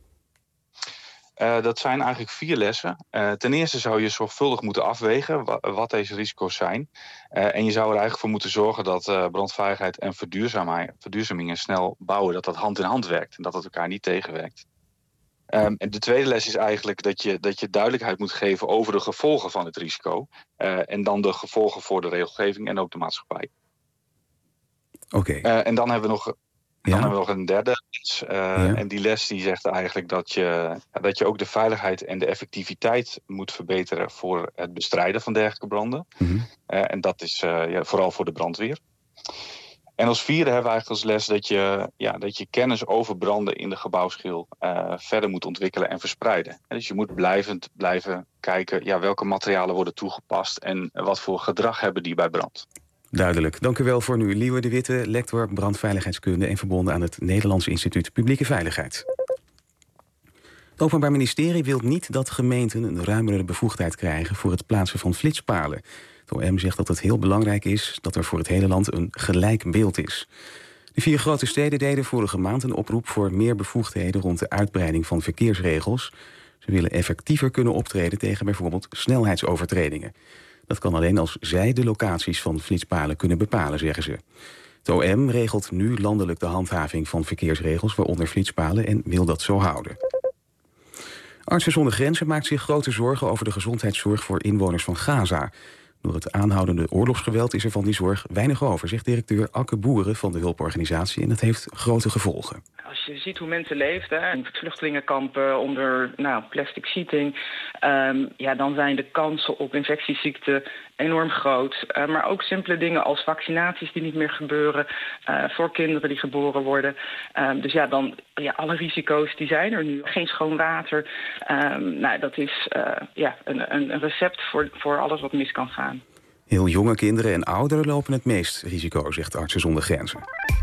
Dat zijn eigenlijk 4 lessen. Ten eerste zou je zorgvuldig moeten afwegen wat deze risico's zijn. En je zou er eigenlijk voor moeten zorgen dat brandveiligheid en verduurzaming en snel bouwen, dat hand in hand werkt en dat het elkaar niet tegenwerkt. En de tweede les is eigenlijk dat je duidelijkheid moet geven over de gevolgen van het risico. En dan de gevolgen voor de regelgeving en ook de maatschappij. Oké. En dan hebben we nog een derde les. En die les die zegt eigenlijk dat je ook de veiligheid en de effectiviteit moet verbeteren voor het bestrijden van dergelijke branden. Mm-hmm. En dat is vooral voor de brandweer. En als vierde hebben we eigenlijk als les dat je kennis over branden in de gebouwschil verder moet ontwikkelen en verspreiden. Dus je moet blijven kijken welke materialen worden toegepast en wat voor gedrag hebben die bij brand. Duidelijk. Dank u wel voor nu. Liewe de Witte, lector brandveiligheidskunde en verbonden aan het Nederlands Instituut Publieke Veiligheid. Het Openbaar Ministerie wil niet dat gemeenten een ruimere bevoegdheid krijgen voor het plaatsen van flitspalen. Het OM zegt dat het heel belangrijk is dat er voor het hele land een gelijk beeld is. De 4 grote steden deden vorige maand een oproep voor meer bevoegdheden rond de uitbreiding van verkeersregels. Ze willen effectiever kunnen optreden tegen bijvoorbeeld snelheidsovertredingen. Dat kan alleen als zij de locaties van flitspalen kunnen bepalen, zeggen ze. Het OM regelt nu landelijk de handhaving van verkeersregels, waaronder flitspalen, en wil dat zo houden. Artsen zonder Grenzen maakt zich grote zorgen over de gezondheidszorg voor inwoners van Gaza. Door het aanhoudende oorlogsgeweld is er van die zorg weinig over, zegt directeur Akke Boeren van de hulporganisatie, en dat heeft grote gevolgen. als je ziet hoe mensen leefden in vluchtelingenkampen onder plastic sheeting, dan zijn de kansen op infectieziekten enorm groot. Maar ook simpele dingen als vaccinaties die niet meer gebeuren voor kinderen die geboren worden. Alle risico's die zijn er nu. Geen schoon water. Dat is een recept voor alles wat mis kan gaan. Heel jonge kinderen en ouderen lopen het meest risico, zegt Artsen zonder Grenzen.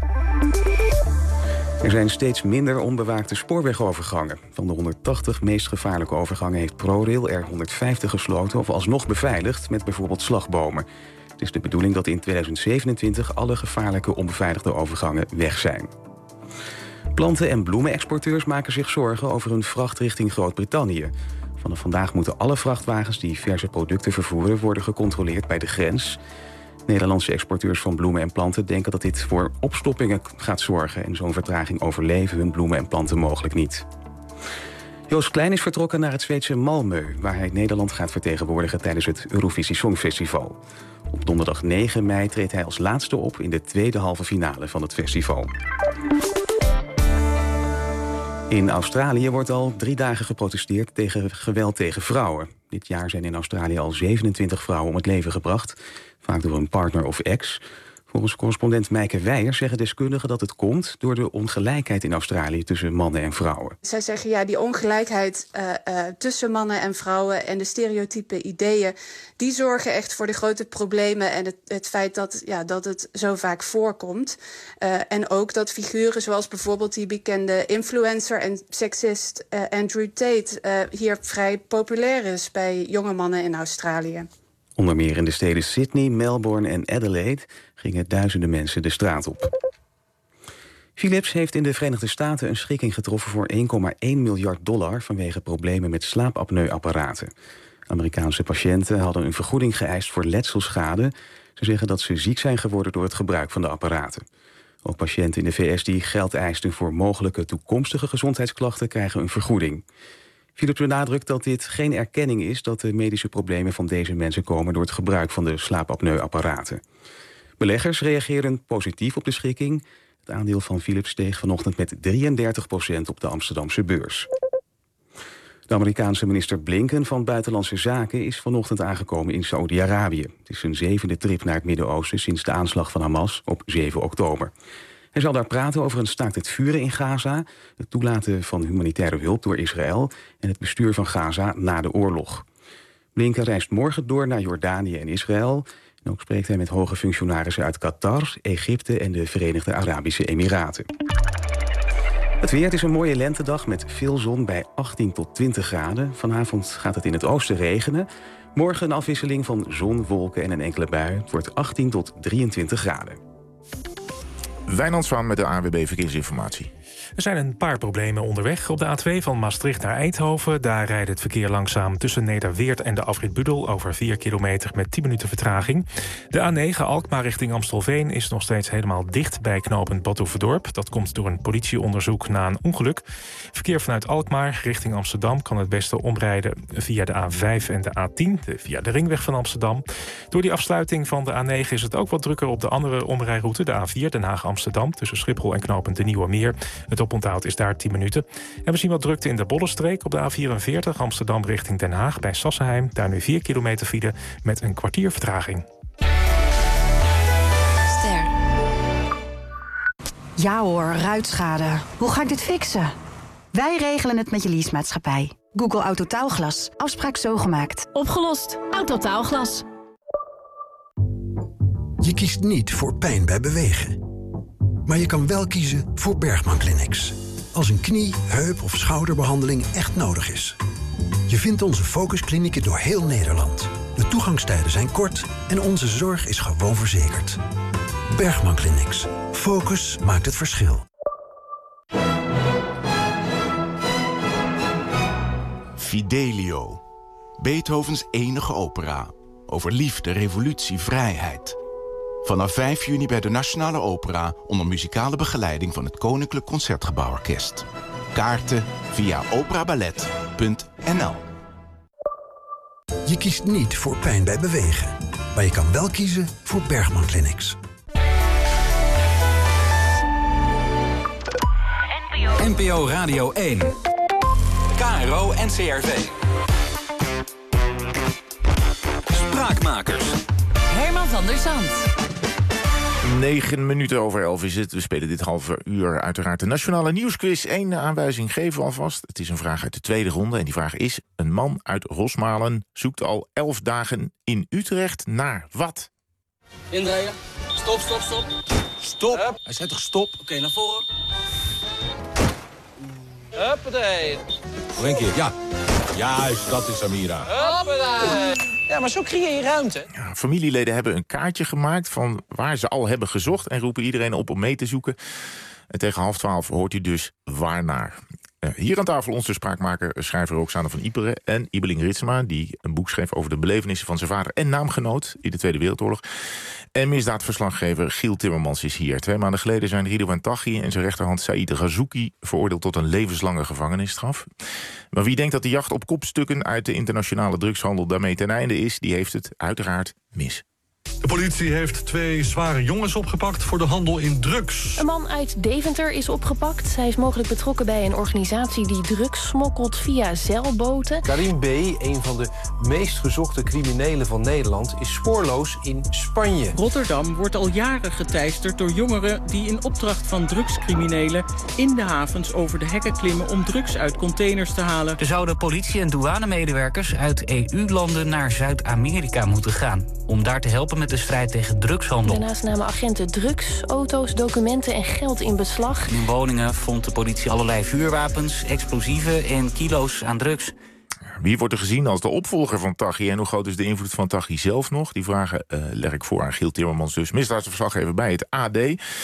Er zijn steeds minder onbewaakte spoorwegovergangen. Van de 180 meest gevaarlijke overgangen heeft ProRail er 150 gesloten of alsnog beveiligd met bijvoorbeeld slagbomen. Het is de bedoeling dat in 2027 alle gevaarlijke onbeveiligde overgangen weg zijn. Planten- en bloemenexporteurs maken zich zorgen over hun vracht richting Groot-Brittannië. Vanaf vandaag moeten alle vrachtwagens die verse producten vervoeren worden gecontroleerd bij de grens. Nederlandse exporteurs van bloemen en planten denken dat dit voor opstoppingen gaat zorgen. En zo'n vertraging overleven hun bloemen en planten mogelijk niet. Joost Klein is vertrokken naar het Zweedse Malmö, waar hij Nederland gaat vertegenwoordigen tijdens het Eurovisie Songfestival. Op donderdag 9 mei treedt hij als laatste op in de tweede halve finale van het festival. In Australië wordt al 3 dagen geprotesteerd tegen geweld tegen vrouwen. Dit jaar zijn in Australië al 27 vrouwen om het leven gebracht, vaak door een partner of ex. Volgens correspondent Meike Weijer zeggen deskundigen dat het komt door de ongelijkheid in Australië tussen mannen en vrouwen. Zij zeggen die ongelijkheid tussen mannen en vrouwen en de stereotype ideeën, die zorgen echt voor de grote problemen en het feit dat het zo vaak voorkomt. En ook dat figuren zoals bijvoorbeeld die bekende influencer en seksist Andrew Tate hier vrij populair is bij jonge mannen in Australië. Onder meer in de steden Sydney, Melbourne en Adelaide gingen duizenden mensen de straat op. Philips heeft in de Verenigde Staten een schikking getroffen voor $1,1 miljard vanwege problemen met slaapapneuapparaten. Amerikaanse patiënten hadden een vergoeding geëist voor letselschade. Ze zeggen dat ze ziek zijn geworden door het gebruik van de apparaten. Ook patiënten in de VS die geld eisten voor mogelijke toekomstige gezondheidsklachten krijgen een vergoeding. Philips benadrukt dat dit geen erkenning is dat de medische problemen van deze mensen komen door het gebruik van de slaapapneuapparaten. Beleggers reageren positief op de schikking. Het aandeel van Philips steeg vanochtend met 33% op de Amsterdamse beurs. De Amerikaanse minister Blinken van Buitenlandse Zaken is vanochtend aangekomen in Saoedi-Arabië. Het is zijn 7e trip naar het Midden-Oosten sinds de aanslag van Hamas op 7 oktober. Hij zal daar praten over een staakt het vuren in Gaza, het toelaten van humanitaire hulp door Israël en het bestuur van Gaza na de oorlog. Blinken reist morgen door naar Jordanië en Israël. En ook spreekt hij met hoge functionarissen uit Qatar, Egypte en de Verenigde Arabische Emiraten. Het weer, het is een mooie lentedag met veel zon bij 18 tot 20 graden. Vanavond gaat het in het oosten regenen. Morgen een afwisseling van zon, wolken en een enkele bui. Het wordt 18 tot 23 graden. Wijnand Zwaan met de ANWB Verkeersinformatie. Er zijn een paar problemen onderweg. Op de A2 van Maastricht naar Eindhoven. Daar rijdt het verkeer langzaam tussen Nederweert en de afrit Budel over 4 kilometer met 10 minuten vertraging. De A9 Alkmaar richting Amstelveen is nog steeds helemaal dicht bij knooppunt Badhoevedorp. Dat komt door een politieonderzoek na een ongeluk. Verkeer vanuit Alkmaar richting Amsterdam kan het beste omrijden via de A5 en de A10, via de ringweg van Amsterdam. Door die afsluiting van de A9 is het ook wat drukker op de andere omrijroute, de A4 Den Haag-Amsterdam, tussen Schiphol en knooppunt de Nieuwe Meer. Het oponthoud is daar 10 minuten. En we zien wat drukte in de Bollenstreek op de A44 Amsterdam richting Den Haag bij Sassenheim. Daar nu 4 kilometer file met een kwartier vertraging. Ster. Ja hoor, ruitschade. Hoe ga ik dit fixen? Wij regelen het met je leasemaatschappij. Google Autotaalglas. Afspraak zo gemaakt. Opgelost. Autotaalglas. Je kiest niet voor pijn bij bewegen. Maar je kan wel kiezen voor Bergman Clinics. Als een knie, heup of schouderbehandeling echt nodig is. Je vindt onze focusklinieken door heel Nederland. De toegangstijden zijn kort en onze zorg is gewoon verzekerd. Bergman Clinics. Focus maakt het verschil. Fidelio. Beethovens enige opera. Over liefde, revolutie, vrijheid. Vanaf 5 juni bij de Nationale Opera onder muzikale begeleiding van het Koninklijk Concertgebouworkest. Kaarten via operaballet.nl. Je kiest niet voor pijn bij bewegen, maar je kan wel kiezen voor Bergman Clinics. NPO NPO Radio 1. KRO NCRV. Spraakmakers. Herman van der Zand. 9:09 is het. We spelen dit halve uur uiteraard de Nationale Nieuwsquiz. 1 aanwijzing geven we alvast. Het is een vraag uit de tweede ronde. En die vraag is: een man uit Rosmalen zoekt al 11 dagen in Utrecht naar wat? Indraaien. Stop. Stop. Hup. Hij zei toch stop? Oké, naar voren. Huppatee. Nog een keer, ja. Juist, dat is Amira. Huppatee. Ja, maar zo creëer je ruimte. Ja, familieleden hebben een kaartje gemaakt van waar ze al hebben gezocht en roepen iedereen op om mee te zoeken. En tegen 11:30 hoort u dus waarnaar. Hier aan tafel onze spraakmaker, schrijver Roxane van Iperen en Ibeling Ritsema, die een boek schreef over de belevenissen van zijn vader en naamgenoot in de Tweede Wereldoorlog. En misdaadverslaggever Giel Timmermans is hier. 2 maanden geleden zijn Ridouan Taghi en zijn rechterhand Saïd Ghazouki veroordeeld tot een levenslange gevangenisstraf. Maar wie denkt dat de jacht op kopstukken uit de internationale drugshandel daarmee ten einde is, die heeft het uiteraard mis. De politie heeft 2 zware jongens opgepakt voor de handel in drugs. Een man uit Deventer is opgepakt. Hij is mogelijk betrokken bij een organisatie die drugs smokkelt via zeilboten. Karim B., een van de meest gezochte criminelen van Nederland, is spoorloos in Spanje. Rotterdam wordt al jaren geteisterd door jongeren die in opdracht van drugscriminelen in de havens over de hekken klimmen om drugs uit containers te halen. Er zouden politie- en douanemedewerkers uit EU-landen naar Zuid-Amerika moeten gaan om daar te helpen met de strijd tegen drugshandel. Daarnaast namen agenten drugs, auto's, documenten en geld in beslag. In woningen vond de politie allerlei vuurwapens, explosieven en kilo's aan drugs. Wie wordt er gezien als de opvolger van Taghi en hoe groot is de invloed van Taghi zelf nog? Die vragen leg ik voor aan Giel Timmermans, dus misdaadverslaggever bij het AD.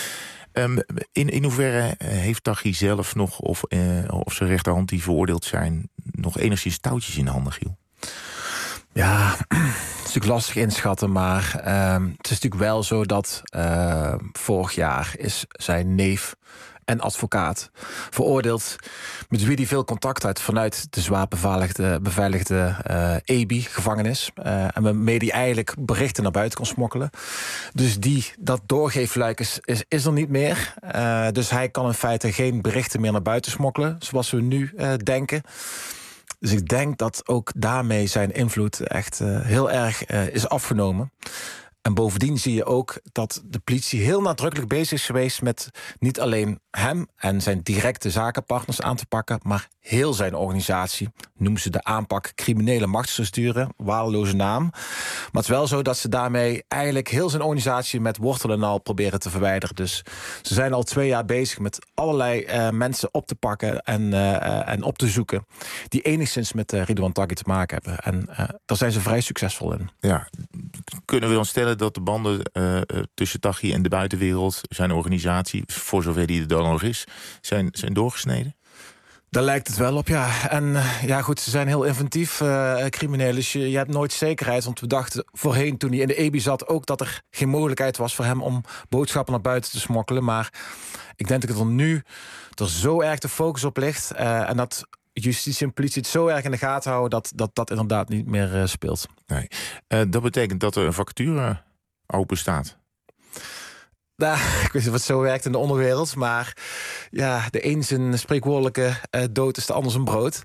In hoeverre heeft Taghi zelf nog, of zijn rechterhand die veroordeeld zijn, nog enigszins touwtjes in de handen, Giel? Ja, het is natuurlijk lastig inschatten, maar het is natuurlijk wel zo dat vorig jaar is zijn neef en advocaat veroordeeld, met wie hij veel contact had vanuit de zwaar beveiligde EBI-gevangenis. En waarmee hij eigenlijk berichten naar buiten kon smokkelen. Dus dat doorgeefluik is er niet meer. Dus hij kan in feite geen berichten meer naar buiten smokkelen, zoals we nu denken. Dus ik denk dat ook daarmee zijn invloed echt heel erg is afgenomen. En bovendien zie je ook dat de politie heel nadrukkelijk bezig is geweest met niet alleen hem en zijn directe zakenpartners aan te pakken, maar heel zijn organisatie. Noemen ze de aanpak criminele machtsstructuren, waardeloze naam. Maar het is wel zo dat ze daarmee eigenlijk heel zijn organisatie met wortel en al proberen te verwijderen. Dus ze zijn al 2 jaar bezig met allerlei mensen op te pakken en op te zoeken die enigszins met Ridouan Taghi te maken hebben. En daar zijn ze vrij succesvol in. Ja, kunnen we dan stellen dat de banden tussen Taghi en de buitenwereld, zijn organisatie, voor zover die er dan nog is, zijn doorgesneden? Daar lijkt het wel op, ja. En ja, goed, ze zijn heel inventief, criminelen. Dus je hebt nooit zekerheid. Want we dachten voorheen, toen hij in de EBI zat, ook dat er geen mogelijkheid was voor hem om boodschappen naar buiten te smokkelen. Maar ik denk dat er nu zo erg de focus op ligt. En dat justitie en politie het zo erg in de gaten houden dat inderdaad niet meer speelt. Nee. Dat betekent dat er een vacature open staat. Nou, ik weet niet of het zo werkt in de onderwereld, maar ja, de een zijn spreekwoordelijke dood is de ander zijn brood.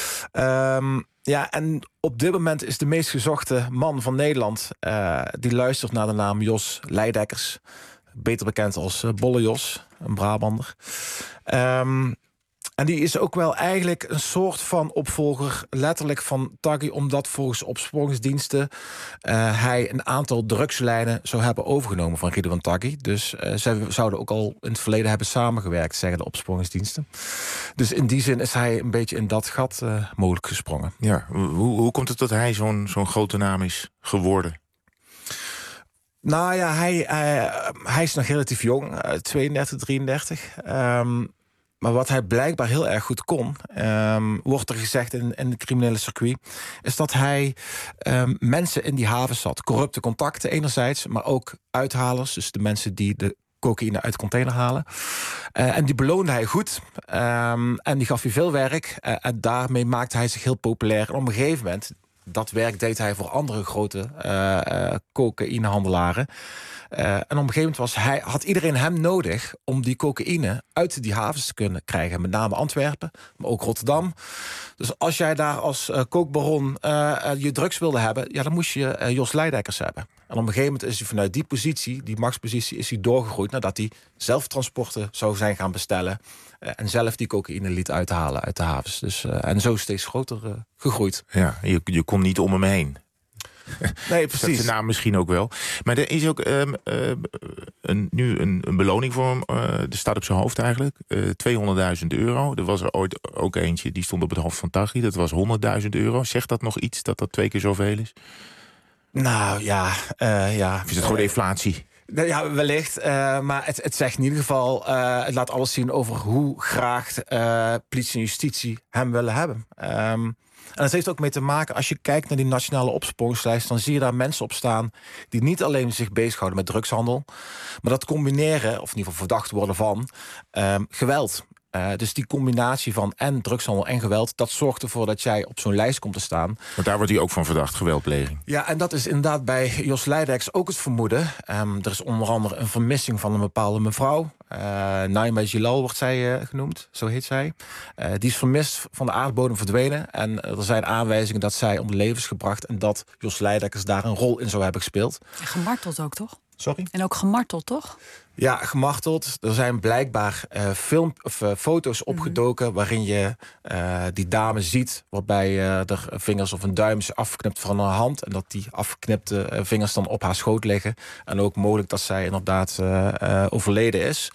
Ja, en op dit moment is de meest gezochte man van Nederland, die luistert naar de naam Jos Leidekkers, beter bekend als Bolle Jos, een Brabander. En die is ook wel eigenlijk een soort van opvolger, letterlijk van Taghi, omdat volgens opsporingsdiensten hij een aantal drugslijnen zou hebben overgenomen van Ridouan Taghi. Dus zij zouden ook al in het verleden hebben samengewerkt, zeggen de opsporingsdiensten. Dus in die zin is hij een beetje in dat gat mogelijk gesprongen. Ja, hoe komt het dat hij zo'n grote naam is geworden? Nou ja, hij is nog relatief jong, 32, 33. Maar wat hij blijkbaar heel erg goed kon, wordt er gezegd in het criminele circuit, is dat hij mensen in die havens zat. Corrupte contacten enerzijds, maar ook uithalers. Dus de mensen die de cocaïne uit de container halen. En die beloonde hij goed. En die gaf hij veel werk. En daarmee maakte hij zich heel populair. En op een gegeven moment, dat werk deed hij voor andere grote cocaïnehandelaren. En op een gegeven moment had iedereen hem nodig om die cocaïne uit die havens te kunnen krijgen. Met name Antwerpen, maar ook Rotterdam. Dus als jij daar als kookbaron je drugs wilde hebben, dan moest je Jos Leidekkers hebben. En op een gegeven moment is hij vanuit die positie, die machtspositie, is hij doorgegroeid nadat hij zelf transporten zou zijn gaan bestellen. En zelf die cocaïne liet uithalen uit de havens. Dus, en zo steeds groter gegroeid. Ja, je kon niet om hem heen. Nee, precies. Dat is de naam misschien ook wel. Maar er is ook nu een beloning voor hem. Er staat op zijn hoofd eigenlijk. €200.000. Er was er ooit ook eentje, die stond op het hoofd van Taghi. Dat was €100.000. Zegt dat nog iets, dat 2 keer zoveel is? Nou, ja. Of is het gewoon inflatie? Ja, wellicht. Maar het zegt in ieder geval, het laat alles zien over hoe graag politie en justitie hem willen hebben. En dat heeft ook mee te maken, als je kijkt naar die nationale opsporingslijst, dan zie je daar mensen op staan die niet alleen zich bezighouden met drugshandel, maar dat combineren, of in ieder geval verdacht worden van, geweld. Dus die combinatie van en drugshandel en geweld, dat zorgt ervoor dat jij op zo'n lijst komt te staan. Want daar wordt hij ook van verdacht, geweldpleging. Ja, en dat is inderdaad bij Jos Leidekkers ook het vermoeden. Er is onder andere een vermissing van een bepaalde mevrouw. Naima Jilal wordt zij genoemd, zo heet zij. Die is vermist, van de aardbodem verdwenen. En er zijn aanwijzingen dat zij om het leven is gebracht en dat Jos Leidekkers daar een rol in zou hebben gespeeld. En gemarteld ook, toch? Sorry? En ook gemarteld, toch? Ja, gemarteld. Er zijn blijkbaar foto's opgedoken waarin je die dame ziet, waarbij er vingers of een duim is afgeknipt van haar hand en dat die afgeknipte vingers dan op haar schoot liggen. En ook mogelijk dat zij inderdaad overleden is.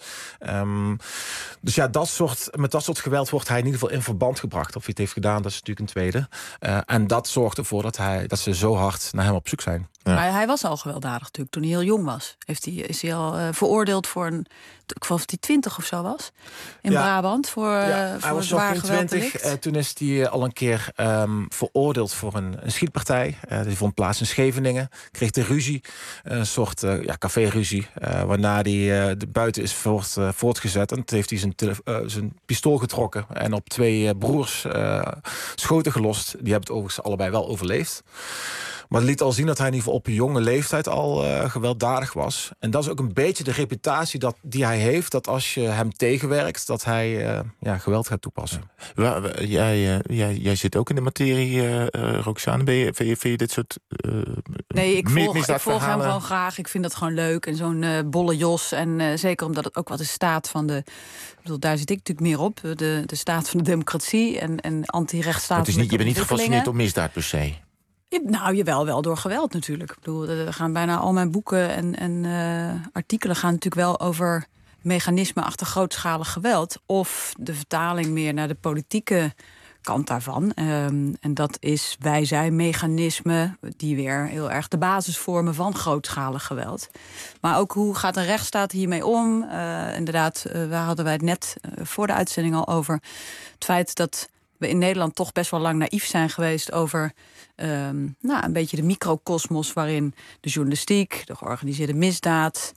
Dus ja, met dat soort geweld wordt hij in ieder geval in verband gebracht. Of hij het heeft gedaan, dat is natuurlijk een tweede. En dat zorgt ervoor dat ze zo hard naar hem op zoek zijn. Ja. Maar hij was al gewelddadig natuurlijk toen hij heel jong was. Is hij al veroordeeld voor ik geloof dat hij 20 of zo was. In Brabant voor hij was zwaar nog geen 20. Toen is hij al een keer veroordeeld voor een schietpartij. Die vond plaats in Scheveningen. Kreeg de ruzie. Een soort café-ruzie. Waarna hij buiten is voortgezet. En toen heeft hij zijn pistool getrokken. En op 2 broers schoten gelost. Die hebben het overigens allebei wel overleefd. Maar het liet al zien dat hij in ieder geval op een jonge leeftijd al gewelddadig was. En dat is ook een beetje de reputatie die hij heeft. Dat als je hem tegenwerkt, dat hij geweld gaat toepassen. Jij zit ook in de materie, Roxane. Vind je dit soort nee, ik volg hem gewoon graag. Ik vind dat gewoon leuk. En zo'n bolle Jos. En zeker omdat het ook wat de staat van de... Ik bedoel, daar zit ik natuurlijk meer op. De staat van de democratie en anti-rechtsstaat. Je bent niet gefascineerd op misdaad per se? Nou, wel door geweld natuurlijk. Ik bedoel, er gaan bijna al mijn boeken en artikelen gaan natuurlijk wel over mechanismen achter grootschalig geweld. Of de vertaling meer naar de politieke kant daarvan. En dat is wij-zij-mechanismen die weer heel erg de basis vormen van grootschalig geweld. Maar ook hoe gaat een rechtsstaat hiermee om? Inderdaad, waar hadden wij het net voor de uitzending al over. Het feit dat we in Nederland toch best wel lang naïef zijn geweest over een beetje de microcosmos waarin de journalistiek, de georganiseerde misdaad,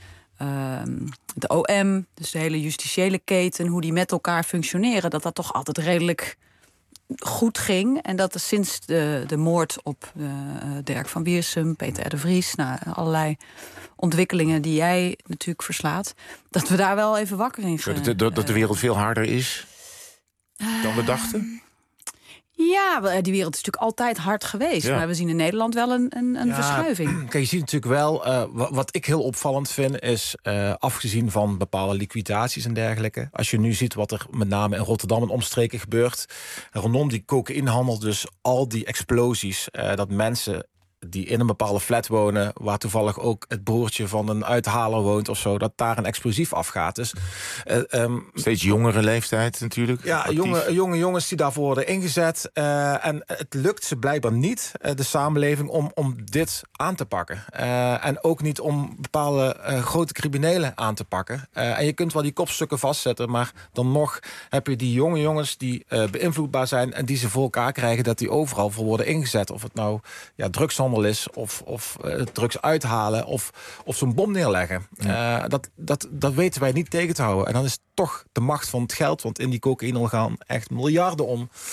de OM, dus de hele justitiële keten, hoe die met elkaar functioneren, dat toch altijd redelijk goed ging. En dat er sinds de moord op Dirk van Wiersum, Peter R. de Vries, allerlei ontwikkelingen die jij natuurlijk verslaat, dat we daar wel even wakker in gaan. Dat de wereld veel harder is dan we dachten? Ja, die wereld is natuurlijk altijd hard geweest. Ja. Maar we zien in Nederland wel een verschuiving. Kijk, je ziet natuurlijk wel, wat ik heel opvallend vind, is afgezien van bepaalde liquidaties en dergelijke. Als je nu ziet wat er met name in Rotterdam en omstreken gebeurt. Rondom die cocaïnehandel, dus al die explosies, dat mensen die in een bepaalde flat wonen, waar toevallig ook het broertje van een uithaler woont of zo, dat daar een explosief afgaat. Dus, steeds jongere leeftijd natuurlijk. Ja, jonge jongens die daarvoor worden ingezet. En het lukt ze blijkbaar niet, de samenleving, om dit aan te pakken. En ook niet om bepaalde grote criminelen aan te pakken. En je kunt wel die kopstukken vastzetten, maar dan nog heb je die jonge jongens die beïnvloedbaar zijn en die ze voor elkaar krijgen dat die overal voor worden ingezet. Of het nou drugshandel is, of drugs uithalen, of zo'n bom neerleggen. Ja. Dat weten wij niet tegen te houden. En dan is toch de macht van het geld, want in die cocaïne gaan echt miljarden om.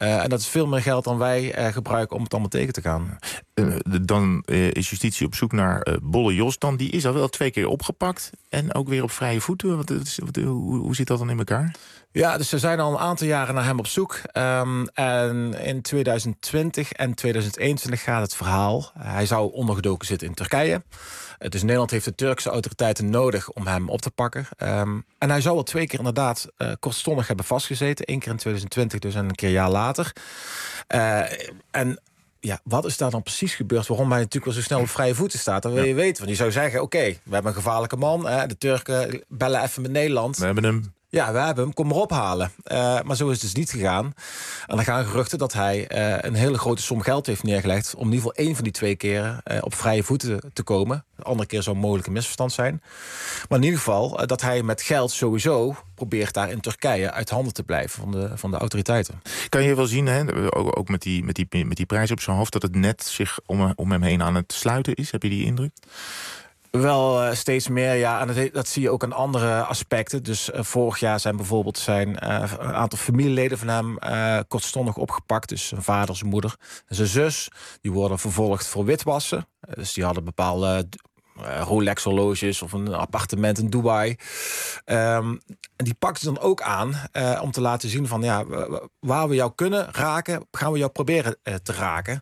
En dat is veel meer geld dan wij gebruiken om het allemaal tegen te gaan. Dan is justitie op zoek naar Bolle Jos. Dan die is al wel 2 keer opgepakt. En ook weer op vrije voeten. Hoe zit dat dan in elkaar? Ja, dus ze zijn al een aantal jaren naar hem op zoek. En in 2020 en 2021 gaat het verhaal. Hij zou ondergedoken zitten in Turkije. Dus Nederland heeft de Turkse autoriteiten nodig om hem op te pakken. En hij zou al 2 keer inderdaad kortstondig hebben vastgezeten. 1 keer in 2020 dus en een keer een jaar later. En ja, wat is daar dan precies gebeurd? Waarom hij natuurlijk wel zo snel op vrije voeten staat? Dat wil je weten. Want die zou zeggen, oké, we hebben een gevaarlijke man. De Turken bellen even met Nederland. We hebben hem. Ja, we hebben hem. Kom maar ophalen. Maar zo is het dus niet gegaan. En dan gaan geruchten dat hij een hele grote som geld heeft neergelegd om in ieder geval 1 van die 2 keren op vrije voeten te komen. De andere keer zou mogelijk een misverstand zijn. Maar in ieder geval dat hij met geld sowieso probeert daar in Turkije uit handen te blijven van de autoriteiten. Kan je wel zien, hè, ook met die prijs op zijn hoofd, dat het net zich om hem heen aan het sluiten is? Heb je die indruk? Wel steeds meer, ja. En dat zie je ook aan andere aspecten. Dus vorig jaar zijn bijvoorbeeld een aantal familieleden van hem kortstondig opgepakt. Dus zijn vader, zijn moeder en zijn zus. Die worden vervolgd voor witwassen. Dus die hadden bepaalde Rolex-horloges of een appartement in Dubai. En die pakten ze dan ook aan om te laten zien van, ja, waar we jou kunnen raken, gaan we jou proberen te raken.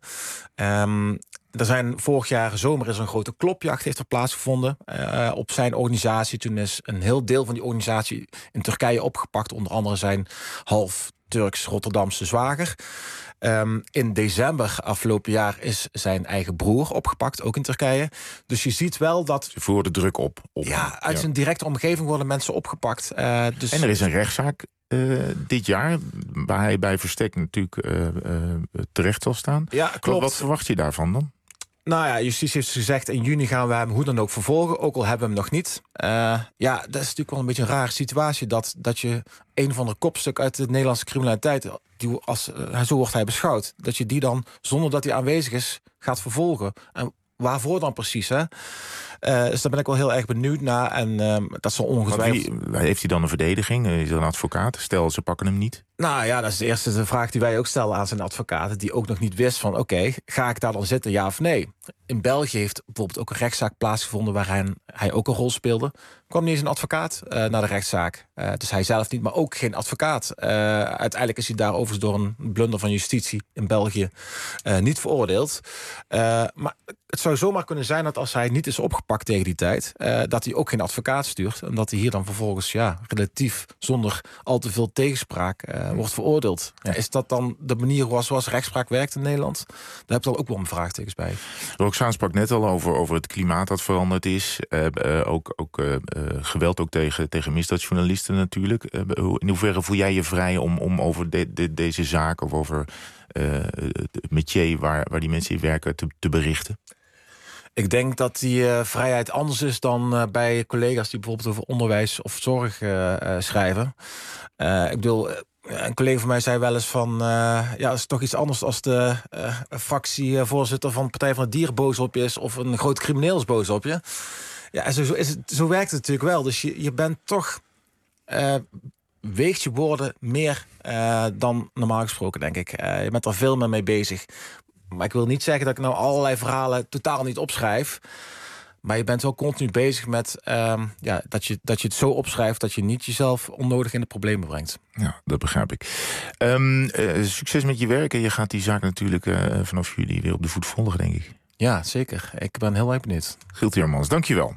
Vorig jaar zomer is een grote klopjacht heeft er plaatsgevonden op zijn organisatie. Toen is een heel deel van die organisatie in Turkije opgepakt. Onder andere zijn half Turks-Rotterdamse zwager. In december afgelopen jaar is zijn eigen broer opgepakt, ook in Turkije. Dus je ziet wel dat... Ze voeren druk op. Uit zijn directe omgeving worden mensen opgepakt. Dus... En er is een rechtszaak dit jaar, waar hij bij verstek natuurlijk terecht zal staan. Ja, klopt. Wat verwacht je daarvan dan? Nou ja, justitie heeft gezegd, in juni gaan we hem hoe dan ook vervolgen, ook al hebben we hem nog niet. Ja, dat is natuurlijk wel een beetje een rare situatie, dat je een van de kopstukken uit de Nederlandse criminaliteit, zo wordt hij beschouwd, dat je die dan, zonder dat hij aanwezig is, gaat vervolgen. En waarvoor dan precies, hè? Dus daar ben ik wel heel erg benieuwd naar. En dat zal ongetwijfeld... Heeft hij dan een verdediging? Is er een advocaat? Stel, ze pakken hem niet. Nou ja, dat is de eerste vraag die wij ook stellen aan zijn advocaten, die ook nog niet wist van, oké, ga ik daar dan zitten, ja of nee? In België heeft bijvoorbeeld ook een rechtszaak plaatsgevonden waarin hij ook een rol speelde. Kwam niet eens een advocaat naar de rechtszaak. Dus hij zelf niet, maar ook geen advocaat. Uiteindelijk is hij daar overigens door een blunder van justitie in België niet veroordeeld. Maar het zou zomaar kunnen zijn dat als hij niet is opgepakt tegen die tijd, dat hij ook geen advocaat stuurt. En dat hij hier dan vervolgens relatief zonder al te veel tegenspraak wordt veroordeeld. Ja, is dat dan de manier zoals rechtspraak werkt in Nederland? Daar heb je dan ook wel een vraagtekens bij. Roxaan sprak net al over het klimaat dat veranderd is. Geweld ook tegen misdaadjournalisten natuurlijk. In hoeverre voel jij je vrij om over deze zaak of over het métier waar die mensen in werken te berichten? Ik denk dat die vrijheid anders is dan bij collega's die bijvoorbeeld over onderwijs of zorg schrijven. Ik bedoel, een collega van mij zei wel eens van, dat is toch iets anders als de fractievoorzitter van de Partij van het Dier boos op je is of een groot crimineel is boos op je. Ja, en zo werkt het natuurlijk wel. Dus je bent toch, weegt je woorden meer dan normaal gesproken, denk ik. Je bent er veel meer mee bezig. Maar ik wil niet zeggen dat ik nou allerlei verhalen totaal niet opschrijf. Maar je bent wel continu bezig met dat je het zo opschrijft dat je niet jezelf onnodig in de problemen brengt. Ja, dat begrijp ik. Succes met je werk. En je gaat die zaak natuurlijk vanaf juli weer op de voet volgen, denk ik. Ja, zeker. Ik ben heel erg benieuwd. Giel Tiermans, dankjewel.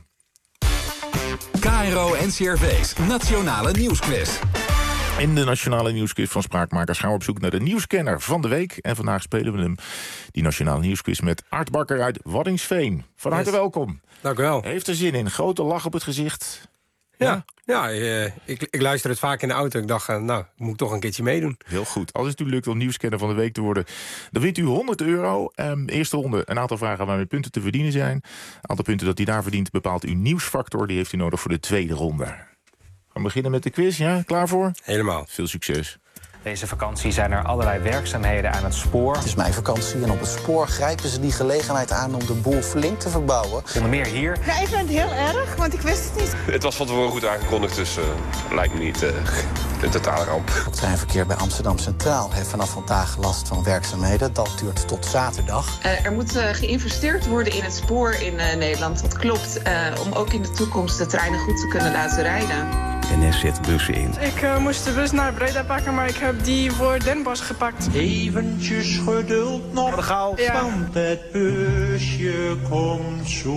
KRO NCRV's Nationale Nieuwsquiz. In de Nationale Nieuwsquiz van Spraakmakers gaan we op zoek naar de nieuwscanner van de week. En vandaag spelen we hem, die Nationale Nieuwsquiz, met Art Bakker uit Waddinxveen. Van harte welkom. Dank u wel. Heeft er zin in? Grote lach op het gezicht? Ja, ik luister het vaak in de auto. Ik dacht, moet ik toch een keertje meedoen. Heel goed. Als het u lukt om nieuwscanner van de week te worden, dan wint u €100. Eerste ronde, een aantal vragen waarmee punten te verdienen zijn. Een aantal punten dat u daar verdient bepaalt uw nieuwsfactor. Die heeft u nodig voor de tweede ronde. We gaan beginnen met de quiz, ja? Klaar voor? Helemaal. Veel succes. Deze vakantie zijn er allerlei werkzaamheden aan het spoor. Het is mijn vakantie en op het spoor grijpen ze die gelegenheid aan om de boel flink te verbouwen. Onder meer hier. Ja, ik vind het heel erg, want ik wist het niet. Het was van tevoren goed aangekondigd, dus lijkt me niet een totale ramp. Het treinverkeer bij Amsterdam Centraal heeft vanaf vandaag last van werkzaamheden. Dat duurt tot zaterdag. Er moet geïnvesteerd worden in het spoor in Nederland. Dat klopt, om ook in de toekomst de treinen goed te kunnen laten rijden. NS zet bussen in. Ik moest de bus naar Breda pakken, maar ik heb die voor Den Bosch gepakt. Eventjes geduld nog gauw, want het busje komt zo.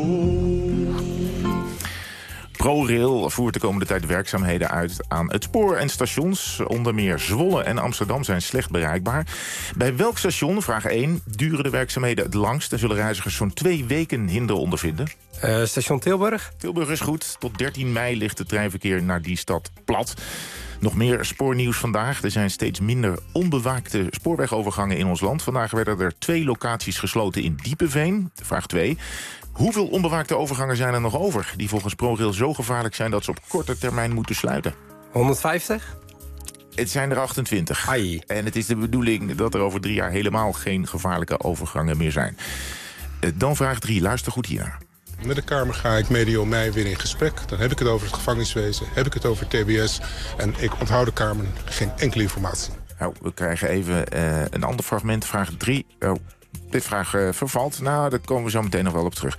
ProRail voert de komende tijd werkzaamheden uit aan het spoor en stations. Onder meer Zwolle en Amsterdam zijn slecht bereikbaar. Bij welk station, vraag 1, duren de werkzaamheden het langst... en zullen reizigers zo'n 2 weken hinder ondervinden? Station Tilburg. Tilburg is goed. Tot 13 mei ligt het treinverkeer naar die stad plat. Nog meer spoornieuws vandaag. Er zijn steeds minder onbewaakte spoorwegovergangen in ons land. Vandaag werden er 2 locaties gesloten in Diepenveen. Vraag 2. Hoeveel onbewaakte overgangen zijn er nog over... die volgens ProRail zo gevaarlijk zijn dat ze op korte termijn moeten sluiten? 150? Het zijn er 28. Ai. En het is de bedoeling dat er over 3 jaar helemaal geen gevaarlijke overgangen meer zijn. Dan vraag 3. Luister goed hiernaar. Met de Kamer ga ik medio mei weer in gesprek. Dan heb ik het over het gevangeniswezen, heb ik het over TBS... en ik onthoud de Kamer geen enkele informatie. Nou, we krijgen even een ander fragment, vraag 3... Dit vraag vervalt. Nou, daar komen we zo meteen nog wel op terug.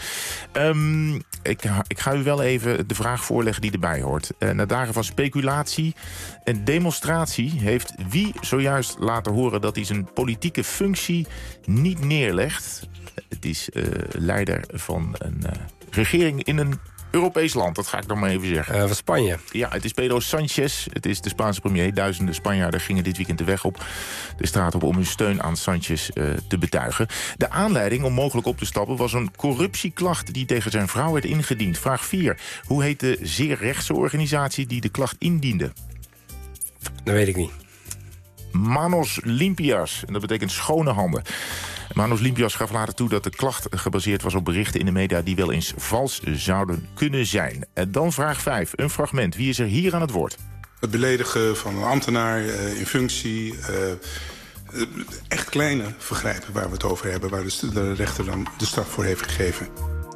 Ik ga u wel even de vraag voorleggen die erbij hoort. Na dagen van speculatie en demonstratie... heeft wie zojuist laten horen dat hij zijn politieke functie niet neerlegt? Het is leider van een regering in een Europees land, dat ga ik nog maar even zeggen. Van Spanje. Ja, het is Pedro Sánchez. Het is de Spaanse premier. Duizenden Spanjaarden gingen dit weekend de weg op de straat op om hun steun aan Sánchez te betuigen. De aanleiding om mogelijk op te stappen was een corruptieklacht die tegen zijn vrouw werd ingediend. Vraag 4. Hoe heet de zeer rechtse organisatie die de klacht indiende? Dat weet ik niet. Manos Limpias. En dat betekent schone handen. Manos Limpias gaf later toe dat de klacht gebaseerd was op berichten in de media die wel eens vals zouden kunnen zijn. En dan vraag 5, een fragment. Wie is er hier aan het woord? Het beledigen van een ambtenaar in functie. Echt kleine vergrijpen waar we het over hebben. Waar de rechter dan de straf voor heeft gegeven.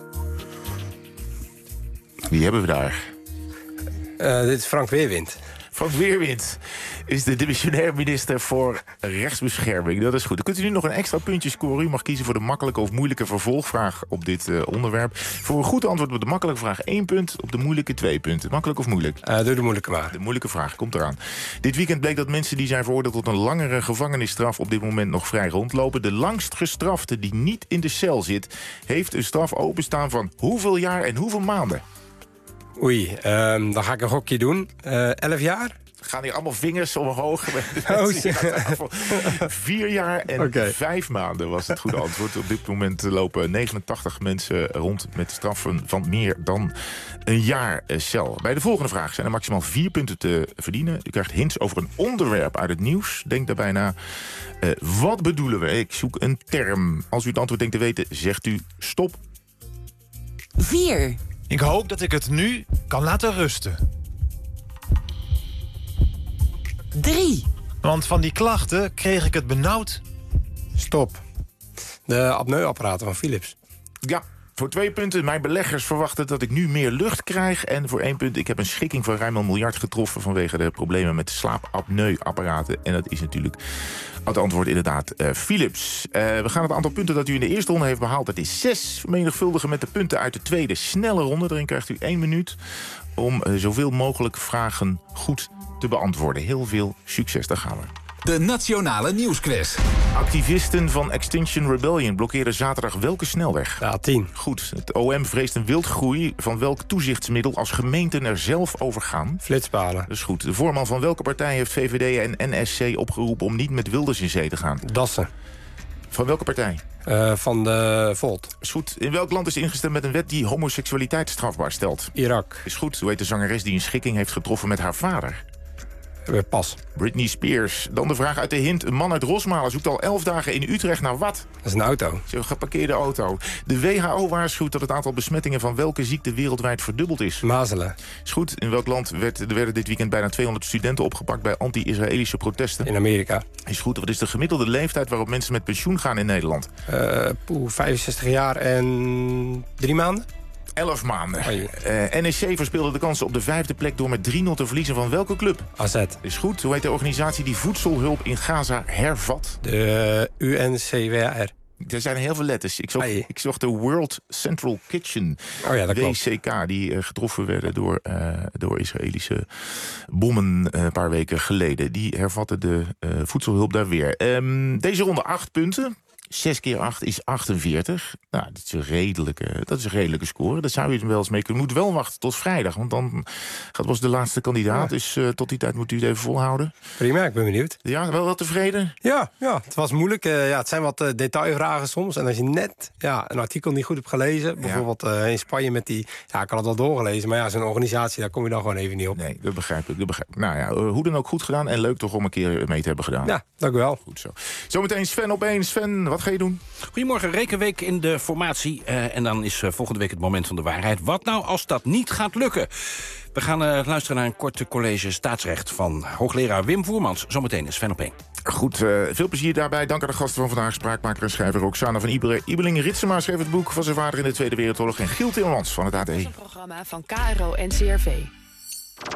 Wie hebben we daar? Dit is Frank Weerwind. Frank Weerwind is de demissionair minister voor rechtsbescherming. Dat is goed. Dan kunt u nu nog een extra puntje scoren. U mag kiezen voor de makkelijke of moeilijke vervolgvraag op dit onderwerp. Voor een goed antwoord op de makkelijke vraag 1 punt, op de moeilijke 2 punten. Makkelijk of moeilijk? Doe de moeilijke maar. De moeilijke vraag komt eraan. Dit weekend bleek dat mensen die zijn veroordeeld tot een langere gevangenisstraf op dit moment nog vrij rondlopen. De langst gestrafte die niet in de cel zit, heeft een straf openstaan van hoeveel jaar en hoeveel maanden? Oei, dan ga ik een gokje doen. 11 jaar? Gaan hier allemaal vingers omhoog. 4 jaar en 5 maanden was het goede antwoord. Op dit moment lopen 89 mensen rond met straffen van meer dan een jaar cel. Bij de volgende vraag zijn er maximaal 4 punten te verdienen. U krijgt hints over een onderwerp uit het nieuws. Denk daarbij na. Wat bedoelen we? Ik zoek een term. Als u het antwoord denkt te weten, zegt u stop. 4. Ik hoop dat ik het nu kan laten rusten. 3. Want van die klachten kreeg ik het benauwd. Stop. De apneuapparaten van Philips. Ja, voor 2 punten. Mijn beleggers verwachten dat ik nu meer lucht krijg. En voor 1 punt, ik heb een schikking van ruim 1 miljard getroffen vanwege de problemen met slaapapneuapparaten. En dat is natuurlijk het antwoord inderdaad Philips. We gaan het aantal punten dat u in de eerste ronde heeft behaald. Dat is 6. Vermenigvuldigen met de punten uit de tweede snelle ronde. Daarin krijgt u 1 minuut om zoveel mogelijk vragen goed te beantwoorden. Heel veel succes, daar gaan we. De Nationale Nieuwsquiz. Activisten van Extinction Rebellion blokkeerden zaterdag welke snelweg? Ja, 10. Goed. Het OM vreest een wildgroei van welk toezichtsmiddel als gemeenten er zelf over gaan? Flitspalen. Dat is goed. De voorman van welke partij heeft VVD en NSC opgeroepen om niet met Wilders in zee te gaan? Dassen. Van welke partij? Van de Volt. Is goed. In welk land is ingestemd met een wet die homoseksualiteit strafbaar stelt? Irak. Is goed. Hoe heet de zangeres die een schikking heeft getroffen met haar vader? Pas. Britney Spears. Dan de vraag uit de hint. Een man uit Rosmalen zoekt al 11 dagen in Utrecht naar wat? Dat is een auto. Zo'n geparkeerde auto. De WHO waarschuwt dat het aantal besmettingen van welke ziekte wereldwijd verdubbeld is? Mazelen. Is goed. In welk land werden dit weekend bijna 200 studenten opgepakt bij anti-Israëlische protesten? In Amerika. Is goed. Wat is de gemiddelde leeftijd waarop mensen met pensioen gaan in Nederland? 65 jaar en 3 maanden. 11 maanden. NEC verspeelde de kansen op de 5e plek door met 3-0 te verliezen van welke club? AZ. Is goed. Hoe heet de organisatie die voedselhulp in Gaza hervat? De UNCWR. Er zijn heel veel letters. Ik zocht de World Central Kitchen, WCK, die getroffen werden door Israëlische bommen een paar weken geleden. Die hervatten de voedselhulp daar weer. Deze ronde 8 punten. 6 keer 8 is 48. Nou, dat is een redelijke score. Daar zou je er wel eens mee kunnen. Moet wel wachten tot vrijdag, want dan was de laatste kandidaat. Ja. Dus tot die tijd moet u het even volhouden. Prima, ik ben benieuwd. Ja, wel tevreden? Ja, het was moeilijk. Het zijn wat detailvragen soms. En als je net een artikel niet goed hebt gelezen, bijvoorbeeld in Spanje met die... Ja, ik had het wel doorgelezen, maar zo'n organisatie, daar kom je dan gewoon even niet op. Nee, dat begrijp ik. Nou ja, hoe dan ook goed gedaan. En leuk toch om een keer mee te hebben gedaan. Ja, dank u wel. Goed zo. Zometeen Sven op 1. Sven, wat ga je doen? Goedemorgen, rekenweek in de formatie. En dan is volgende week het moment van de waarheid. Wat nou als dat niet gaat lukken? We gaan luisteren naar een korte college staatsrecht van hoogleraar Wim Voermans. Zometeen is Sven op 1. Goed, veel plezier daarbij. Dank aan de gasten van vandaag. Spraakmaker en schrijver Roxana van Ibeling-Ritsema schreef het boek van zijn vader in de Tweede Wereldoorlog. En Giel Timmermans van het AD. Een programma van KRO en CRV.